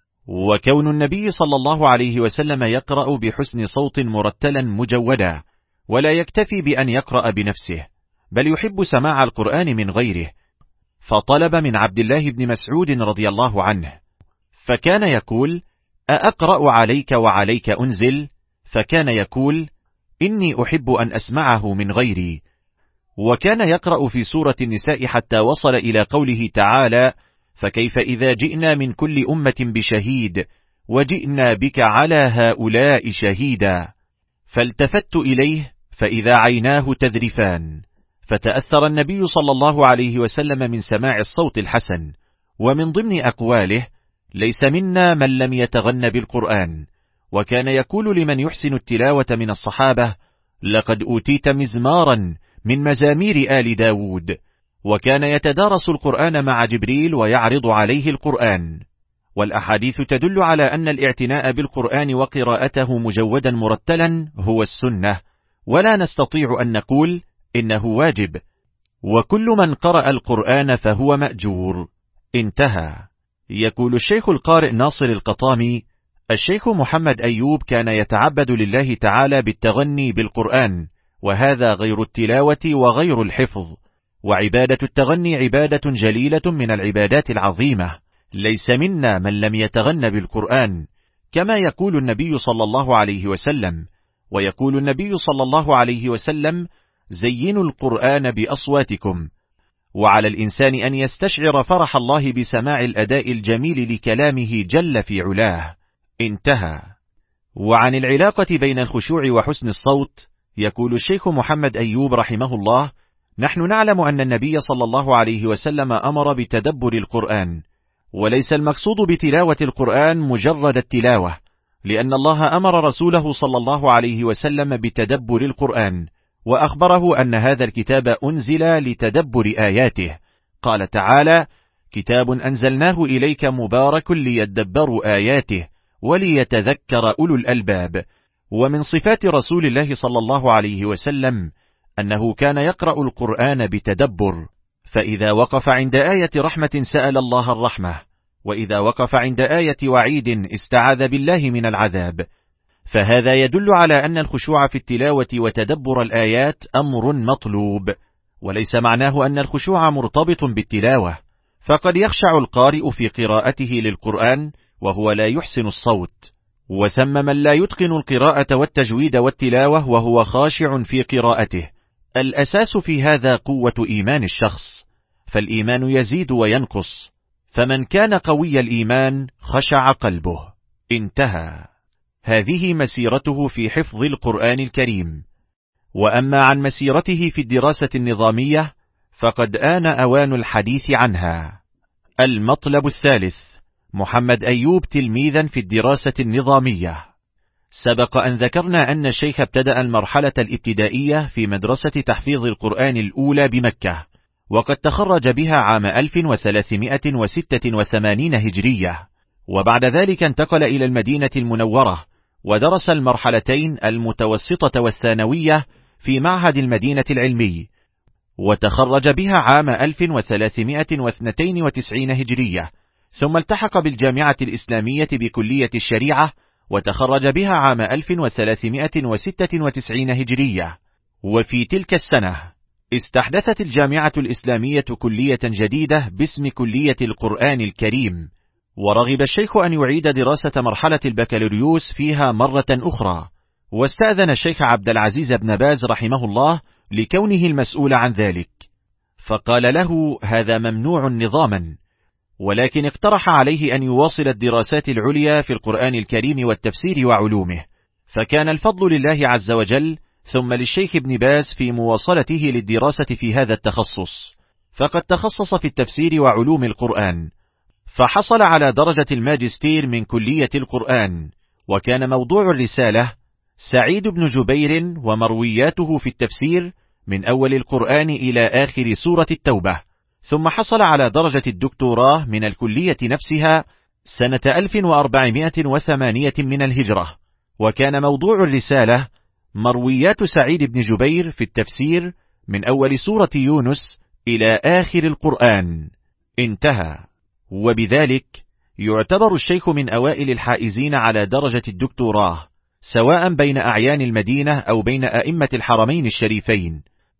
وكون النبي صلى الله عليه وسلم يقرأ بحسن صوت مرتلا مجودا، ولا يكتفي بأن يقرأ بنفسه، بل يحب سماع القرآن من غيره، فطلب من عبد الله بن مسعود رضي الله عنه، فكان يقول: أأقرأ عليك وعليك أنزل؟ فكان يقول: إني أحب أن أسمعه من غيري. وكان يقرأ في سورة النساء حتى وصل إلى قوله تعالى: فكيف إذا جئنا من كل أمة بشهيد وجئنا بك على هؤلاء شهيدا. فالتفت إليه فإذا عيناه تذرفان، فتأثر النبي صلى الله عليه وسلم من سماع الصوت الحسن. ومن ضمن أقواله: ليس منا من لم يتغن بالقرآن. وكان يقول لمن يحسن التلاوة من الصحابة: لقد أوتيت مزمارا من مزامير آل داود. وكان يتدارس القرآن مع جبريل ويعرض عليه القرآن. والأحاديث تدل على أن الاعتناء بالقرآن وقراءته مجودا مرتلا هو السنة، ولا نستطيع أن نقول إنه واجب، وكل من قرأ القرآن فهو مأجور. انتهى. يقول الشيخ القارئ ناصر القطامي: الشيخ محمد أيوب كان يتعبد لله تعالى بالتغني بالقرآن، وهذا غير التلاوة وغير الحفظ. وعبادة التغني عبادة جليلة من العبادات العظيمة، ليس منا من لم يتغن بالقرآن، كما يقول النبي صلى الله عليه وسلم. ويقول النبي صلى الله عليه وسلم: زينوا القرآن بأصواتكم. وعلى الإنسان أن يستشعر فرح الله بسماع الأداء الجميل لكلامه جل في علاه. انتهى. وعن العلاقة بين الخشوع وحسن الصوت يقول الشيخ محمد أيوب رحمه الله: نحن نعلم أن النبي صلى الله عليه وسلم أمر بتدبر القرآن، وليس المقصود بتلاوة القرآن مجرد التلاوة، لأن الله أمر رسوله صلى الله عليه وسلم بتدبر القرآن، وأخبره أن هذا الكتاب أنزل لتدبر آياته. قال تعالى: كتاب أنزلناه إليك مبارك ليدبروا آياته وليتذكر أولو الألباب. ومن صفات رسول الله صلى الله عليه وسلم أنه كان يقرأ القرآن بتدبر، فإذا وقف عند آية رحمة سأل الله الرحمة، وإذا وقف عند آية وعيد استعاذ بالله من العذاب. فهذا يدل على أن الخشوع في التلاوة وتدبر الآيات أمر مطلوب، وليس معناه أن الخشوع مرتبط بالتلاوة، فقد يخشع القارئ في قراءته للقرآن وهو لا يحسن الصوت، وثم من لا يتقن القراءة والتجويد والتلاوة وهو خاشع في قراءته. الأساس في هذا قوة إيمان الشخص، فالإيمان يزيد وينقص، فمن كان قوي الإيمان خشع قلبه. انتهى. هذه مسيرته في حفظ القرآن الكريم. وأما عن مسيرته في الدراسة النظامية فقد آن أوان الحديث عنها. المطلب الثالث: محمد أيوب تلميذا في الدراسة النظامية. سبق أن ذكرنا أن الشيخ ابتدأ المرحلة الابتدائية في مدرسة تحفيظ القرآن الأولى بمكة، وقد تخرج بها عام ألف وثلاثمائة وستة وثمانين هجرية، وبعد ذلك انتقل إلى المدينة المنورة ودرس المرحلتين المتوسطة والثانوية في معهد المدينة العلمي، وتخرج بها عام ألف وثلاثمائة واثنين وتسعين هجرية، ثم التحق بالجامعة الإسلامية بكلية الشريعة وتخرج بها عام ألف وثلاثمائة وستة وتسعين هجرية. وفي تلك السنة استحدثت الجامعة الإسلامية كلية جديدة باسم كلية القرآن الكريم، ورغب الشيخ أن يعيد دراسة مرحلة البكالوريوس فيها مرة أخرى، واستأذن الشيخ عبد العزيز بن باز رحمه الله لكونه المسؤول عن ذلك، فقال له: هذا ممنوع نظاما، ولكن اقترح عليه أن يواصل الدراسات العليا في القرآن الكريم والتفسير وعلومه، فكان الفضل لله عز وجل ثم للشيخ ابن باز في مواصلته للدراسة في هذا التخصص، فقد تخصص في التفسير وعلوم القرآن، فحصل على درجة الماجستير من كلية القرآن. وكان موضوع الرسالة سعيد بن جبير ومروياته في التفسير من أول القرآن إلى آخر سورة التوبة. ثم حصل على درجة الدكتوراه من الكلية نفسها سنة ألف وأربعمائة وثمانية من الهجرة، وكان موضوع الرسالة مرويات سعيد بن جبير في التفسير من أول سورة يونس إلى آخر القرآن. انتهى. وبذلك يعتبر الشيخ من أوائل الحائزين على درجة الدكتوراه، سواء بين أعيان المدينة أو بين أئمة الحرمين الشريفين.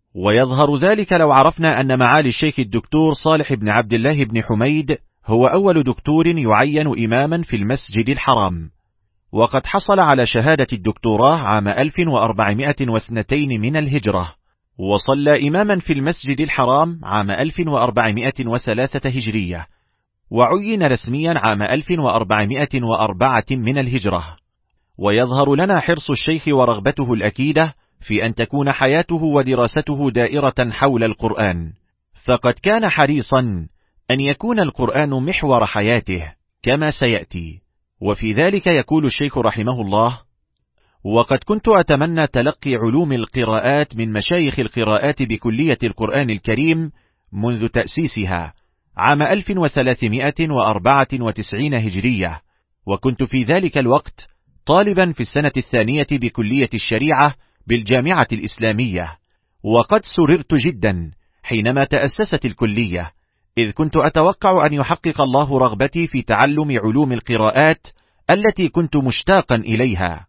ويظهر ذلك لو عرفنا أن معالي الشيخ الدكتور صالح بن عبد الله بن حميد هو أول دكتور يعين إماما في المسجد الحرام، وقد حصل على شهادة الدكتوراه عام ألف وأربعمائة واثنين من الهجرة، وصلى إماما في المسجد الحرام عام ألف وأربعمائة وثلاثة هجرية، وعين رسميا عام ألف وأربعمائة وأربعة من الهجرة. ويظهر لنا حرص الشيخ ورغبته الأكيدة في أن تكون حياته ودراسته دائرة حول القرآن، فقد كان حريصا أن يكون القرآن محور حياته كما سيأتي. وفي ذلك يقول الشيخ رحمه الله: وقد كنت أتمنى تلقي علوم القراءات من مشايخ القراءات بكلية القرآن الكريم منذ تأسيسها عام ألف وثلاثمائة وأربعة وتسعين هجرية، وكنت في ذلك الوقت طالبا في السنة الثانية بكلية الشريعة بالجامعة الإسلامية. وقد سررت جدا حينما تأسست الكلية، إذ كنت أتوقع أن يحقق الله رغبتي في تعلم علوم القراءات التي كنت مشتاقا إليها،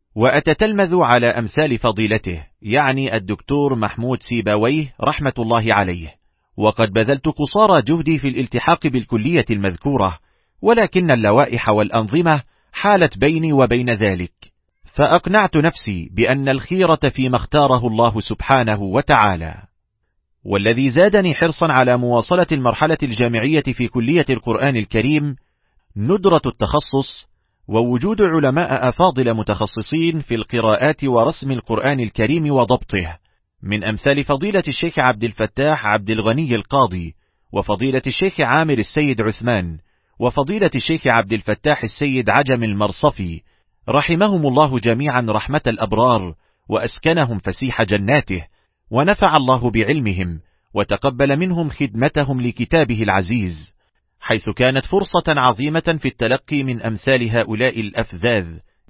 وأتتلمذ على أمثال فضيلته، يعني الدكتور محمود سيباويه رحمة الله عليه. وقد بذلت قصارى جهدي في الالتحاق بالكلية المذكورة، ولكن اللوائح والأنظمة حالت بيني وبين ذلك، فأقنعت نفسي بأن الخيرة فيما اختاره الله سبحانه وتعالى. والذي زادني حرصا على مواصلة المرحلة الجامعية في كلية القرآن الكريم ندرة التخصص ووجود علماء أفاضل متخصصين في القراءات ورسم القرآن الكريم وضبطه، من أمثال فضيلة الشيخ عبد الفتاح عبد الغني القاضي، وفضيلة الشيخ عامر السيد عثمان، وفضيلة الشيخ عبد الفتاح السيد عجم المرصفي، رحمهم الله جميعا رحمة الأبرار، وأسكنهم فسيح جناته، ونفع الله بعلمهم، وتقبل منهم خدمتهم لكتابه العزيز، حيث كانت فرصة عظيمة في التلقي من أمثال هؤلاء الأفذاذ،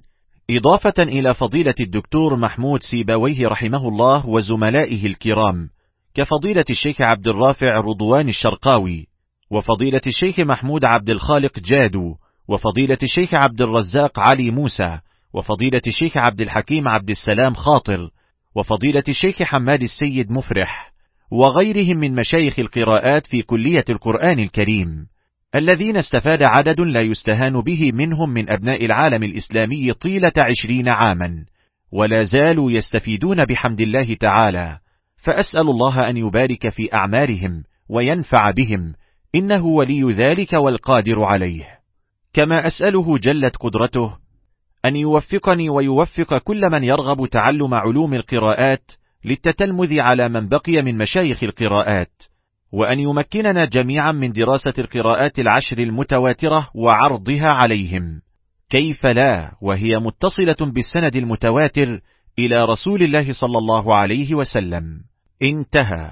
إضافة إلى فضيلة الدكتور محمود سيباويه رحمه الله وزملائه الكرام، كفضيلة الشيخ عبد الرافع رضوان الشرقاوي، وفضيلة الشيخ محمود عبد الخالق جادو، وفضيلة الشيخ عبد الرزاق علي موسى، وفضيلة الشيخ عبد الحكيم عبد السلام خاطر، وفضيلة الشيخ حماد السيد مفرح، وغيرهم من مشايخ القراءات في كلية القرآن الكريم، الذين استفاد عدد لا يستهان به منهم من أبناء العالم الإسلامي طيلة عشرين عاما، ولا زالوا يستفيدون بحمد الله تعالى. فأسأل الله أن يبارك في أعمارهم وينفع بهم، إنه ولي ذلك والقادر عليه. كما أسأله جلت قدرته أن يوفقني ويوفق كل من يرغب تعلم علوم القراءات للتتلمذ على من بقي من مشايخ القراءات، وأن يمكننا جميعا من دراسة القراءات العشر المتواترة وعرضها عليهم، كيف لا وهي متصلة بالسند المتواتر إلى رسول الله صلى الله عليه وسلم. انتهى.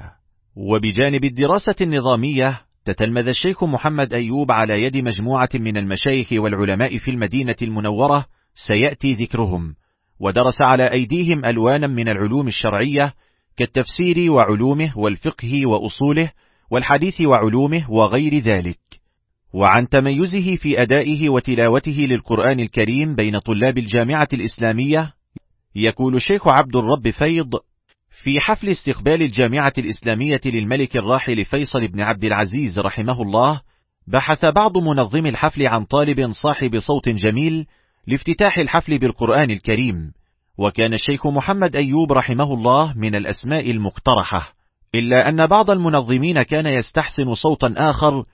وبجانب الدراسة النظامية تتلمذ الشيخ محمد أيوب على يد مجموعة من المشايخ والعلماء في المدينة المنورة سيأتي ذكرهم، ودرس على أيديهم ألوانا من العلوم الشرعية كالتفسير وعلومه والفقه وأصوله والحديث وعلومه وغير ذلك. وعن تميزه في أدائه وتلاوته للقرآن الكريم بين طلاب الجامعة الإسلامية يقول الشيخ عبد الرب فيض: في حفل استقبال الجامعة الإسلامية للملك الراحل فيصل بن عبد العزيز رحمه الله، بحث بعض منظمي الحفل عن طالب صاحب صوت جميل لافتتاح الحفل بالقرآن الكريم، وكان الشيخ محمد أيوب رحمه الله من الأسماء المقترحة، إلا أن بعض المنظمين كان يستحسن صوتا آخر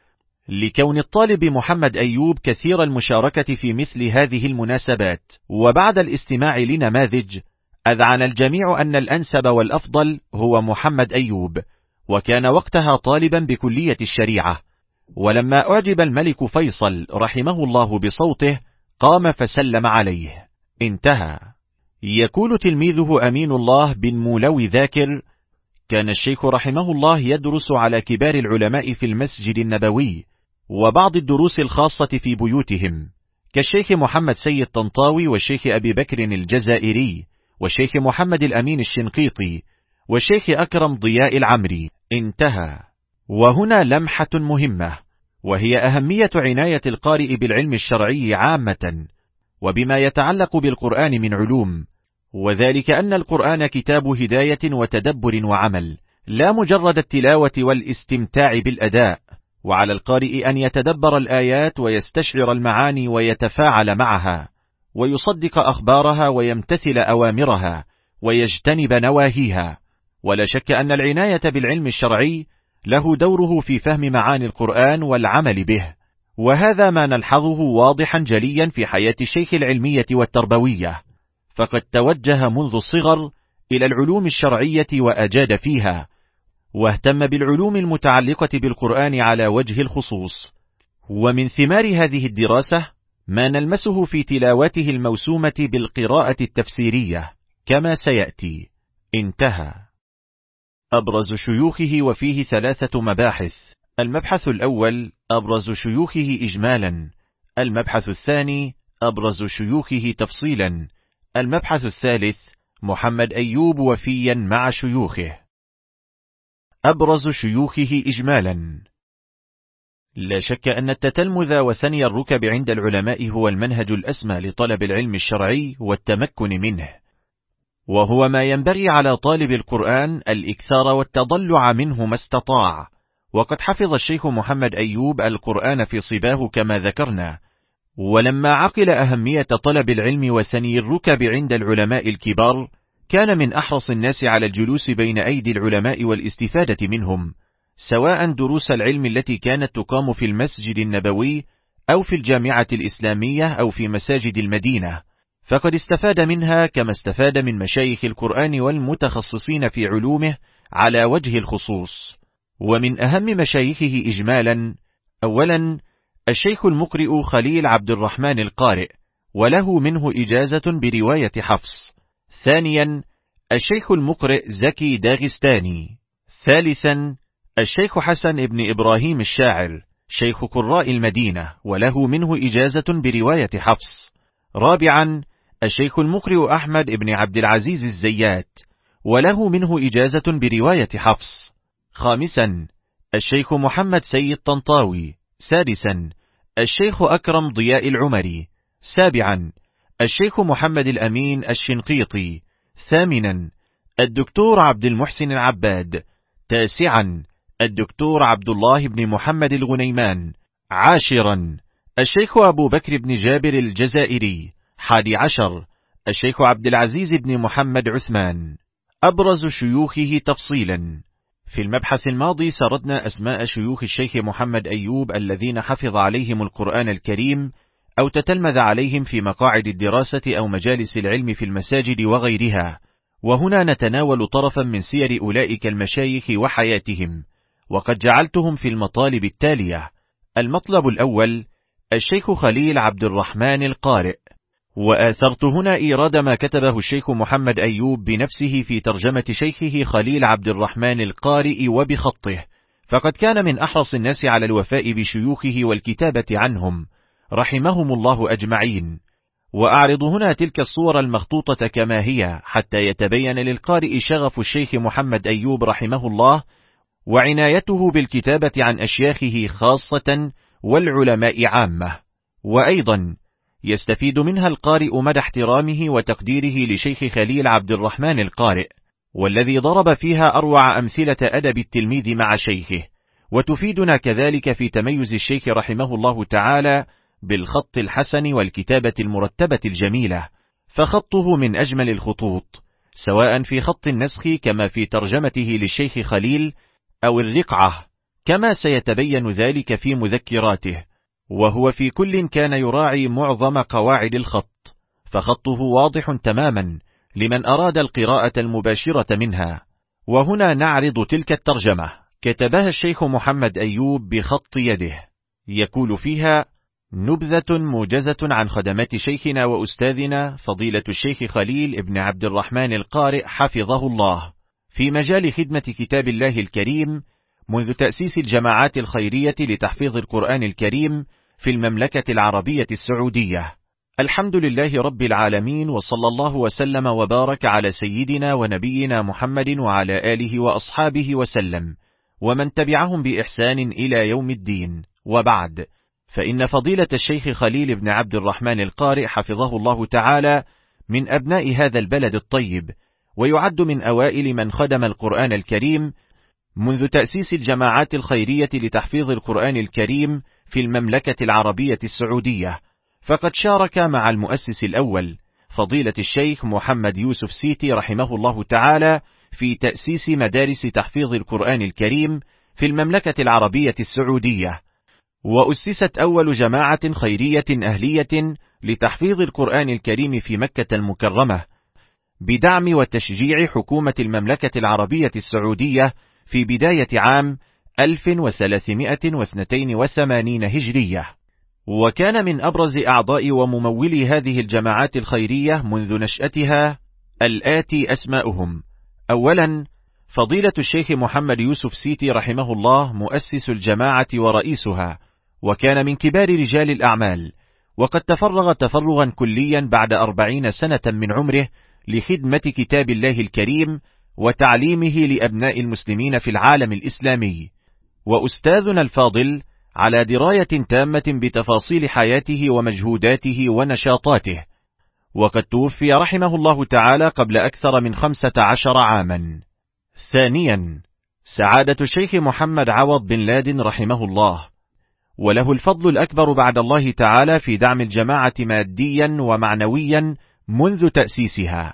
لكون الطالب محمد أيوب كثير المشاركة في مثل هذه المناسبات، وبعد الاستماع لنماذج أذعن الجميع أن الأنسب والأفضل هو محمد أيوب، وكان وقتها طالبا بكلية الشريعة. ولما أعجب الملك فيصل رحمه الله بصوته قام فسلم عليه. انتهى. يقول تلميذه أمين الله بن مولوي ذاكر: كان الشيخ رحمه الله يدرس على كبار العلماء في المسجد النبوي وبعض الدروس الخاصة في بيوتهم، كالشيخ محمد سيد طنطاوي والشيخ أبي بكر الجزائري والشيخ محمد الأمين الشنقيطي والشيخ أكرم ضياء العمري. انتهى. وهنا لمحة مهمة، وهي أهمية عناية القارئ بالعلم الشرعي عامة وبما يتعلق بالقرآن من علوم، وذلك أن القرآن كتاب هداية وتدبر وعمل، لا مجرد التلاوة والاستمتاع بالأداء. وعلى القارئ أن يتدبر الآيات ويستشعر المعاني ويتفاعل معها ويصدق أخبارها ويمتثل أوامرها ويجتنب نواهيها. ولا شك أن العناية بالعلم الشرعي له دوره في فهم معاني القرآن والعمل به، وهذا ما نلحظه واضحا جليا في حياة الشيخ العلمية والتربوية، فقد توجه منذ الصغر إلى العلوم الشرعية وأجاد فيها، واهتم بالعلوم المتعلقة بالقرآن على وجه الخصوص. ومن ثمار هذه الدراسة ما نلمسه في تلاوته الموسومة بالقراءة التفسيرية كما سيأتي. انتهى. أبرز شيوخه، وفيه ثلاثة مباحث: المبحث الأول أبرز شيوخه إجمالا، المبحث الثاني أبرز شيوخه تفصيلا، المبحث الثالث محمد أيوب وفيا مع شيوخه. أبرز شيوخه إجمالا. لا شك أن التتلمذ وثني الركب عند العلماء هو المنهج الأسمى لطلب العلم الشرعي والتمكن منه، وهو ما ينبغي على طالب القرآن الإكثار والتضلع منه ما استطاع. وقد حفظ الشيخ محمد أيوب القرآن في صباه كما ذكرنا، ولما عقل أهمية طلب العلم وثني الركب عند العلماء الكبار كان من أحرص الناس على الجلوس بين أيدي العلماء والاستفادة منهم، سواء دروس العلم التي كانت تقام في المسجد النبوي أو في الجامعة الإسلامية أو في مساجد المدينة، فقد استفاد منها كما استفاد من مشايخ القرآن والمتخصصين في علومه على وجه الخصوص. ومن أهم مشايخه إجمالا: أولا الشيخ المقرئ خليل عبد الرحمن القارئ، وله منه إجازة برواية حفص. ثانيا الشيخ المقرئ زكي داغستاني. ثالثا الشيخ حسن ابن إبراهيم الشاعر، شيخ قراء المدينة، وله منه إجازة برواية حفص. رابعا الشيخ المقرئ أحمد ابن عبد العزيز الزيات، وله منه إجازة برواية حفص. خامسا الشيخ محمد سيد طنطاوي. سادسا الشيخ أكرم ضياء العمري. سابعا الشيخ محمد الأمين الشنقيطي. ثامنا الدكتور عبد المحسن العباد. تاسعا الدكتور عبد الله بن محمد الغنيمان. عاشرا الشيخ أبو بكر بن جابر الجزائري. حادي عشر الشيخ عبد العزيز بن محمد عثمان. أبرز شيوخه تفصيلا. في المبحث الماضي سردنا أسماء شيوخ الشيخ محمد أيوب الذين حفظ عليهم القرآن الكريم أو تتلمذ عليهم في مقاعد الدراسة أو مجالس العلم في المساجد وغيرها، وهنا نتناول طرفا من سير أولئك المشايخ وحياتهم، وقد جعلتهم في المطالب التالية. المطلب الأول الشيخ خليل عبد الرحمن القارئ، وآثرت هنا إيراد ما كتبه الشيخ محمد أيوب بنفسه في ترجمة شيخه خليل عبد الرحمن القارئ وبخطه، فقد كان من أحرص الناس على الوفاء بشيوخه والكتابة عنهم رحمهم الله أجمعين. وأعرض هنا تلك الصور المخطوطة كما هي حتى يتبين للقارئ شغف الشيخ محمد أيوب رحمه الله وعنايته بالكتابة عن أشياخه خاصة والعلماء عامة. وأيضا يستفيد منها القارئ مدى احترامه وتقديره لشيخ خليل عبد الرحمن القارئ، والذي ضرب فيها أروع أمثلة أدب التلميذ مع شيخه، وتفيدنا كذلك في تميز الشيخ رحمه الله تعالى بالخط الحسن والكتابة المرتبة الجميلة، فخطه من أجمل الخطوط، سواء في خط النسخ كما في ترجمته للشيخ خليل أو الرقعة كما سيتبين ذلك في مذكراته، وهو في كل كان يراعي معظم قواعد الخط، فخطه واضح تماما لمن أراد القراءة المباشرة منها. وهنا نعرض تلك الترجمة، كتبها الشيخ محمد أيوب بخط يده، يقول فيها: نبذة موجزة عن خدمات شيخنا وأستاذنا فضيلة الشيخ خليل ابن عبد الرحمن القارئ حفظه الله في مجال خدمة كتاب الله الكريم منذ تأسيس الجماعات الخيرية لتحفيظ القرآن الكريم في المملكة العربية السعودية. الحمد لله رب العالمين، وصلى الله وسلم وبارك على سيدنا ونبينا محمد وعلى آله وأصحابه وسلم، ومن تبعهم بإحسان إلى يوم الدين. وبعد، فإن فضيلة الشيخ خليل بن عبد الرحمن القارئ حفظه الله تعالى من أبناء هذا البلد الطيب، ويعد من أوائل من خدم القرآن الكريم منذ تأسيس الجماعات الخيرية لتحفيظ القرآن الكريم في المملكة العربية السعودية، فقد شارك مع المؤسس الأول فضيلة الشيخ محمد يوسف سيتي رحمه الله تعالى في تأسيس مدارس تحفيظ القرآن الكريم في المملكة العربية السعودية، وأسست أول جماعة خيرية أهلية لتحفيظ القرآن الكريم في مكة المكرمة بدعم وتشجيع حكومة المملكة العربية السعودية في بداية عام ألف وثلاثمائة واثنين وثمانين هجرية. وكان من أبرز أعضاء وممولي هذه الجماعات الخيرية منذ نشأتها الآتي أسماؤهم: أولا، فضيلة الشيخ محمد يوسف سيتي رحمه الله مؤسس الجماعة ورئيسها، وكان من كبار رجال الأعمال، وقد تفرغ تفرغا كليا بعد أربعين سنة من عمره لخدمة كتاب الله الكريم وتعليمه لأبناء المسلمين في العالم الإسلامي. وأستاذنا الفاضل على دراية تامة بتفاصيل حياته ومجهوداته ونشاطاته، وقد توفي رحمه الله تعالى قبل أكثر من خمسة عشر عاما. ثانيا، سعادة الشيخ محمد عوض بن لادن رحمه الله، وله الفضل الأكبر بعد الله تعالى في دعم الجماعة ماديا ومعنويا منذ تأسيسها.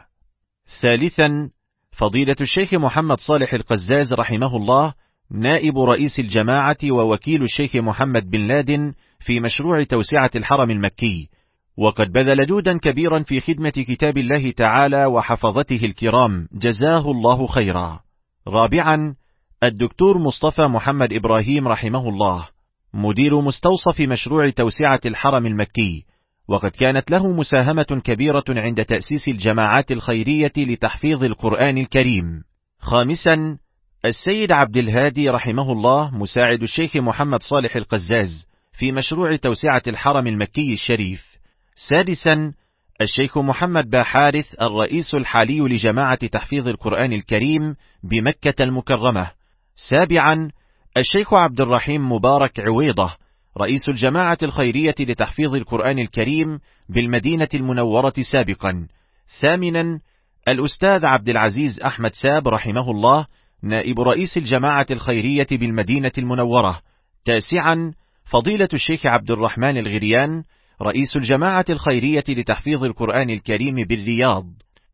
ثالثا، فضيلة الشيخ محمد صالح القزاز رحمه الله، نائب رئيس الجماعة ووكيل الشيخ محمد بن لادن في مشروع توسعة الحرم المكي، وقد بذل جودا كبيرا في خدمة كتاب الله تعالى وحفظته الكرام، جزاه الله خيرا. رابعا، الدكتور مصطفى محمد إبراهيم رحمه الله، مدير مستوصف مشروع توسعة الحرم المكي، وقد كانت له مساهمة كبيرة عند تأسيس الجماعات الخيرية لتحفيظ القرآن الكريم. خامسا، السيد عبد الهادي رحمه الله، مساعد الشيخ محمد صالح القزاز في مشروع توسعة الحرم المكي الشريف. سادسا، الشيخ محمد باحارث، الرئيس الحالي لجماعة تحفيظ القرآن الكريم بمكة المكرمة. سابعا، الشيخ عبد الرحيم مبارك عويضة، رئيس الجماعة الخيرية لتحفيظ القرآن الكريم بالمدينة المنورة سابقا. ثامنا، الأستاذ عبد العزيز أحمد ساب رحمه الله، نائب رئيس الجماعة الخيرية بالمدينة المنورة. تاسعا، فضيلة الشيخ عبد الرحمن الغريان، رئيس الجماعة الخيرية لتحفيظ القرآن الكريم بالرياض.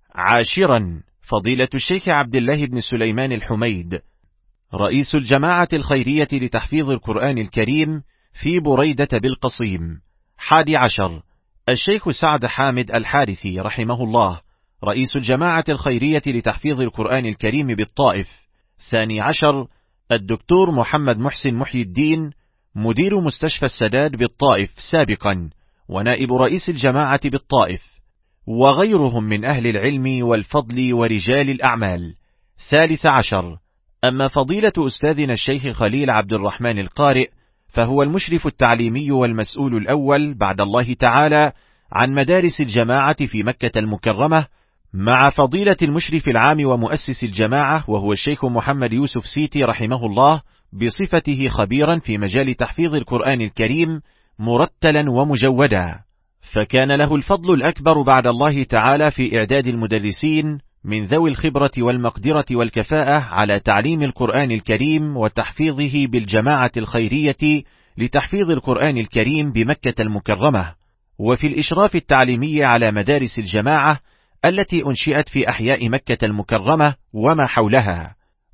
عاشرا، فضيلة الشيخ عبد الله بن سليمان الحميد، رئيس الجماعة الخيرية لتحفيظ القرآن الكريم في بريدة بالقصيم. حادي عشر، الشيخ سعد حامد الحارثي رحمه الله، رئيس الجماعة الخيرية لتحفيظ القرآن الكريم بالطائف. ثاني عشر، الدكتور محمد محسن محي الدين، مدير مستشفى السداد بالطائف سابقا، ونائب رئيس الجماعة بالطائف، وغيرهم من أهل العلم والفضل ورجال الأعمال. ثالث عشر، أما فضيلة أستاذنا الشيخ خليل عبد الرحمن القارئ، فهو المشرف التعليمي والمسؤول الأول بعد الله تعالى عن مدارس الجماعة في مكة المكرمة، مع فضيلة المشرف العام ومؤسس الجماعة وهو الشيخ محمد يوسف سيتي رحمه الله، بصفته خبيرا في مجال تحفيظ القرآن الكريم مرتلا ومجودا، فكان له الفضل الأكبر بعد الله تعالى في إعداد المدرسين من ذوي الخبرة والمقدرة والكفاءة على تعليم القرآن الكريم وتحفيظه بالجماعة الخيرية لتحفيظ القرآن الكريم بمكة المكرمة، وفي الإشراف التعليمي على مدارس الجماعة التي أنشئت في أحياء مكة المكرمة وما حولها.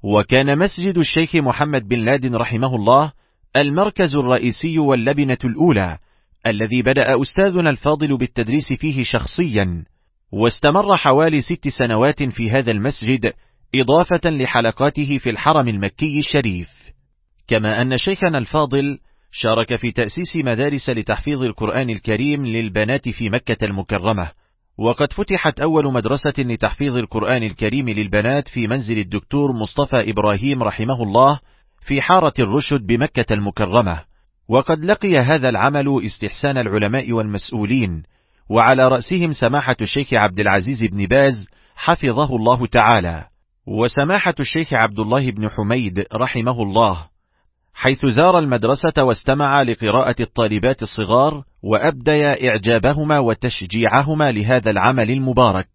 وكان مسجد الشيخ محمد بن لادن رحمه الله المركز الرئيسي واللبنة الأولى الذي بدأ أستاذنا الفاضل بالتدريس فيه شخصيا، واستمر حوالي ست سنوات في هذا المسجد إضافة لحلقاته في الحرم المكي الشريف. كما أن شيخنا الفاضل شارك في تأسيس مدارس لتحفيظ القرآن الكريم للبنات في مكة المكرمة، وقد فتحت أول مدرسة لتحفيظ القرآن الكريم للبنات في منزل الدكتور مصطفى إبراهيم رحمه الله في حارة الرشد بمكة المكرمة، وقد لقي هذا العمل استحسان العلماء والمسؤولين، وعلى رأسهم سماحة الشيخ عبد العزيز بن باز حفظه الله تعالى، وسماحة الشيخ عبد الله بن حميد رحمه الله، حيث زار المدرسة واستمع لقراءة الطالبات الصغار وأبدى إعجابهما وتشجيعهما لهذا العمل المبارك.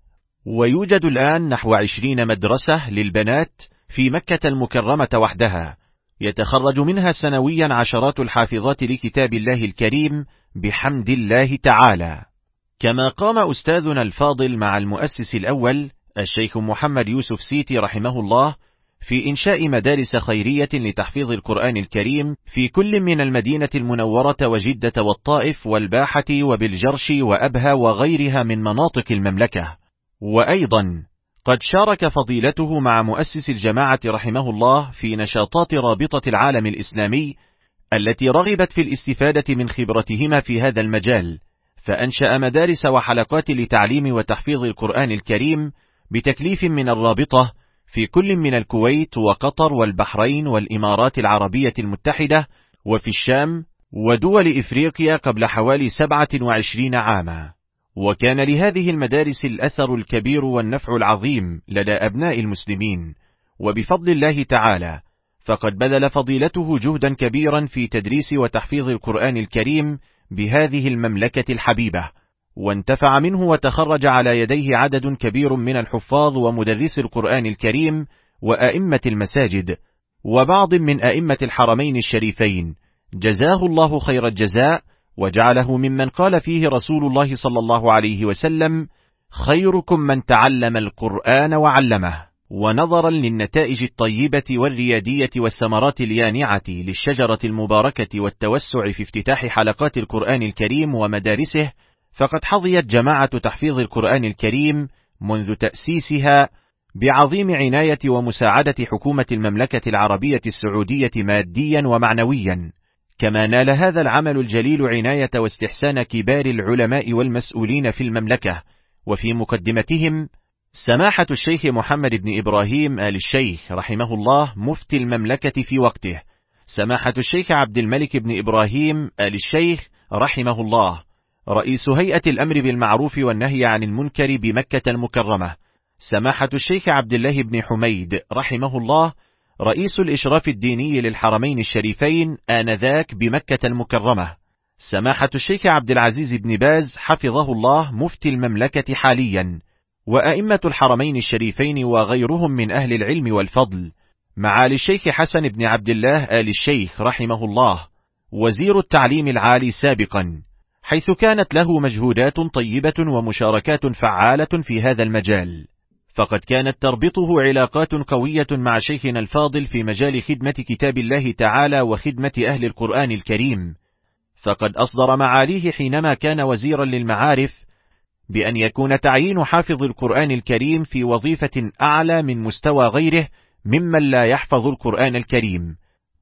ويوجد الآن نحو عشرين مدرسة للبنات في مكة المكرمة وحدها، يتخرج منها سنويا عشرات الحافظات لكتاب الله الكريم بحمد الله تعالى. كما قام أستاذنا الفاضل مع المؤسس الأول الشيخ محمد يوسف سيتي رحمه الله في إنشاء مدارس خيرية لتحفيظ القرآن الكريم في كل من المدينة المنورة وجدة والطائف والباحة وبالجرش وأبها وغيرها من مناطق المملكة. وأيضا قد شارك فضيلته مع مؤسس الجماعة رحمه الله في نشاطات رابطة العالم الإسلامي التي رغبت في الاستفادة من خبرتهما في هذا المجال، فأنشأ مدارس وحلقات لتعليم وتحفيظ القرآن الكريم بتكليف من الرابطة في كل من الكويت وقطر والبحرين والإمارات العربية المتحدة وفي الشام ودول إفريقيا قبل حوالي سبعة وعشرين عاما. وكان لهذه المدارس الأثر الكبير والنفع العظيم لدى أبناء المسلمين، وبفضل الله تعالى فقد بذل فضيلته جهدا كبيرا في تدريس وتحفيظ القرآن الكريم بهذه المملكة الحبيبة، وانتفع منه وتخرج على يديه عدد كبير من الحفاظ ومدرس القرآن الكريم وأئمة المساجد وبعض من أئمة الحرمين الشريفين، جزاه الله خير الجزاء، وجعله ممن قال فيه رسول الله صلى الله عليه وسلم: خيركم من تعلم القرآن وعلمه. ونظرا للنتائج الطيبة والريادية والثمرات اليانعة للشجرة المباركة والتوسع في افتتاح حلقات القرآن الكريم ومدارسه، فقد حظيت جماعة تحفيظ القرآن الكريم منذ تأسيسها بعظيم عناية ومساعدة حكومة المملكة العربية السعودية ماديا ومعنويا. كما نال هذا العمل الجليل عناية واستحسان كبار العلماء والمسؤولين في المملكة، وفي مقدمتهم سماحة الشيخ محمد بن إبراهيم آل الشيخ رحمه الله مفتي المملكة في وقته، سماحة الشيخ عبد الملك بن إبراهيم آل الشيخ رحمه الله رئيس هيئة الأمر بالمعروف والنهي عن المنكر بمكة المكرمة، سماحة الشيخ عبد الله بن حميد رحمه الله رئيس الإشراف الديني للحرمين الشريفين آنذاك بمكة المكرمة، سماحة الشيخ عبد العزيز بن باز حفظه الله مفتي المملكة حاليا، وأئمة الحرمين الشريفين وغيرهم من أهل العلم والفضل، معالي الشيخ حسن بن عبد الله آل الشيخ رحمه الله وزير التعليم العالي سابقا، حيث كانت له مجهودات طيبة ومشاركات فعالة في هذا المجال، فقد كانت تربطه علاقات قوية مع شيخنا الفاضل في مجال خدمة كتاب الله تعالى وخدمة أهل القرآن الكريم، فقد أصدر معاليه حينما كان وزيرا للمعارف بأن يكون تعيين حافظ القرآن الكريم في وظيفة أعلى من مستوى غيره ممن لا يحفظ القرآن الكريم،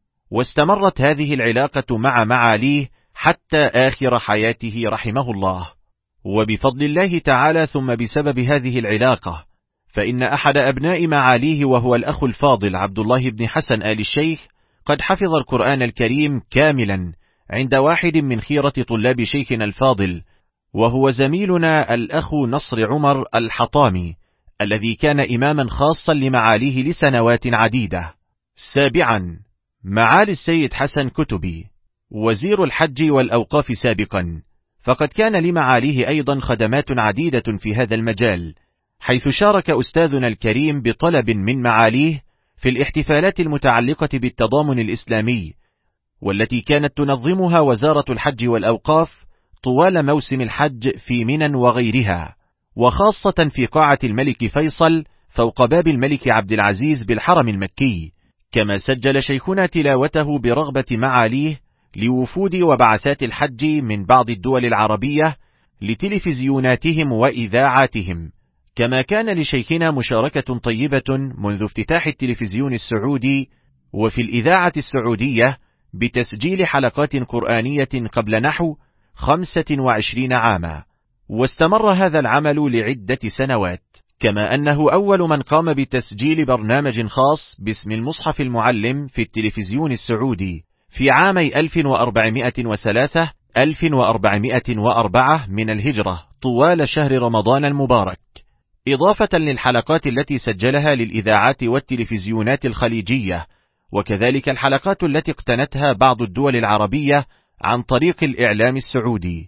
واستمرت هذه العلاقة مع معاليه حتى آخر حياته رحمه الله. وبفضل الله تعالى ثم بسبب هذه العلاقة، فإن أحد أبناء معاليه وهو الأخ الفاضل عبد الله بن حسن آل الشيخ قد حفظ القرآن الكريم كاملا عند واحد من خيرة طلاب شيخنا الفاضل، وهو زميلنا الأخ نصر عمر الحطامي الذي كان إماما خاصا لمعاليه لسنوات عديدة. سابعا، معالي السيد حسن كتبي وزير الحج والأوقاف سابقا، فقد كان لمعاليه أيضا خدمات عديدة في هذا المجال، حيث شارك أستاذنا الكريم بطلب من معاليه في الاحتفالات المتعلقة بالتضامن الإسلامي، والتي كانت تنظمها وزارة الحج والأوقاف طوال موسم الحج في منى وغيرها، وخاصة في قاعة الملك فيصل، فوق باب الملك عبد العزيز بالحرم المكي. كما سجل شيخنا تلاوته برغبة معاليه لوفود وبعثات الحج من بعض الدول العربية لتلفزيوناتهم وإذاعاتهم. كما كان لشيخنا مشاركة طيبة منذ افتتاح التلفزيون السعودي وفي الإذاعة السعودية بتسجيل حلقات قرآنية قبل نحو خمسة وعشرين عاما، واستمر هذا العمل لعدة سنوات. كما أنه أول من قام بتسجيل برنامج خاص باسم المصحف المعلم في التلفزيون السعودي في عامي ألف وأربعمائة وثلاثة ألف وأربعمائة وأربعة من الهجرة طوال شهر رمضان المبارك، إضافة للحلقات التي سجلها للإذاعات والتلفزيونات الخليجية، وكذلك الحلقات التي اقتنتها بعض الدول العربية عن طريق الإعلام السعودي،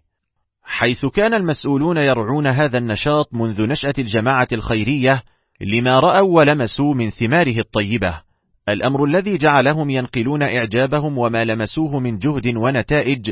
حيث كان المسؤولون يرعون هذا النشاط منذ نشأة الجماعة الخيرية لما رأوا ولمسوا من ثماره الطيبة، الأمر الذي جعلهم ينقلون إعجابهم وما لمسوه من جهد ونتائج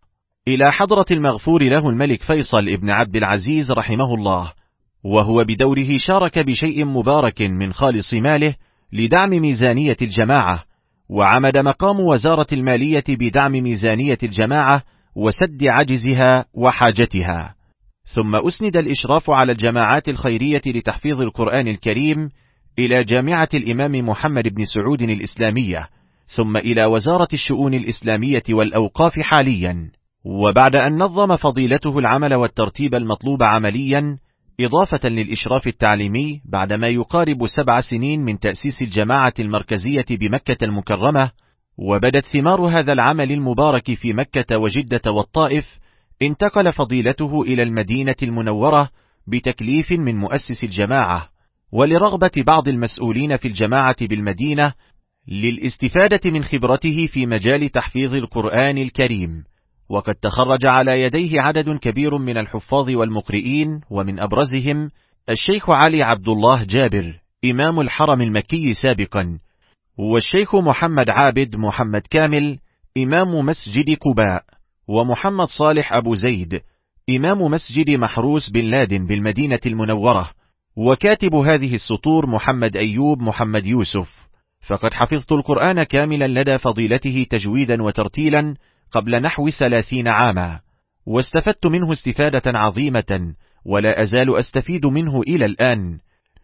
إلى حضرة المغفور له الملك فيصل ابن عبد العزيز رحمه الله، وهو بدوره شارك بشيء مبارك من خالص ماله لدعم ميزانية الجماعة، وعمد مقام وزارة المالية بدعم ميزانية الجماعة وسد عجزها وحاجتها. ثم أسند الإشراف على الجماعات الخيرية لتحفيظ القرآن الكريم إلى جامعة الإمام محمد بن سعود الإسلامية، ثم إلى وزارة الشؤون الإسلامية والأوقاف حاليا. وبعد أن نظم فضيلته العمل والترتيب المطلوب عمليا، إضافة للإشراف التعليمي، بعدما يقارب سبع سنين من تأسيس الجماعة المركزية بمكة المكرمة، وبدت ثمار هذا العمل المبارك في مكة وجدة والطائف، انتقل فضيلته إلى المدينة المنورة بتكليف من مؤسس الجماعة، ولرغبة بعض المسؤولين في الجماعة بالمدينة للاستفادة من خبرته في مجال تحفيظ القرآن الكريم. وقد تخرج على يديه عدد كبير من الحفاظ والمقرئين، ومن أبرزهم الشيخ علي عبد الله جابر إمام الحرم المكي سابقا، والشيخ محمد عابد محمد كامل إمام مسجد قباء، ومحمد صالح أبو زيد إمام مسجد محروس بن لادن بالمدينة المنورة، وكاتب هذه السطور محمد أيوب محمد يوسف. فقد حفظت القرآن كاملا لدى فضيلته تجويدا وترتيلا قبل نحو ثلاثين عاما، واستفدت منه استفادة عظيمة، ولا أزال أستفيد منه إلى الآن،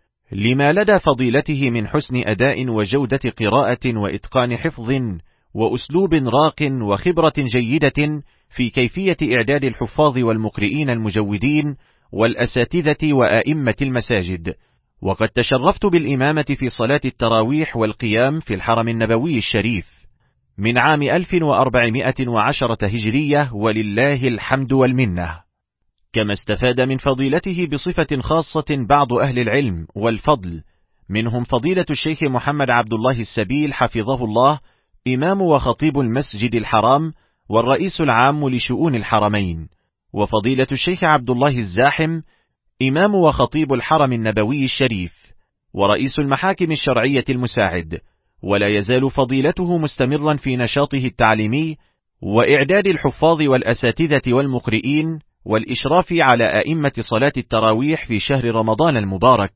لما لدى فضيلته من حسن أداء وجودة قراءة وإتقان حفظ وأسلوب راق وخبرة جيدة في كيفية إعداد الحفاظ والمقرئين المجودين والأساتذة وآئمة المساجد. وقد تشرفت بالإمامة في صلاة التراويح والقيام في الحرم النبوي الشريف من عام ألف وأربعمائة وعشرة هجرية، ولله الحمد والمنة. كما استفاد من فضيلته بصفة خاصة بعض أهل العلم والفضل، منهم فضيلة الشيخ محمد عبد الله السبيل حفظه الله إمام وخطيب المسجد الحرام والرئيس العام لشؤون الحرمين، وفضيلة الشيخ عبد الله الزاحم إمام وخطيب الحرم النبوي الشريف ورئيس المحاكم الشرعية المساعد. ولا يزال فضيلته مستمرا في نشاطه التعليمي وإعداد الحفاظ والأساتذة والمقرئين والإشراف على أئمة صلاة التراويح في شهر رمضان المبارك.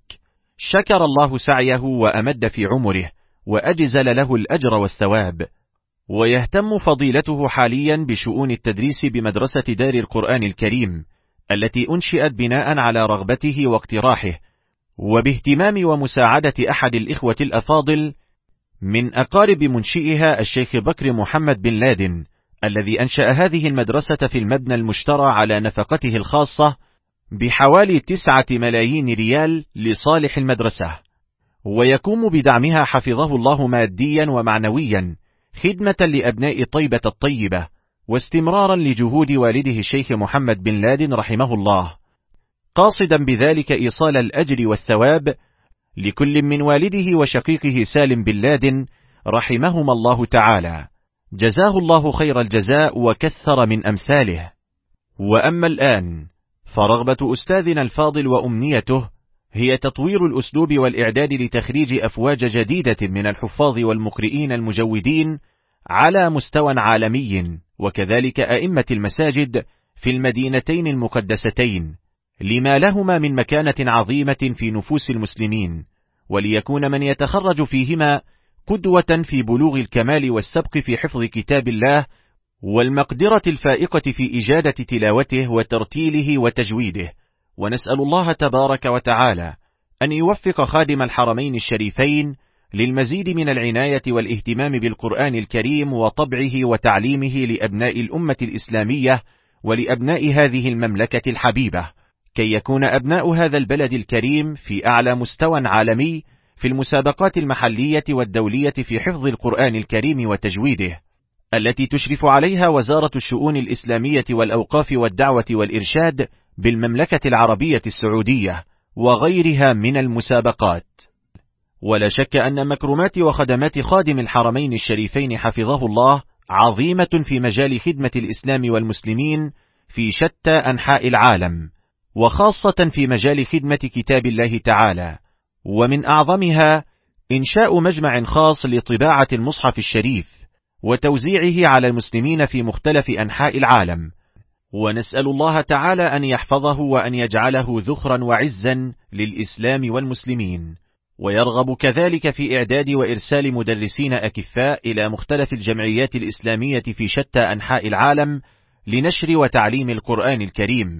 شكر الله سعيه وأمد في عمره وأجزل له الأجر والثواب. ويهتم فضيلته حاليا بشؤون التدريس بمدرسة دار القرآن الكريم التي أنشئت بناء على رغبته واقتراحه، وباهتمام ومساعدة أحد الإخوة الأفاضل من أقارب منشئها الشيخ بكر محمد بن لادن، الذي أنشأ هذه المدرسة في المبنى المشترى على نفقته الخاصة بحوالي تسعة ملايين ريال لصالح المدرسة، ويقوم بدعمها حفظه الله ماديا ومعنويا خدمة لأبناء طيبة الطيبة، واستمرارا لجهود والده الشيخ محمد بن لادن رحمه الله، قاصدا بذلك إيصال الأجر والثواب لكل من والده وشقيقه سالم بن لادن رحمهما الله تعالى، جزاه الله خير الجزاء وكثر من أمثاله. وأما الآن فرغبة أستاذنا الفاضل وأمنيته هي تطوير الأسلوب والإعداد لتخريج أفواج جديدة من الحفاظ والمقرئين المجودين على مستوى عالمي، وكذلك أئمة المساجد في المدينتين المقدستين، لما لهما من مكانة عظيمة في نفوس المسلمين، وليكون من يتخرج فيهما قدوة في بلوغ الكمال والسبق في حفظ كتاب الله والمقدرة الفائقة في إجادة تلاوته وترتيله وتجويده. ونسأل الله تبارك وتعالى أن يوفق خادم الحرمين الشريفين للمزيد من العناية والاهتمام بالقرآن الكريم وطبعه وتعليمه لأبناء الأمة الإسلامية ولأبناء هذه المملكة الحبيبة، كي يكون أبناء هذا البلد الكريم في أعلى مستوى عالمي في المسابقات المحلية والدولية في حفظ القرآن الكريم وتجويده، التي تشرف عليها وزارة الشؤون الإسلامية والأوقاف والدعوة والإرشاد بالمملكة العربية السعودية وغيرها من المسابقات. ولا شك أن مكرمات وخدمات خادم الحرمين الشريفين حفظه الله عظيمة في مجال خدمة الإسلام والمسلمين في شتى أنحاء العالم، وخاصة في مجال خدمة كتاب الله تعالى، ومن أعظمها إنشاء مجمع خاص لطباعة المصحف الشريف وتوزيعه على المسلمين في مختلف أنحاء العالم. ونسأل الله تعالى أن يحفظه وأن يجعله ذخرا وعزا للإسلام والمسلمين، ويرغب كذلك في إعداد وإرسال مدرسين أكفاء إلى مختلف الجمعيات الإسلامية في شتى أنحاء العالم لنشر وتعليم القرآن الكريم.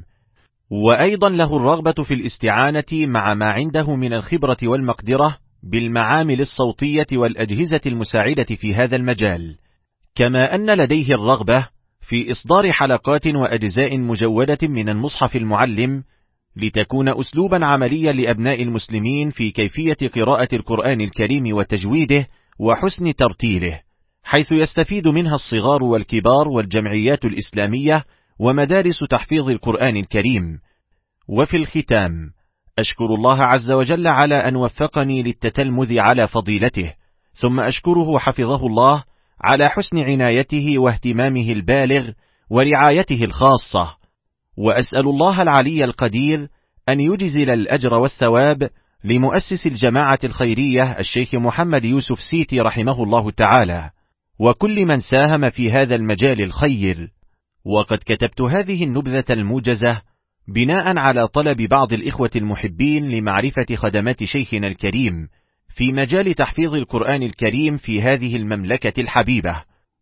وأيضا له الرغبة في الاستعانة مع ما عنده من الخبرة والمقدرة بالمعامل الصوتية والأجهزة المساعدة في هذا المجال، كما أن لديه الرغبة في إصدار حلقات وأجزاء مجودة من المصحف المعلم لتكون أسلوبا عمليا لأبناء المسلمين في كيفية قراءة القرآن الكريم وتجويده وحسن ترتيله، حيث يستفيد منها الصغار والكبار والجمعيات الإسلامية ومدارس تحفيظ القرآن الكريم. وفي الختام أشكر الله عز وجل على أن وفقني للتتلمذ على فضيلته، ثم أشكره حفظه الله على حسن عنايته واهتمامه البالغ ورعايته الخاصة، وأسأل الله العلي القدير أن يجزل الأجر والثواب لمؤسس الجماعة الخيرية الشيخ محمد يوسف سيتي رحمه الله تعالى، وكل من ساهم في هذا المجال الخير. وقد كتبت هذه النبذة الموجزة بناء على طلب بعض الإخوة المحبين لمعرفة خدمات شيخنا الكريم في مجال تحفيظ القرآن الكريم في هذه المملكة الحبيبة.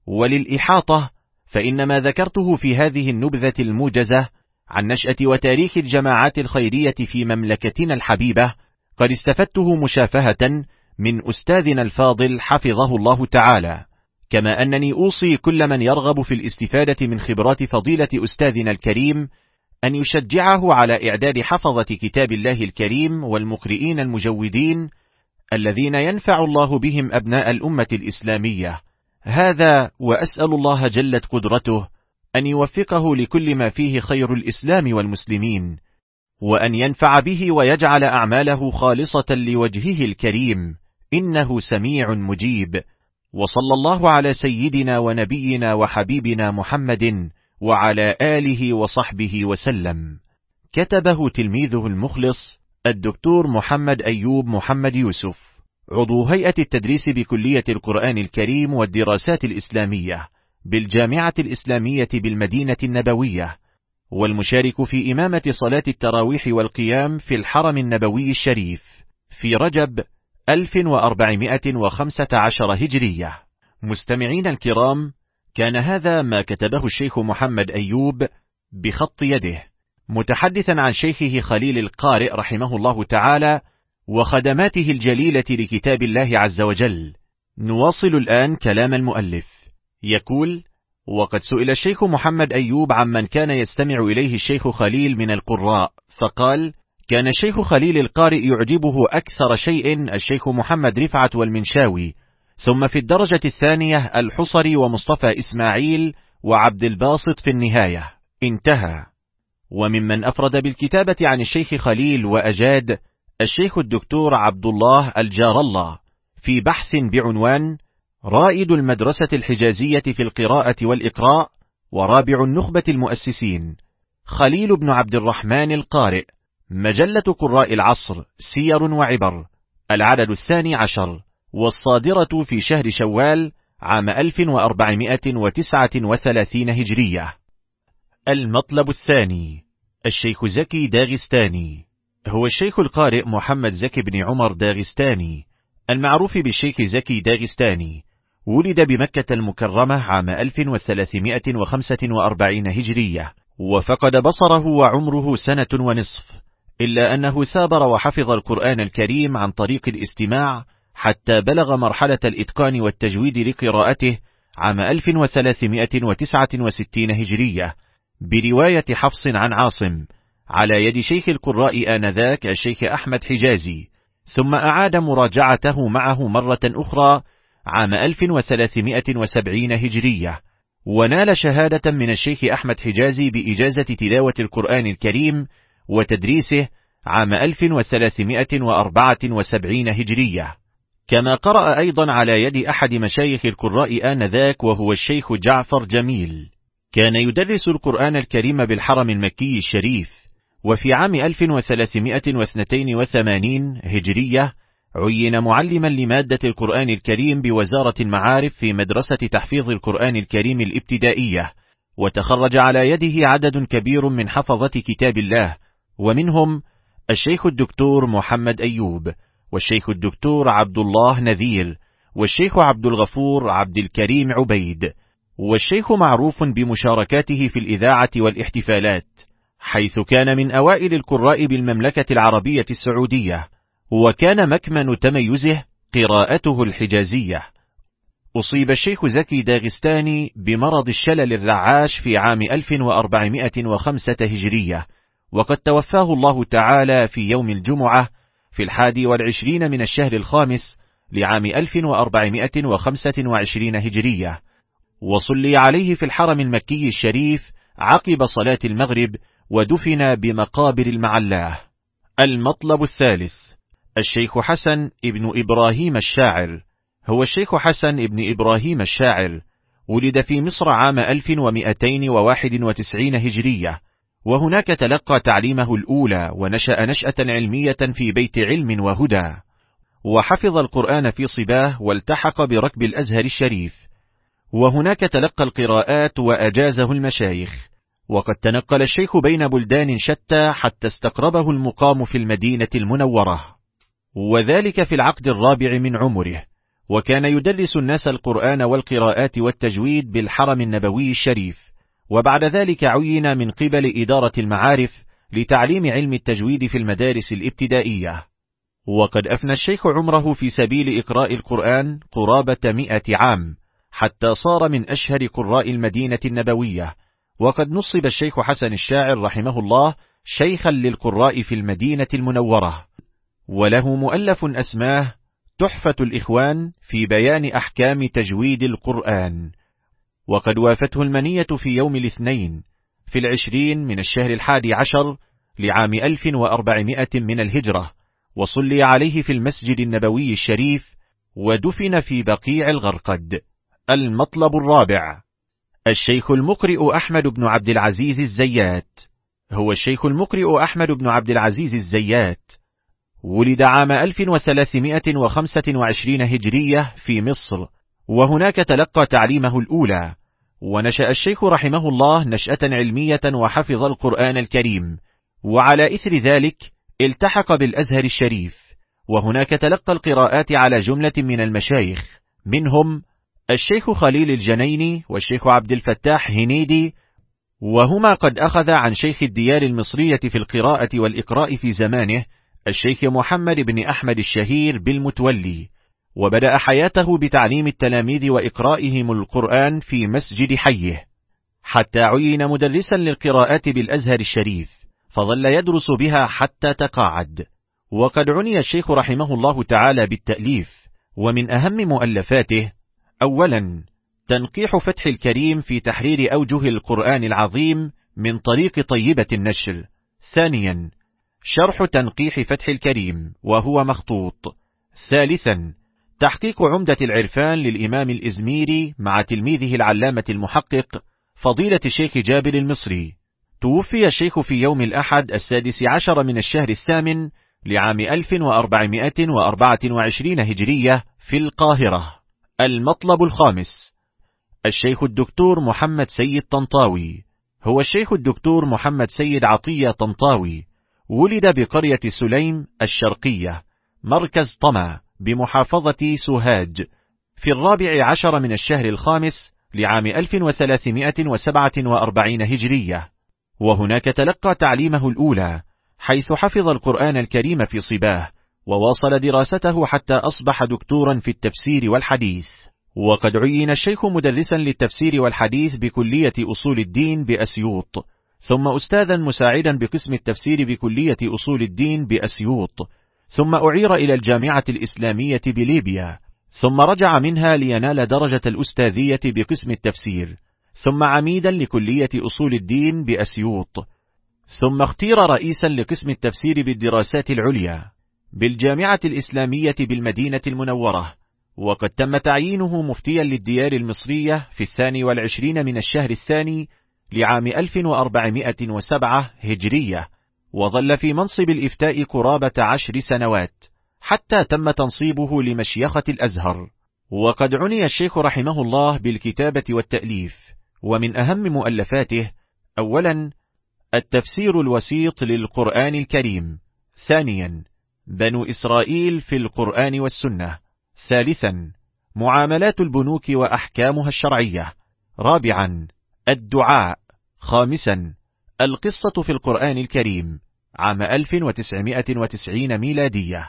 وللإحاطة فإن ما ذكرته في هذه النبذة الموجزة عن نشأة وتاريخ الجماعات الخيرية في مملكتنا الحبيبة قد استفدته مشافهة من أستاذنا الفاضل حفظه الله تعالى، كما أنني أوصي كل من يرغب في الاستفادة من خبرات فضيلة أستاذنا الكريم أن يشجعه على إعداد حفظة كتاب الله الكريم والمقرئين المجودين الذين ينفع الله بهم أبناء الأمة الإسلامية. هذا وأسأل الله جلت قدرته أن يوفقه لكل ما فيه خير الإسلام والمسلمين، وأن ينفع به ويجعل أعماله خالصة لوجهه الكريم، إنه سميع مجيب. وصلى الله على سيدنا ونبينا وحبيبنا محمد وعلى آله وصحبه وسلم. كتبه تلميذه المخلص الدكتور محمد أيوب محمد يوسف، عضو هيئة التدريس بكلية القرآن الكريم والدراسات الإسلامية بالجامعة الإسلامية بالمدينة النبوية، والمشارك في إمامة صلاة التراويح والقيام في الحرم النبوي الشريف في رجب ألف وأربعمائة وخمسة عشر هجرية. مستمعين الكرام، كان هذا ما كتبه الشيخ محمد أيوب بخط يده، متحدثا عن شيخه خليل القارئ رحمه الله تعالى وخدماته الجليلة لكتاب الله عز وجل. نواصل الآن كلام المؤلف. يقول: وقد سئل الشيخ محمد أيوب عمن كان يستمع إليه الشيخ خليل من القراء، فقال: كان الشيخ خليل القارئ يعجبه أكثر شيء الشيخ محمد رفعت والمنشاوي، ثم في الدرجة الثانية الحصري ومصطفى إسماعيل وعبد الباسط في النهاية. انتهى. وممن أفرد بالكتابة عن الشيخ خليل وأجاد الشيخ الدكتور عبد الله الجار الله في بحث بعنوان رائد المدرسة الحجازية في القراءة والإقراء ورابع النخبة المؤسسين، خليل بن عبد الرحمن القارئ، مجلة قراء العصر، سير وعبر، العدد الثاني عشر، والصادرة في شهر شوال عام ألف وأربعمائة وتسعة وثلاثين هجرية. المطلب الثاني: الشيخ زكي داغستاني، هو الشيخ القارئ محمد زكي بن عمر داغستاني، المعروف بالشيخ زكي داغستاني، ولد بمكة المكرمة عام ألف وثلاثمائة وخمسة وأربعين هجرية، وفقد بصره وعمره سنة ونصف، إلا أنه ثابر وحفظ القرآن الكريم عن طريق الاستماع حتى بلغ مرحلة الإتقان والتجويد لقراءته عام ألف وثلاثمائة وتسعة وستين هجرية، برواية حفص عن عاصم على يد شيخ القراء آنذاك الشيخ أحمد حجازي، ثم أعاد مراجعته معه مرة أخرى عام ألف وثلاثمائة وسبعين هجرية، ونال شهادة من الشيخ أحمد حجازي بإجازة تلاوة القرآن الكريم وتدريسه عام ألف وثلاثمائة وأربعة وسبعين هجرية. كما قرأ أيضا على يد أحد مشايخ القراء آنذاك وهو الشيخ جعفر جميل، كان يدرس القرآن الكريم بالحرم المكي الشريف. وفي عام ألف وثلاثمائة واثنين وثمانين هجرية عين معلما لمادة القرآن الكريم بوزارة المعارف في مدرسة تحفيظ القرآن الكريم الابتدائية، وتخرج على يده عدد كبير من حفظة كتاب الله، ومنهم الشيخ الدكتور محمد أيوب، والشيخ الدكتور عبد الله نذير، والشيخ عبد الغفور عبد الكريم عبيد، والشيخ معروف بمشاركاته في الإذاعة والاحتفالات، حيث كان من أوائل القراء بالمملكة العربية السعودية، وكان مكمن تميزه قراءته الحجازية. أصيب الشيخ زكي داغستاني بمرض الشلل الرعاش في عام ألف وأربعمائة وخمسة هجرية، وقد توفاه الله تعالى في يوم الجمعة في الحادي والعشرين من الشهر الخامس لعام ألف وأربعمائة وخمسة وعشرين هجرية، وصلي عليه في الحرم المكي الشريف عقب صلاة المغرب، ودفن بمقابر المعلاه. المطلب الثالث: الشيخ حسن ابن إبراهيم الشاعر. هو الشيخ حسن ابن إبراهيم الشاعر، ولد في مصر عام ألف ومائتين وواحد وتسعين هجرية، وهناك تلقى تعليمه الأولى، ونشأ نشأة علمية في بيت علم وهدى، وحفظ القرآن في صباه، والتحق بركب الأزهر الشريف، وهناك تلقى القراءات وأجازه المشايخ. وقد تنقل الشيخ بين بلدان شتى حتى استقربه المقام في المدينة المنورة، وذلك في العقد الرابع من عمره، وكان يدرس الناس القرآن والقراءات والتجويد بالحرم النبوي الشريف، وبعد ذلك عين من قبل إدارة المعارف لتعليم علم التجويد في المدارس الابتدائية. وقد أفنى الشيخ عمره في سبيل إقراء القرآن قرابة مئة عام، حتى صار من أشهر قراء المدينة النبوية. وقد نصب الشيخ حسن الشاعر رحمه الله شيخا للقراء في المدينة المنورة، وله مؤلف أسماه تحفة الإخوان في بيان أحكام تجويد القرآن. وقد وافته المنية في يوم الاثنين في العشرين من الشهر الحادي عشر لعام ألف وأربعمائة من الهجرة، وصلي عليه في المسجد النبوي الشريف، ودفن في بقيع الغرقد. المطلب الرابع: الشيخ المقرئ أحمد بن عبد العزيز الزيات. هو الشيخ المقرئ أحمد بن عبد العزيز الزيات، ولد عام ألف وثلاثمائة وخمسة وعشرين هجرية في مصر، وهناك تلقى تعليمه الأولى، ونشأ الشيخ رحمه الله نشأة علمية وحفظ القرآن الكريم، وعلى إثر ذلك التحق بالأزهر الشريف، وهناك تلقى القراءات على جملة من المشايخ، منهم الشيخ خليل الجنيني والشيخ عبد الفتاح هنيدي، وهما قد أخذ عن شيخ الديار المصرية في القراءة والإقراء في زمانه الشيخ محمد بن أحمد الشهير بالمتولي، وبدأ حياته بتعليم التلاميذ وإقرائهم القرآن في مسجد حيه، حتى عين مدرسا للقراءات بالأزهر الشريف، فظل يدرس بها حتى تقاعد. وقد عني الشيخ رحمه الله تعالى بالتأليف، ومن أهم مؤلفاته: أولا تنقيح فتح الكريم في تحرير أوجه القرآن العظيم من طريق طيبة النشر. ثانيا شرح تنقيح فتح الكريم وهو مخطوط. ثالثا تحقيق عمدة العرفان للإمام الإزميري مع تلميذه العلامة المحقق فضيلة الشيخ جابر المصري. توفي الشيخ في يوم الأحد السادس عشر من الشهر الثامن لعام ألف وأربعمائة وأربعة وعشرين هجرية في القاهرة. المطلب الخامس: الشيخ الدكتور محمد سيد طنطاوي. هو الشيخ الدكتور محمد سيد عطية طنطاوي، ولد بقرية سليم الشرقية مركز طما بمحافظة سوهاج في الرابع عشر من الشهر الخامس لعام ألف وثلاثمائة وسبعة وأربعين هجرية، وهناك تلقى تعليمه الأولى، حيث حفظ القرآن الكريم في صباه، وواصل دراسته حتى أصبح دكتورا في التفسير والحديث. وقد عين الشيخ مدرسا للتفسير والحديث بكلية أصول الدين بأسيوط، ثم أستاذا مساعدا بقسم التفسير بكلية أصول الدين بأسيوط، ثم أعير إلى الجامعة الإسلامية بليبيا، ثم رجع منها لينال درجة الأستاذية بقسم التفسير، ثم عميدا لكلية أصول الدين بأسيوط، ثم اختير رئيسا لقسم التفسير بالدراسات العليا بالجامعة الإسلامية بالمدينة المنورة. وقد تم تعيينه مفتيا للديار المصرية في الثاني والعشرين من الشهر الثاني لعام ألف وأربعمائة وسبعة هجرية، وظل في منصب الإفتاء قرابة عشر سنوات حتى تم تنصيبه لمشيخة الأزهر. وقد عني الشيخ رحمه الله بالكتابة والتأليف، ومن أهم مؤلفاته: أولا التفسير الوسيط للقرآن الكريم، ثانيا بنو إسرائيل في القرآن والسنة، ثالثا معاملات البنوك وأحكامها الشرعية، رابعا الدعاء، خامسا القصة في القرآن الكريم، عام ألف وتسعمائة وتسعين ميلادية.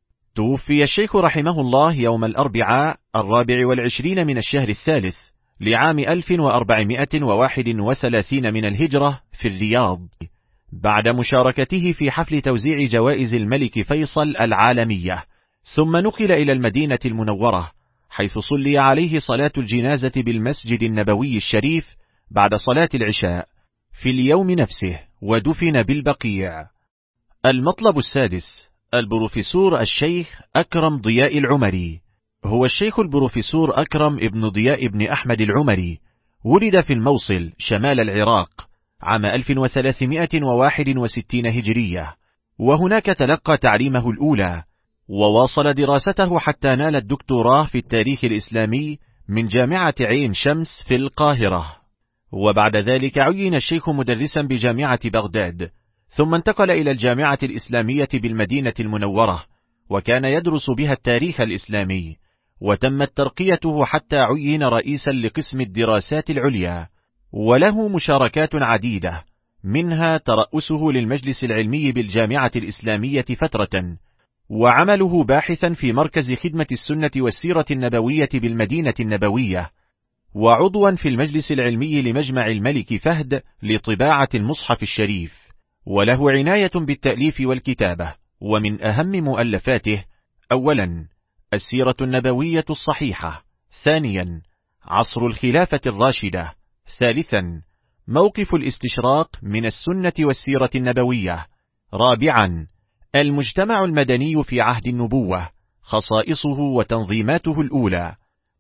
توفي الشيخ رحمه الله يوم الأربعاء الرابع والعشرين من الشهر الثالث لعام ألف وأربعمائة وواحد وثلاثين من الهجرة في الرياض، بعد مشاركته في حفل توزيع جوائز الملك فيصل العالمية، ثم نقل إلى المدينة المنورة، حيث صلي عليه صلاة الجنازة بالمسجد النبوي الشريف بعد صلاة العشاء في اليوم نفسه، ودفن بالبقيع. المطلب السادس: البروفيسور الشيخ أكرم ضياء العمري. هو الشيخ البروفيسور أكرم ابن ضياء ابن أحمد العمري، ولد في الموصل شمال العراق عام ألف وثلاثمائة وواحد وستين هجرية، وهناك تلقى تعليمه الأولى، وواصل دراسته حتى نال الدكتوراه في التاريخ الإسلامي من جامعة عين شمس في القاهرة. وبعد ذلك عين الشيخ مدرسا بجامعة بغداد، ثم انتقل إلى الجامعة الإسلامية بالمدينة المنورة، وكان يدرس بها التاريخ الإسلامي، وتمت ترقيته حتى عين رئيسا لقسم الدراسات العليا، وله مشاركات عديدة، منها ترأسه للمجلس العلمي بالجامعة الإسلامية فترة، وعمله باحثا في مركز خدمة السنة والسيرة النبوية بالمدينة النبوية، وعضوا في المجلس العلمي لمجمع الملك فهد لطباعة المصحف الشريف، وله عناية بالتأليف والكتابة. ومن أهم مؤلفاته: أولا السيرة النبوية الصحيحة، ثانيا عصر الخلافة الراشدة، ثالثا موقف الاستشراق من السنة والسيرة النبوية، رابعا المجتمع المدني في عهد النبوة، خصائصه وتنظيماته الأولى،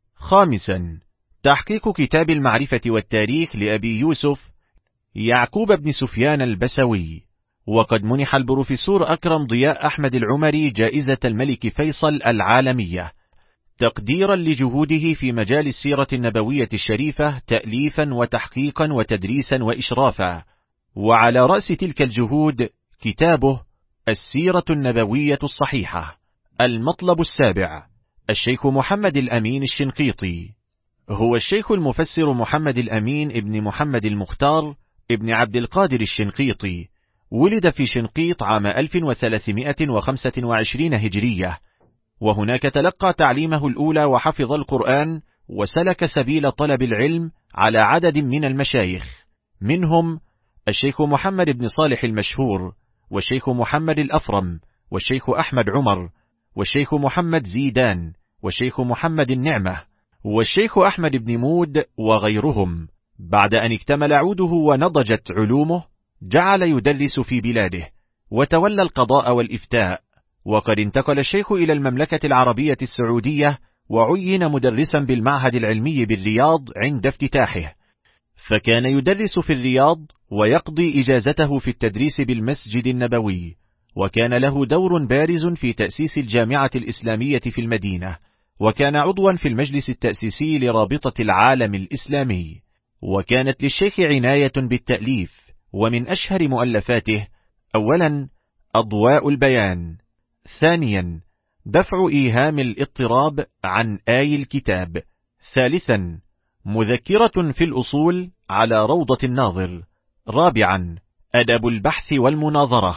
خامسا تحقيق كتاب المعرفة والتاريخ لأبي يوسف يعقوب بن سفيان البسوي. وقد منح البروفيسور أكرم ضياء أحمد العمري جائزة الملك فيصل العالمية تقديرا لجهوده في مجال السيرة النبوية الشريفة تأليفا وتحقيقا وتدريسا وإشرافا، وعلى رأس تلك الجهود كتابه السيرة النبوية الصحيحة. المطلب السابع: الشيخ محمد الأمين الشنقيطي. هو الشيخ المفسر محمد الأمين ابن محمد المختار ابن عبد القادر الشنقيطي، ولد في شنقيط عام ألف وثلاثمائة وخمسة وعشرين هجرية، وهناك تلقى تعليمه الأولى وحفظ القرآن، وسلك سبيل طلب العلم على عدد من المشايخ، منهم الشيخ محمد بن صالح المشهور، والشيخ محمد الأفرم، والشيخ أحمد عمر، والشيخ محمد زيدان، والشيخ محمد النعمة، والشيخ أحمد بن مود وغيرهم. بعد أن اكتمل عوده ونضجت علومه جعل يدرس في بلاده، وتولى القضاء والإفتاء. وقد انتقل الشيخ إلى المملكة العربية السعودية، وعين مدرسا بالمعهد العلمي بالرياض عند افتتاحه، فكان يدرس في الرياض ويقضي إجازته في التدريس بالمسجد النبوي، وكان له دور بارز في تأسيس الجامعة الإسلامية في المدينة، وكان عضوا في المجلس التأسيسي لرابطة العالم الإسلامي. وكانت للشيخ عناية بالتأليف، ومن أشهر مؤلفاته: أولا أضواء البيان. ثانيا دفع إيهام الاضطراب عن آي الكتاب. ثالثا مذكرة في الأصول على روضة الناظر. رابعا أدب البحث والمناظرة.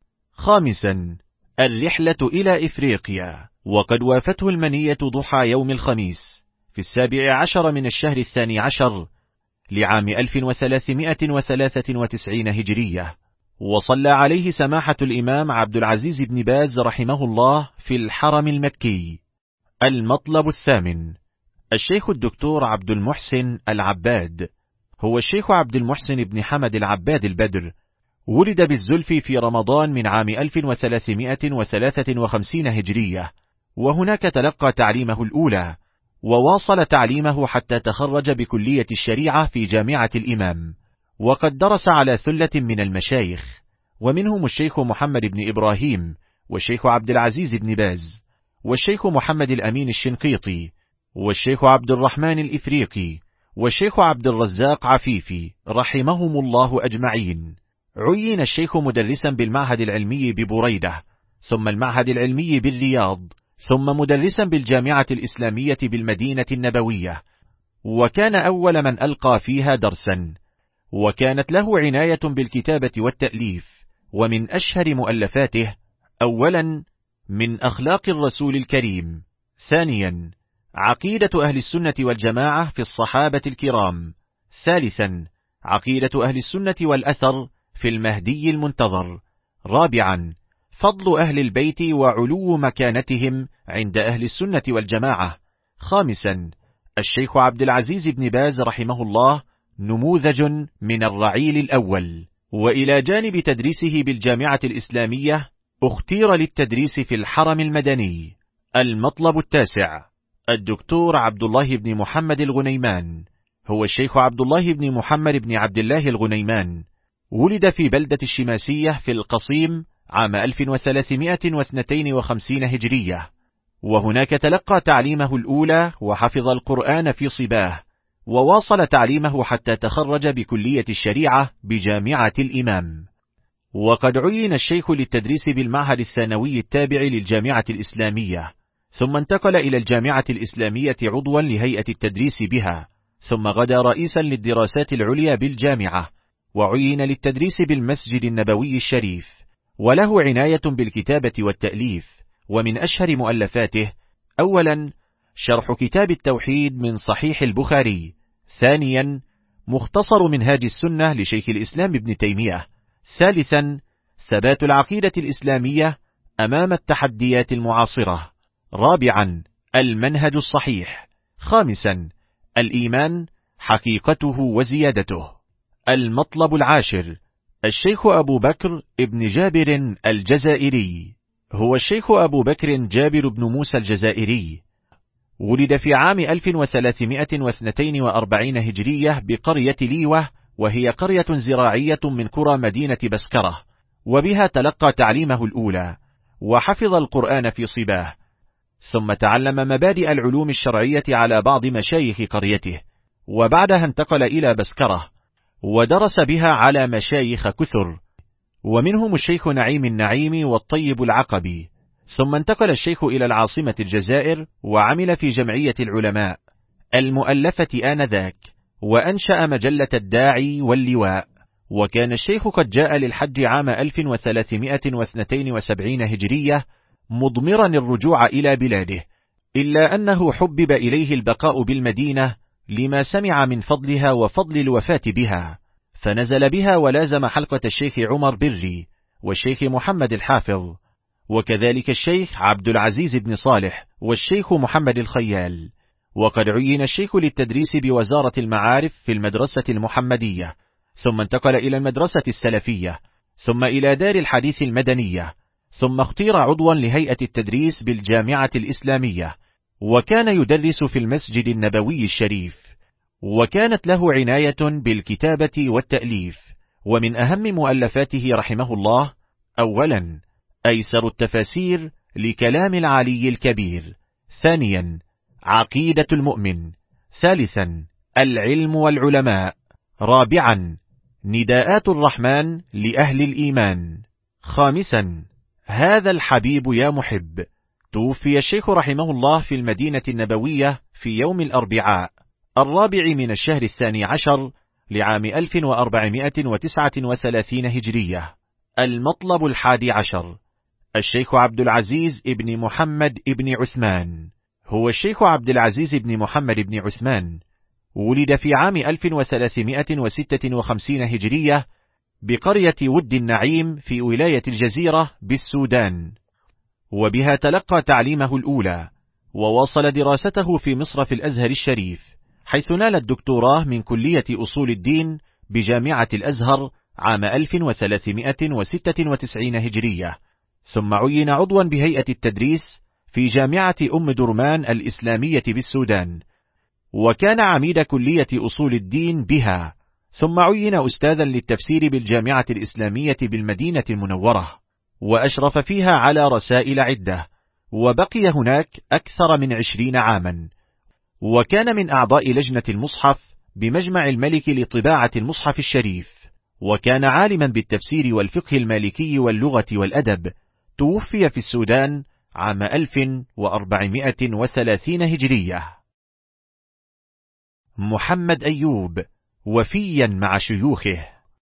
خامسا الرحلة إلى إفريقيا، وقد وافته المنية ضحى يوم الخميس في السابع عشر من الشهر الثاني عشر لعام ألف وثلاثمائة وثلاثة وتسعين هجرية، وصلى عليه سماحة الإمام عبد العزيز بن باز رحمه الله في الحرم المكي. المطلب الثامن الشيخ الدكتور عبد المحسن العباد، هو الشيخ عبد المحسن بن حمد العباد البدر، ولد بالزلف في رمضان من عام ألف وثلاثمائة وثلاثة وخمسين هجرية، وهناك تلقى تعليمه الأولى، وواصل تعليمه حتى تخرج بكلية الشريعة في جامعة الإمام، وقد درس على ثلة من المشايخ، ومنهم الشيخ محمد بن إبراهيم، والشيخ عبد العزيز بن باز، والشيخ محمد الأمين الشنقيطي، والشيخ عبد الرحمن الإفريقي، والشيخ عبد الرزاق عفيفي رحمهم الله أجمعين. عين الشيخ مدرسا بالمعهد العلمي ببريدة، ثم المعهد العلمي بالرياض، ثم مدرسا بالجامعة الإسلامية بالمدينة النبوية، وكان أول من ألقى فيها درسا، وكانت له عناية بالكتابة والتأليف، ومن أشهر مؤلفاته: أولا من أخلاق الرسول الكريم، ثانيا عقيدة أهل السنة والجماعة في الصحابة الكرام، ثالثا عقيدة أهل السنة والأثر في المهدي المنتظر، رابعا فضل أهل البيت وعلو مكانتهم عند أهل السنة والجماعة، خامسا الشيخ عبد العزيز بن باز رحمه الله نموذج من الرعيل الأول. وإلى جانب تدريسه بالجامعة الإسلامية اختير للتدريس في الحرم المدني. المطلب التاسع الدكتور عبد الله بن محمد الغنيمان، هو الشيخ عبد الله بن محمد بن عبد الله الغنيمان، ولد في بلدة الشماسية في القصيم عام ألف وثلاثمائة واثنين وخمسين هجرية، وهناك تلقى تعليمه الأولى وحفظ القرآن في صباه، وواصل تعليمه حتى تخرج بكلية الشريعة بجامعة الإمام. وقد عين الشيخ للتدريس بالمعهد الثانوي التابع للجامعة الإسلامية، ثم انتقل إلى الجامعة الإسلامية عضوا لهيئة التدريس بها، ثم غدا رئيسا للدراسات العليا بالجامعة، وعين للتدريس بالمسجد النبوي الشريف، وله عناية بالكتابة والتأليف، ومن أشهر مؤلفاته: أولا شرح كتاب التوحيد من صحيح البخاري، ثانيا مختصر منهاج السنة لشيخ الإسلام ابن تيمية، ثالثا ثبات العقيدة الإسلامية أمام التحديات المعاصرة، رابعا المنهج الصحيح، خامسا الإيمان حقيقته وزيادته. المطلب العاشر الشيخ أبو بكر ابن جابر الجزائري، هو الشيخ أبو بكر جابر بن موسى الجزائري، ولد في عام ألف وثلاثمائة واثنين وأربعين هجرية بقرية ليوة، وهي قرية زراعية من قرى مدينة بسكرة، وبها تلقى تعليمه الأولى، وحفظ القرآن في صباه، ثم تعلم مبادئ العلوم الشرعية على بعض مشايخ قريته، وبعدها انتقل إلى بسكرة ودرس بها على مشايخ كثر، ومنهم الشيخ نعيم النعيم والطيب العقبي، ثم انتقل الشيخ إلى العاصمة الجزائر وعمل في جمعية العلماء المؤلفة آنذاك، وأنشأ مجلة الداعي واللواء. وكان الشيخ قد جاء للحج عام ألف وثلاثمائة واثنين وسبعين هجرية مضمرا الرجوع إلى بلاده، إلا أنه حبب إليه البقاء بالمدينة لما سمع من فضلها وفضل الوفاة بها، فنزل بها ولازم حلقة الشيخ عمر بري والشيخ محمد الحافظ، وكذلك الشيخ عبد العزيز بن صالح والشيخ محمد الخيال. وقد عين الشيخ للتدريس بوزارة المعارف في المدرسة المحمدية، ثم انتقل إلى المدرسة السلفية، ثم إلى دار الحديث المدنية، ثم اختير عضوا لهيئة التدريس بالجامعة الإسلامية، وكان يدرس في المسجد النبوي الشريف، وكانت له عناية بالكتابة والتأليف. ومن أهم مؤلفاته رحمه الله: أولا أيسر التفاسير لكلام العلي الكبير، ثانيا عقيدة المؤمن، ثالثا العلم والعلماء، رابعا نداءات الرحمن لأهل الإيمان، خامسا، هذا الحبيب يا محب. توفي الشيخ رحمه الله في المدينة النبوية في يوم الأربعاء الرابع من الشهر الثاني عشر لعام ألف وأربعمائة وتسعة وثلاثين هجرية. المطلب الحادي عشر: الشيخ عبد العزيز ابن محمد ابن عثمان. هو الشيخ عبد العزيز ابن محمد ابن عثمان، ولد في عام ألف وثلاثمائة وستة وخمسين هجرية بقرية ود النعيم في ولاية الجزيرة بالسودان، وبها تلقى تعليمه الأولى، وواصل دراسته في مصر في الأزهر الشريف، حيث نال الدكتوراه من كلية أصول الدين بجامعة الأزهر عام ألف وثلاثمائة وستة وتسعين هجرية، ثم عين عضوا بهيئة التدريس في جامعة أم درمان الإسلامية بالسودان، وكان عميد كلية أصول الدين بها، ثم عين أستاذا للتفسير بالجامعة الإسلامية بالمدينة المنورة، وأشرف فيها على رسائل عدة، وبقي هناك أكثر من عشرين عاما، وكان من أعضاء لجنة المصحف بمجمع الملك لطباعة المصحف الشريف، وكان عالما بالتفسير والفقه المالكي واللغة والأدب. توفي في السودان عام ألف وأربعمائة وثلاثين هجرية. محمد أيوب، وفيا مع شيوخه.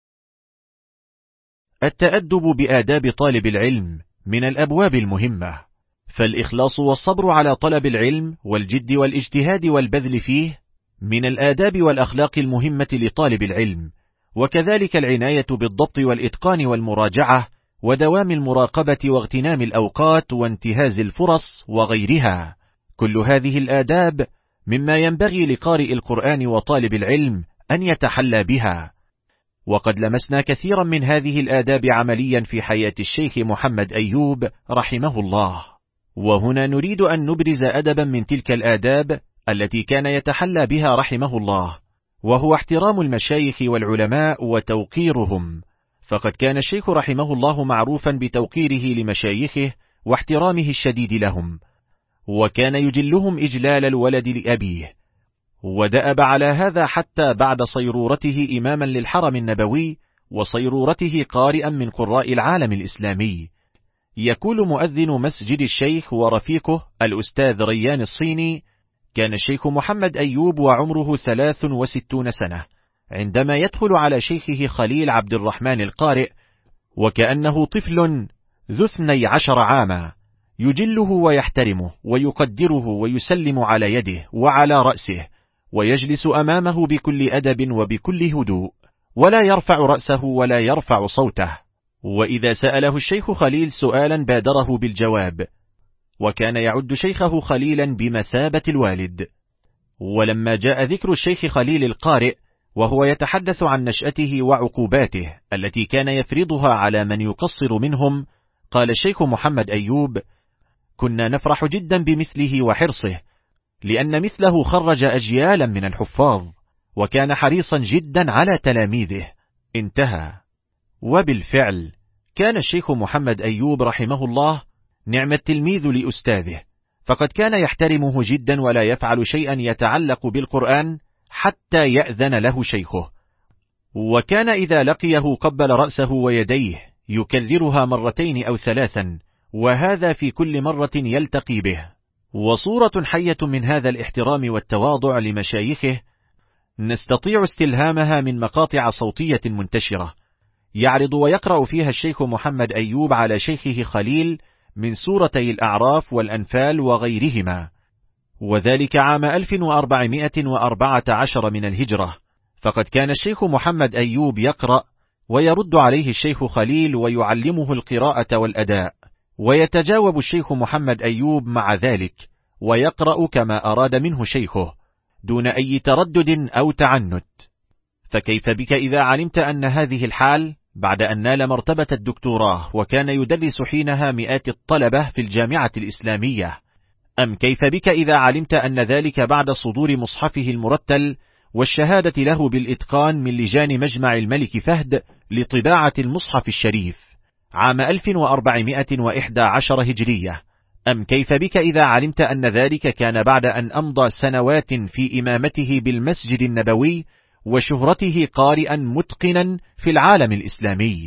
التأدب بآداب طالب العلم من الأبواب المهمة، فالإخلاص والصبر على طلب العلم والجد والاجتهاد والبذل فيه من الآداب والأخلاق المهمة لطالب العلم، وكذلك العناية بالضبط والإتقان والمراجعة ودوام المراقبة واغتنام الأوقات وانتهاز الفرص وغيرها. كل هذه الآداب مما ينبغي لقارئ القرآن وطالب العلم أن يتحلى بها، وقد لمسنا كثيرا من هذه الآداب عمليا في حياة الشيخ محمد أيوب رحمه الله، وهنا نريد أن نبرز أدبا من تلك الآداب التي كان يتحلى بها رحمه الله، وهو احترام المشايخ والعلماء وتوقيرهم، فقد كان الشيخ رحمه الله معروفا بتوقيره لمشايخه واحترامه الشديد لهم، وكان يجلهم إجلال الولد لأبيه، ودأب على هذا حتى بعد صيرورته إماما للحرم النبوي وصيرورته قارئا من قراء العالم الإسلامي. يقول مؤذن مسجد الشيخ ورفيقه الأستاذ ريان الصيني: كان الشيخ محمد أيوب وعمره ثلاث وستون سنة عندما يدخل على شيخه خليل عبد الرحمن القارئ، وكأنه طفل ذو اثني عشر عاما، يجله ويحترمه ويقدره ويسلم على يده وعلى رأسه، ويجلس أمامه بكل أدب وبكل هدوء، ولا يرفع رأسه ولا يرفع صوته، وإذا سأله الشيخ خليل سؤالا بادره بالجواب، وكان يعد شيخه خليلا بمثابة الوالد. ولما جاء ذكر الشيخ خليل القارئ وهو يتحدث عن نشأته وعقوباته التي كان يفرضها على من يقصر منهم، قال الشيخ محمد أيوب: كنا نفرح جدا بمثله وحرصه، لأن مثله خرج أجيالا من الحفاظ، وكان حريصا جدا على تلاميذه. انتهى. وبالفعل كان الشيخ محمد أيوب رحمه الله نعم التلميذ لأستاذه، فقد كان يحترمه جدا ولا يفعل شيئا يتعلق بالقرآن حتى يأذن له شيخه، وكان إذا لقيه قبل رأسه ويديه يكررها مرتين أو ثلاثا، وهذا في كل مرة يلتقي به. وصورة حية من هذا الاحترام والتواضع لمشايخه نستطيع استلهامها من مقاطع صوتية منتشرة يعرض ويقرأ فيها الشيخ محمد أيوب على شيخه خليل من سورتي الأعراف والأنفال وغيرهما، وذلك عام ألف وأربعمائة وأربعة عشر من الهجرة، فقد كان الشيخ محمد أيوب يقرأ ويرد عليه الشيخ خليل ويعلمه القراءة والأداء، ويتجاوب الشيخ محمد أيوب مع ذلك ويقرأ كما أراد منه شيخه دون أي تردد أو تعنت. فكيف بك إذا علمت أن هذه الحال بعد أن نال مرتبة الدكتوراه وكان يدرس حينها مئات الطلبة في الجامعة الإسلامية؟ أم كيف بك إذا علمت أن ذلك بعد صدور مصحفه المرتل والشهادة له بالإتقان من لجان مجمع الملك فهد لطباعة المصحف الشريف عام ألف وأربعمائة وإحدى عشر هجرية؟ أم كيف بك إذا علمت أن ذلك كان بعد أن أمضى سنوات في إمامته بالمسجد النبوي وشهرته قارئا متقنا في العالم الإسلامي؟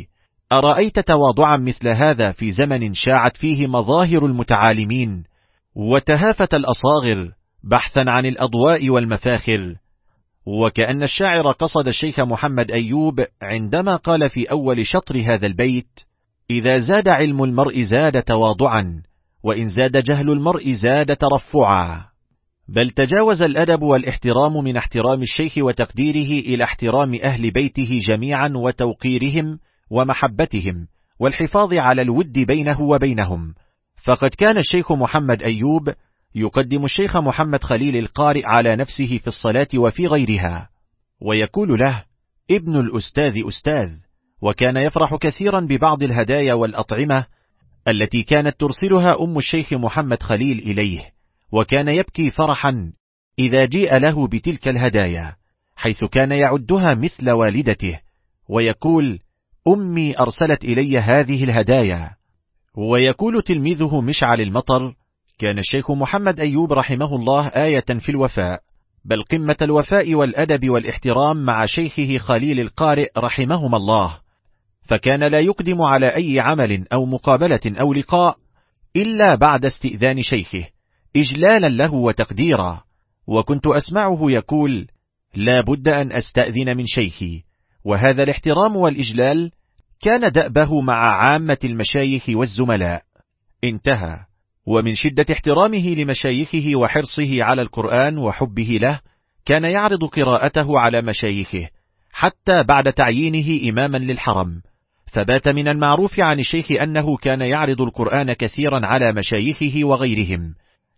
أرأيت تواضعا مثل هذا في زمن شاعت فيه مظاهر المتعالمين وتهافت الأصاغر بحثا عن الأضواء والمفاخر؟ وكأن الشاعر قصد الشيخ محمد أيوب عندما قال في أول شطر هذا البيت: إذا زاد علم المرء زاد تواضعا، وإن زاد جهل المرء زاد ترفعا. بل تجاوز الأدب والاحترام من احترام الشيخ وتقديره إلى احترام أهل بيته جميعا وتوقيرهم ومحبتهم والحفاظ على الود بينه وبينهم. فقد كان الشيخ محمد أيوب يقدم الشيخ محمد خليل القارئ على نفسه في الصلاة وفي غيرها، ويقول له: ابن الأستاذ أستاذ. وكان يفرح كثيرا ببعض الهدايا والأطعمة التي كانت ترسلها أم الشيخ محمد خليل إليه، وكان يبكي فرحا إذا جيء له بتلك الهدايا، حيث كان يعدها مثل والدته، ويقول: أمي أرسلت إلي هذه الهدايا. ويقول تلميذه مشعل المطر: كان الشيخ محمد أيوب رحمه الله آية في الوفاء، بل قمة الوفاء والأدب والاحترام مع شيخه خليل القارئ رحمهما الله، فكان لا يقدم على أي عمل أو مقابلة أو لقاء إلا بعد استئذان شيخه إجلالا له وتقديرا. وكنت أسمعه يقول: لا بد أن أستأذن من شيخي. وهذا الاحترام والإجلال كان دأبه مع عامة المشايخ والزملاء. انتهى. ومن شدة احترامه لمشايخه وحرصه على القرآن وحبه له، كان يعرض قراءته على مشايخه حتى بعد تعيينه إماما للحرم. فبات من المعروف عن الشيخ أنه كان يعرض القرآن كثيرا على مشايخه وغيرهم،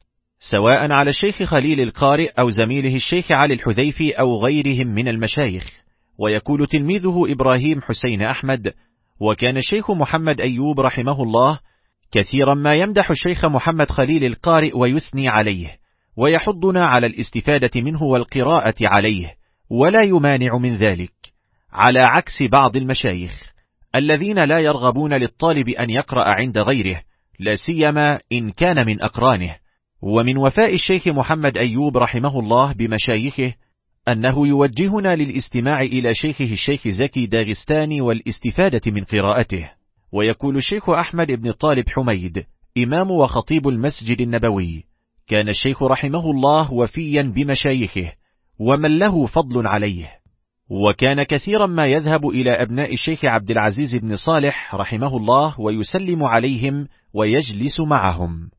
سواء على الشيخ خليل القارئ أو زميله الشيخ علي الحذيفي أو غيرهم من المشايخ. ويقول تلميذه إبراهيم حسين أحمد: وكان الشيخ محمد أيوب رحمه الله كثيرا ما يمدح الشيخ محمد خليل القارئ ويثني عليه، ويحضنا على الاستفادة منه والقراءة عليه، ولا يمانع من ذلك، على عكس بعض المشايخ الذين لا يرغبون للطالب أن يقرأ عند غيره، لا سيما إن كان من أقرانه. ومن وفاء الشيخ محمد أيوب رحمه الله بمشايخه أنه يوجهنا للاستماع إلى شيخه الشيخ زكي داغستاني والاستفادة من قراءته. ويقول الشيخ أحمد بن طالب حميد إمام وخطيب المسجد النبوي: كان الشيخ رحمه الله وفيا بمشايخه ومن له فضل عليه، وكان كثيرا ما يذهب إلى أبناء الشيخ عبد العزيز بن صالح رحمه الله ويسلم عليهم ويجلس معهم.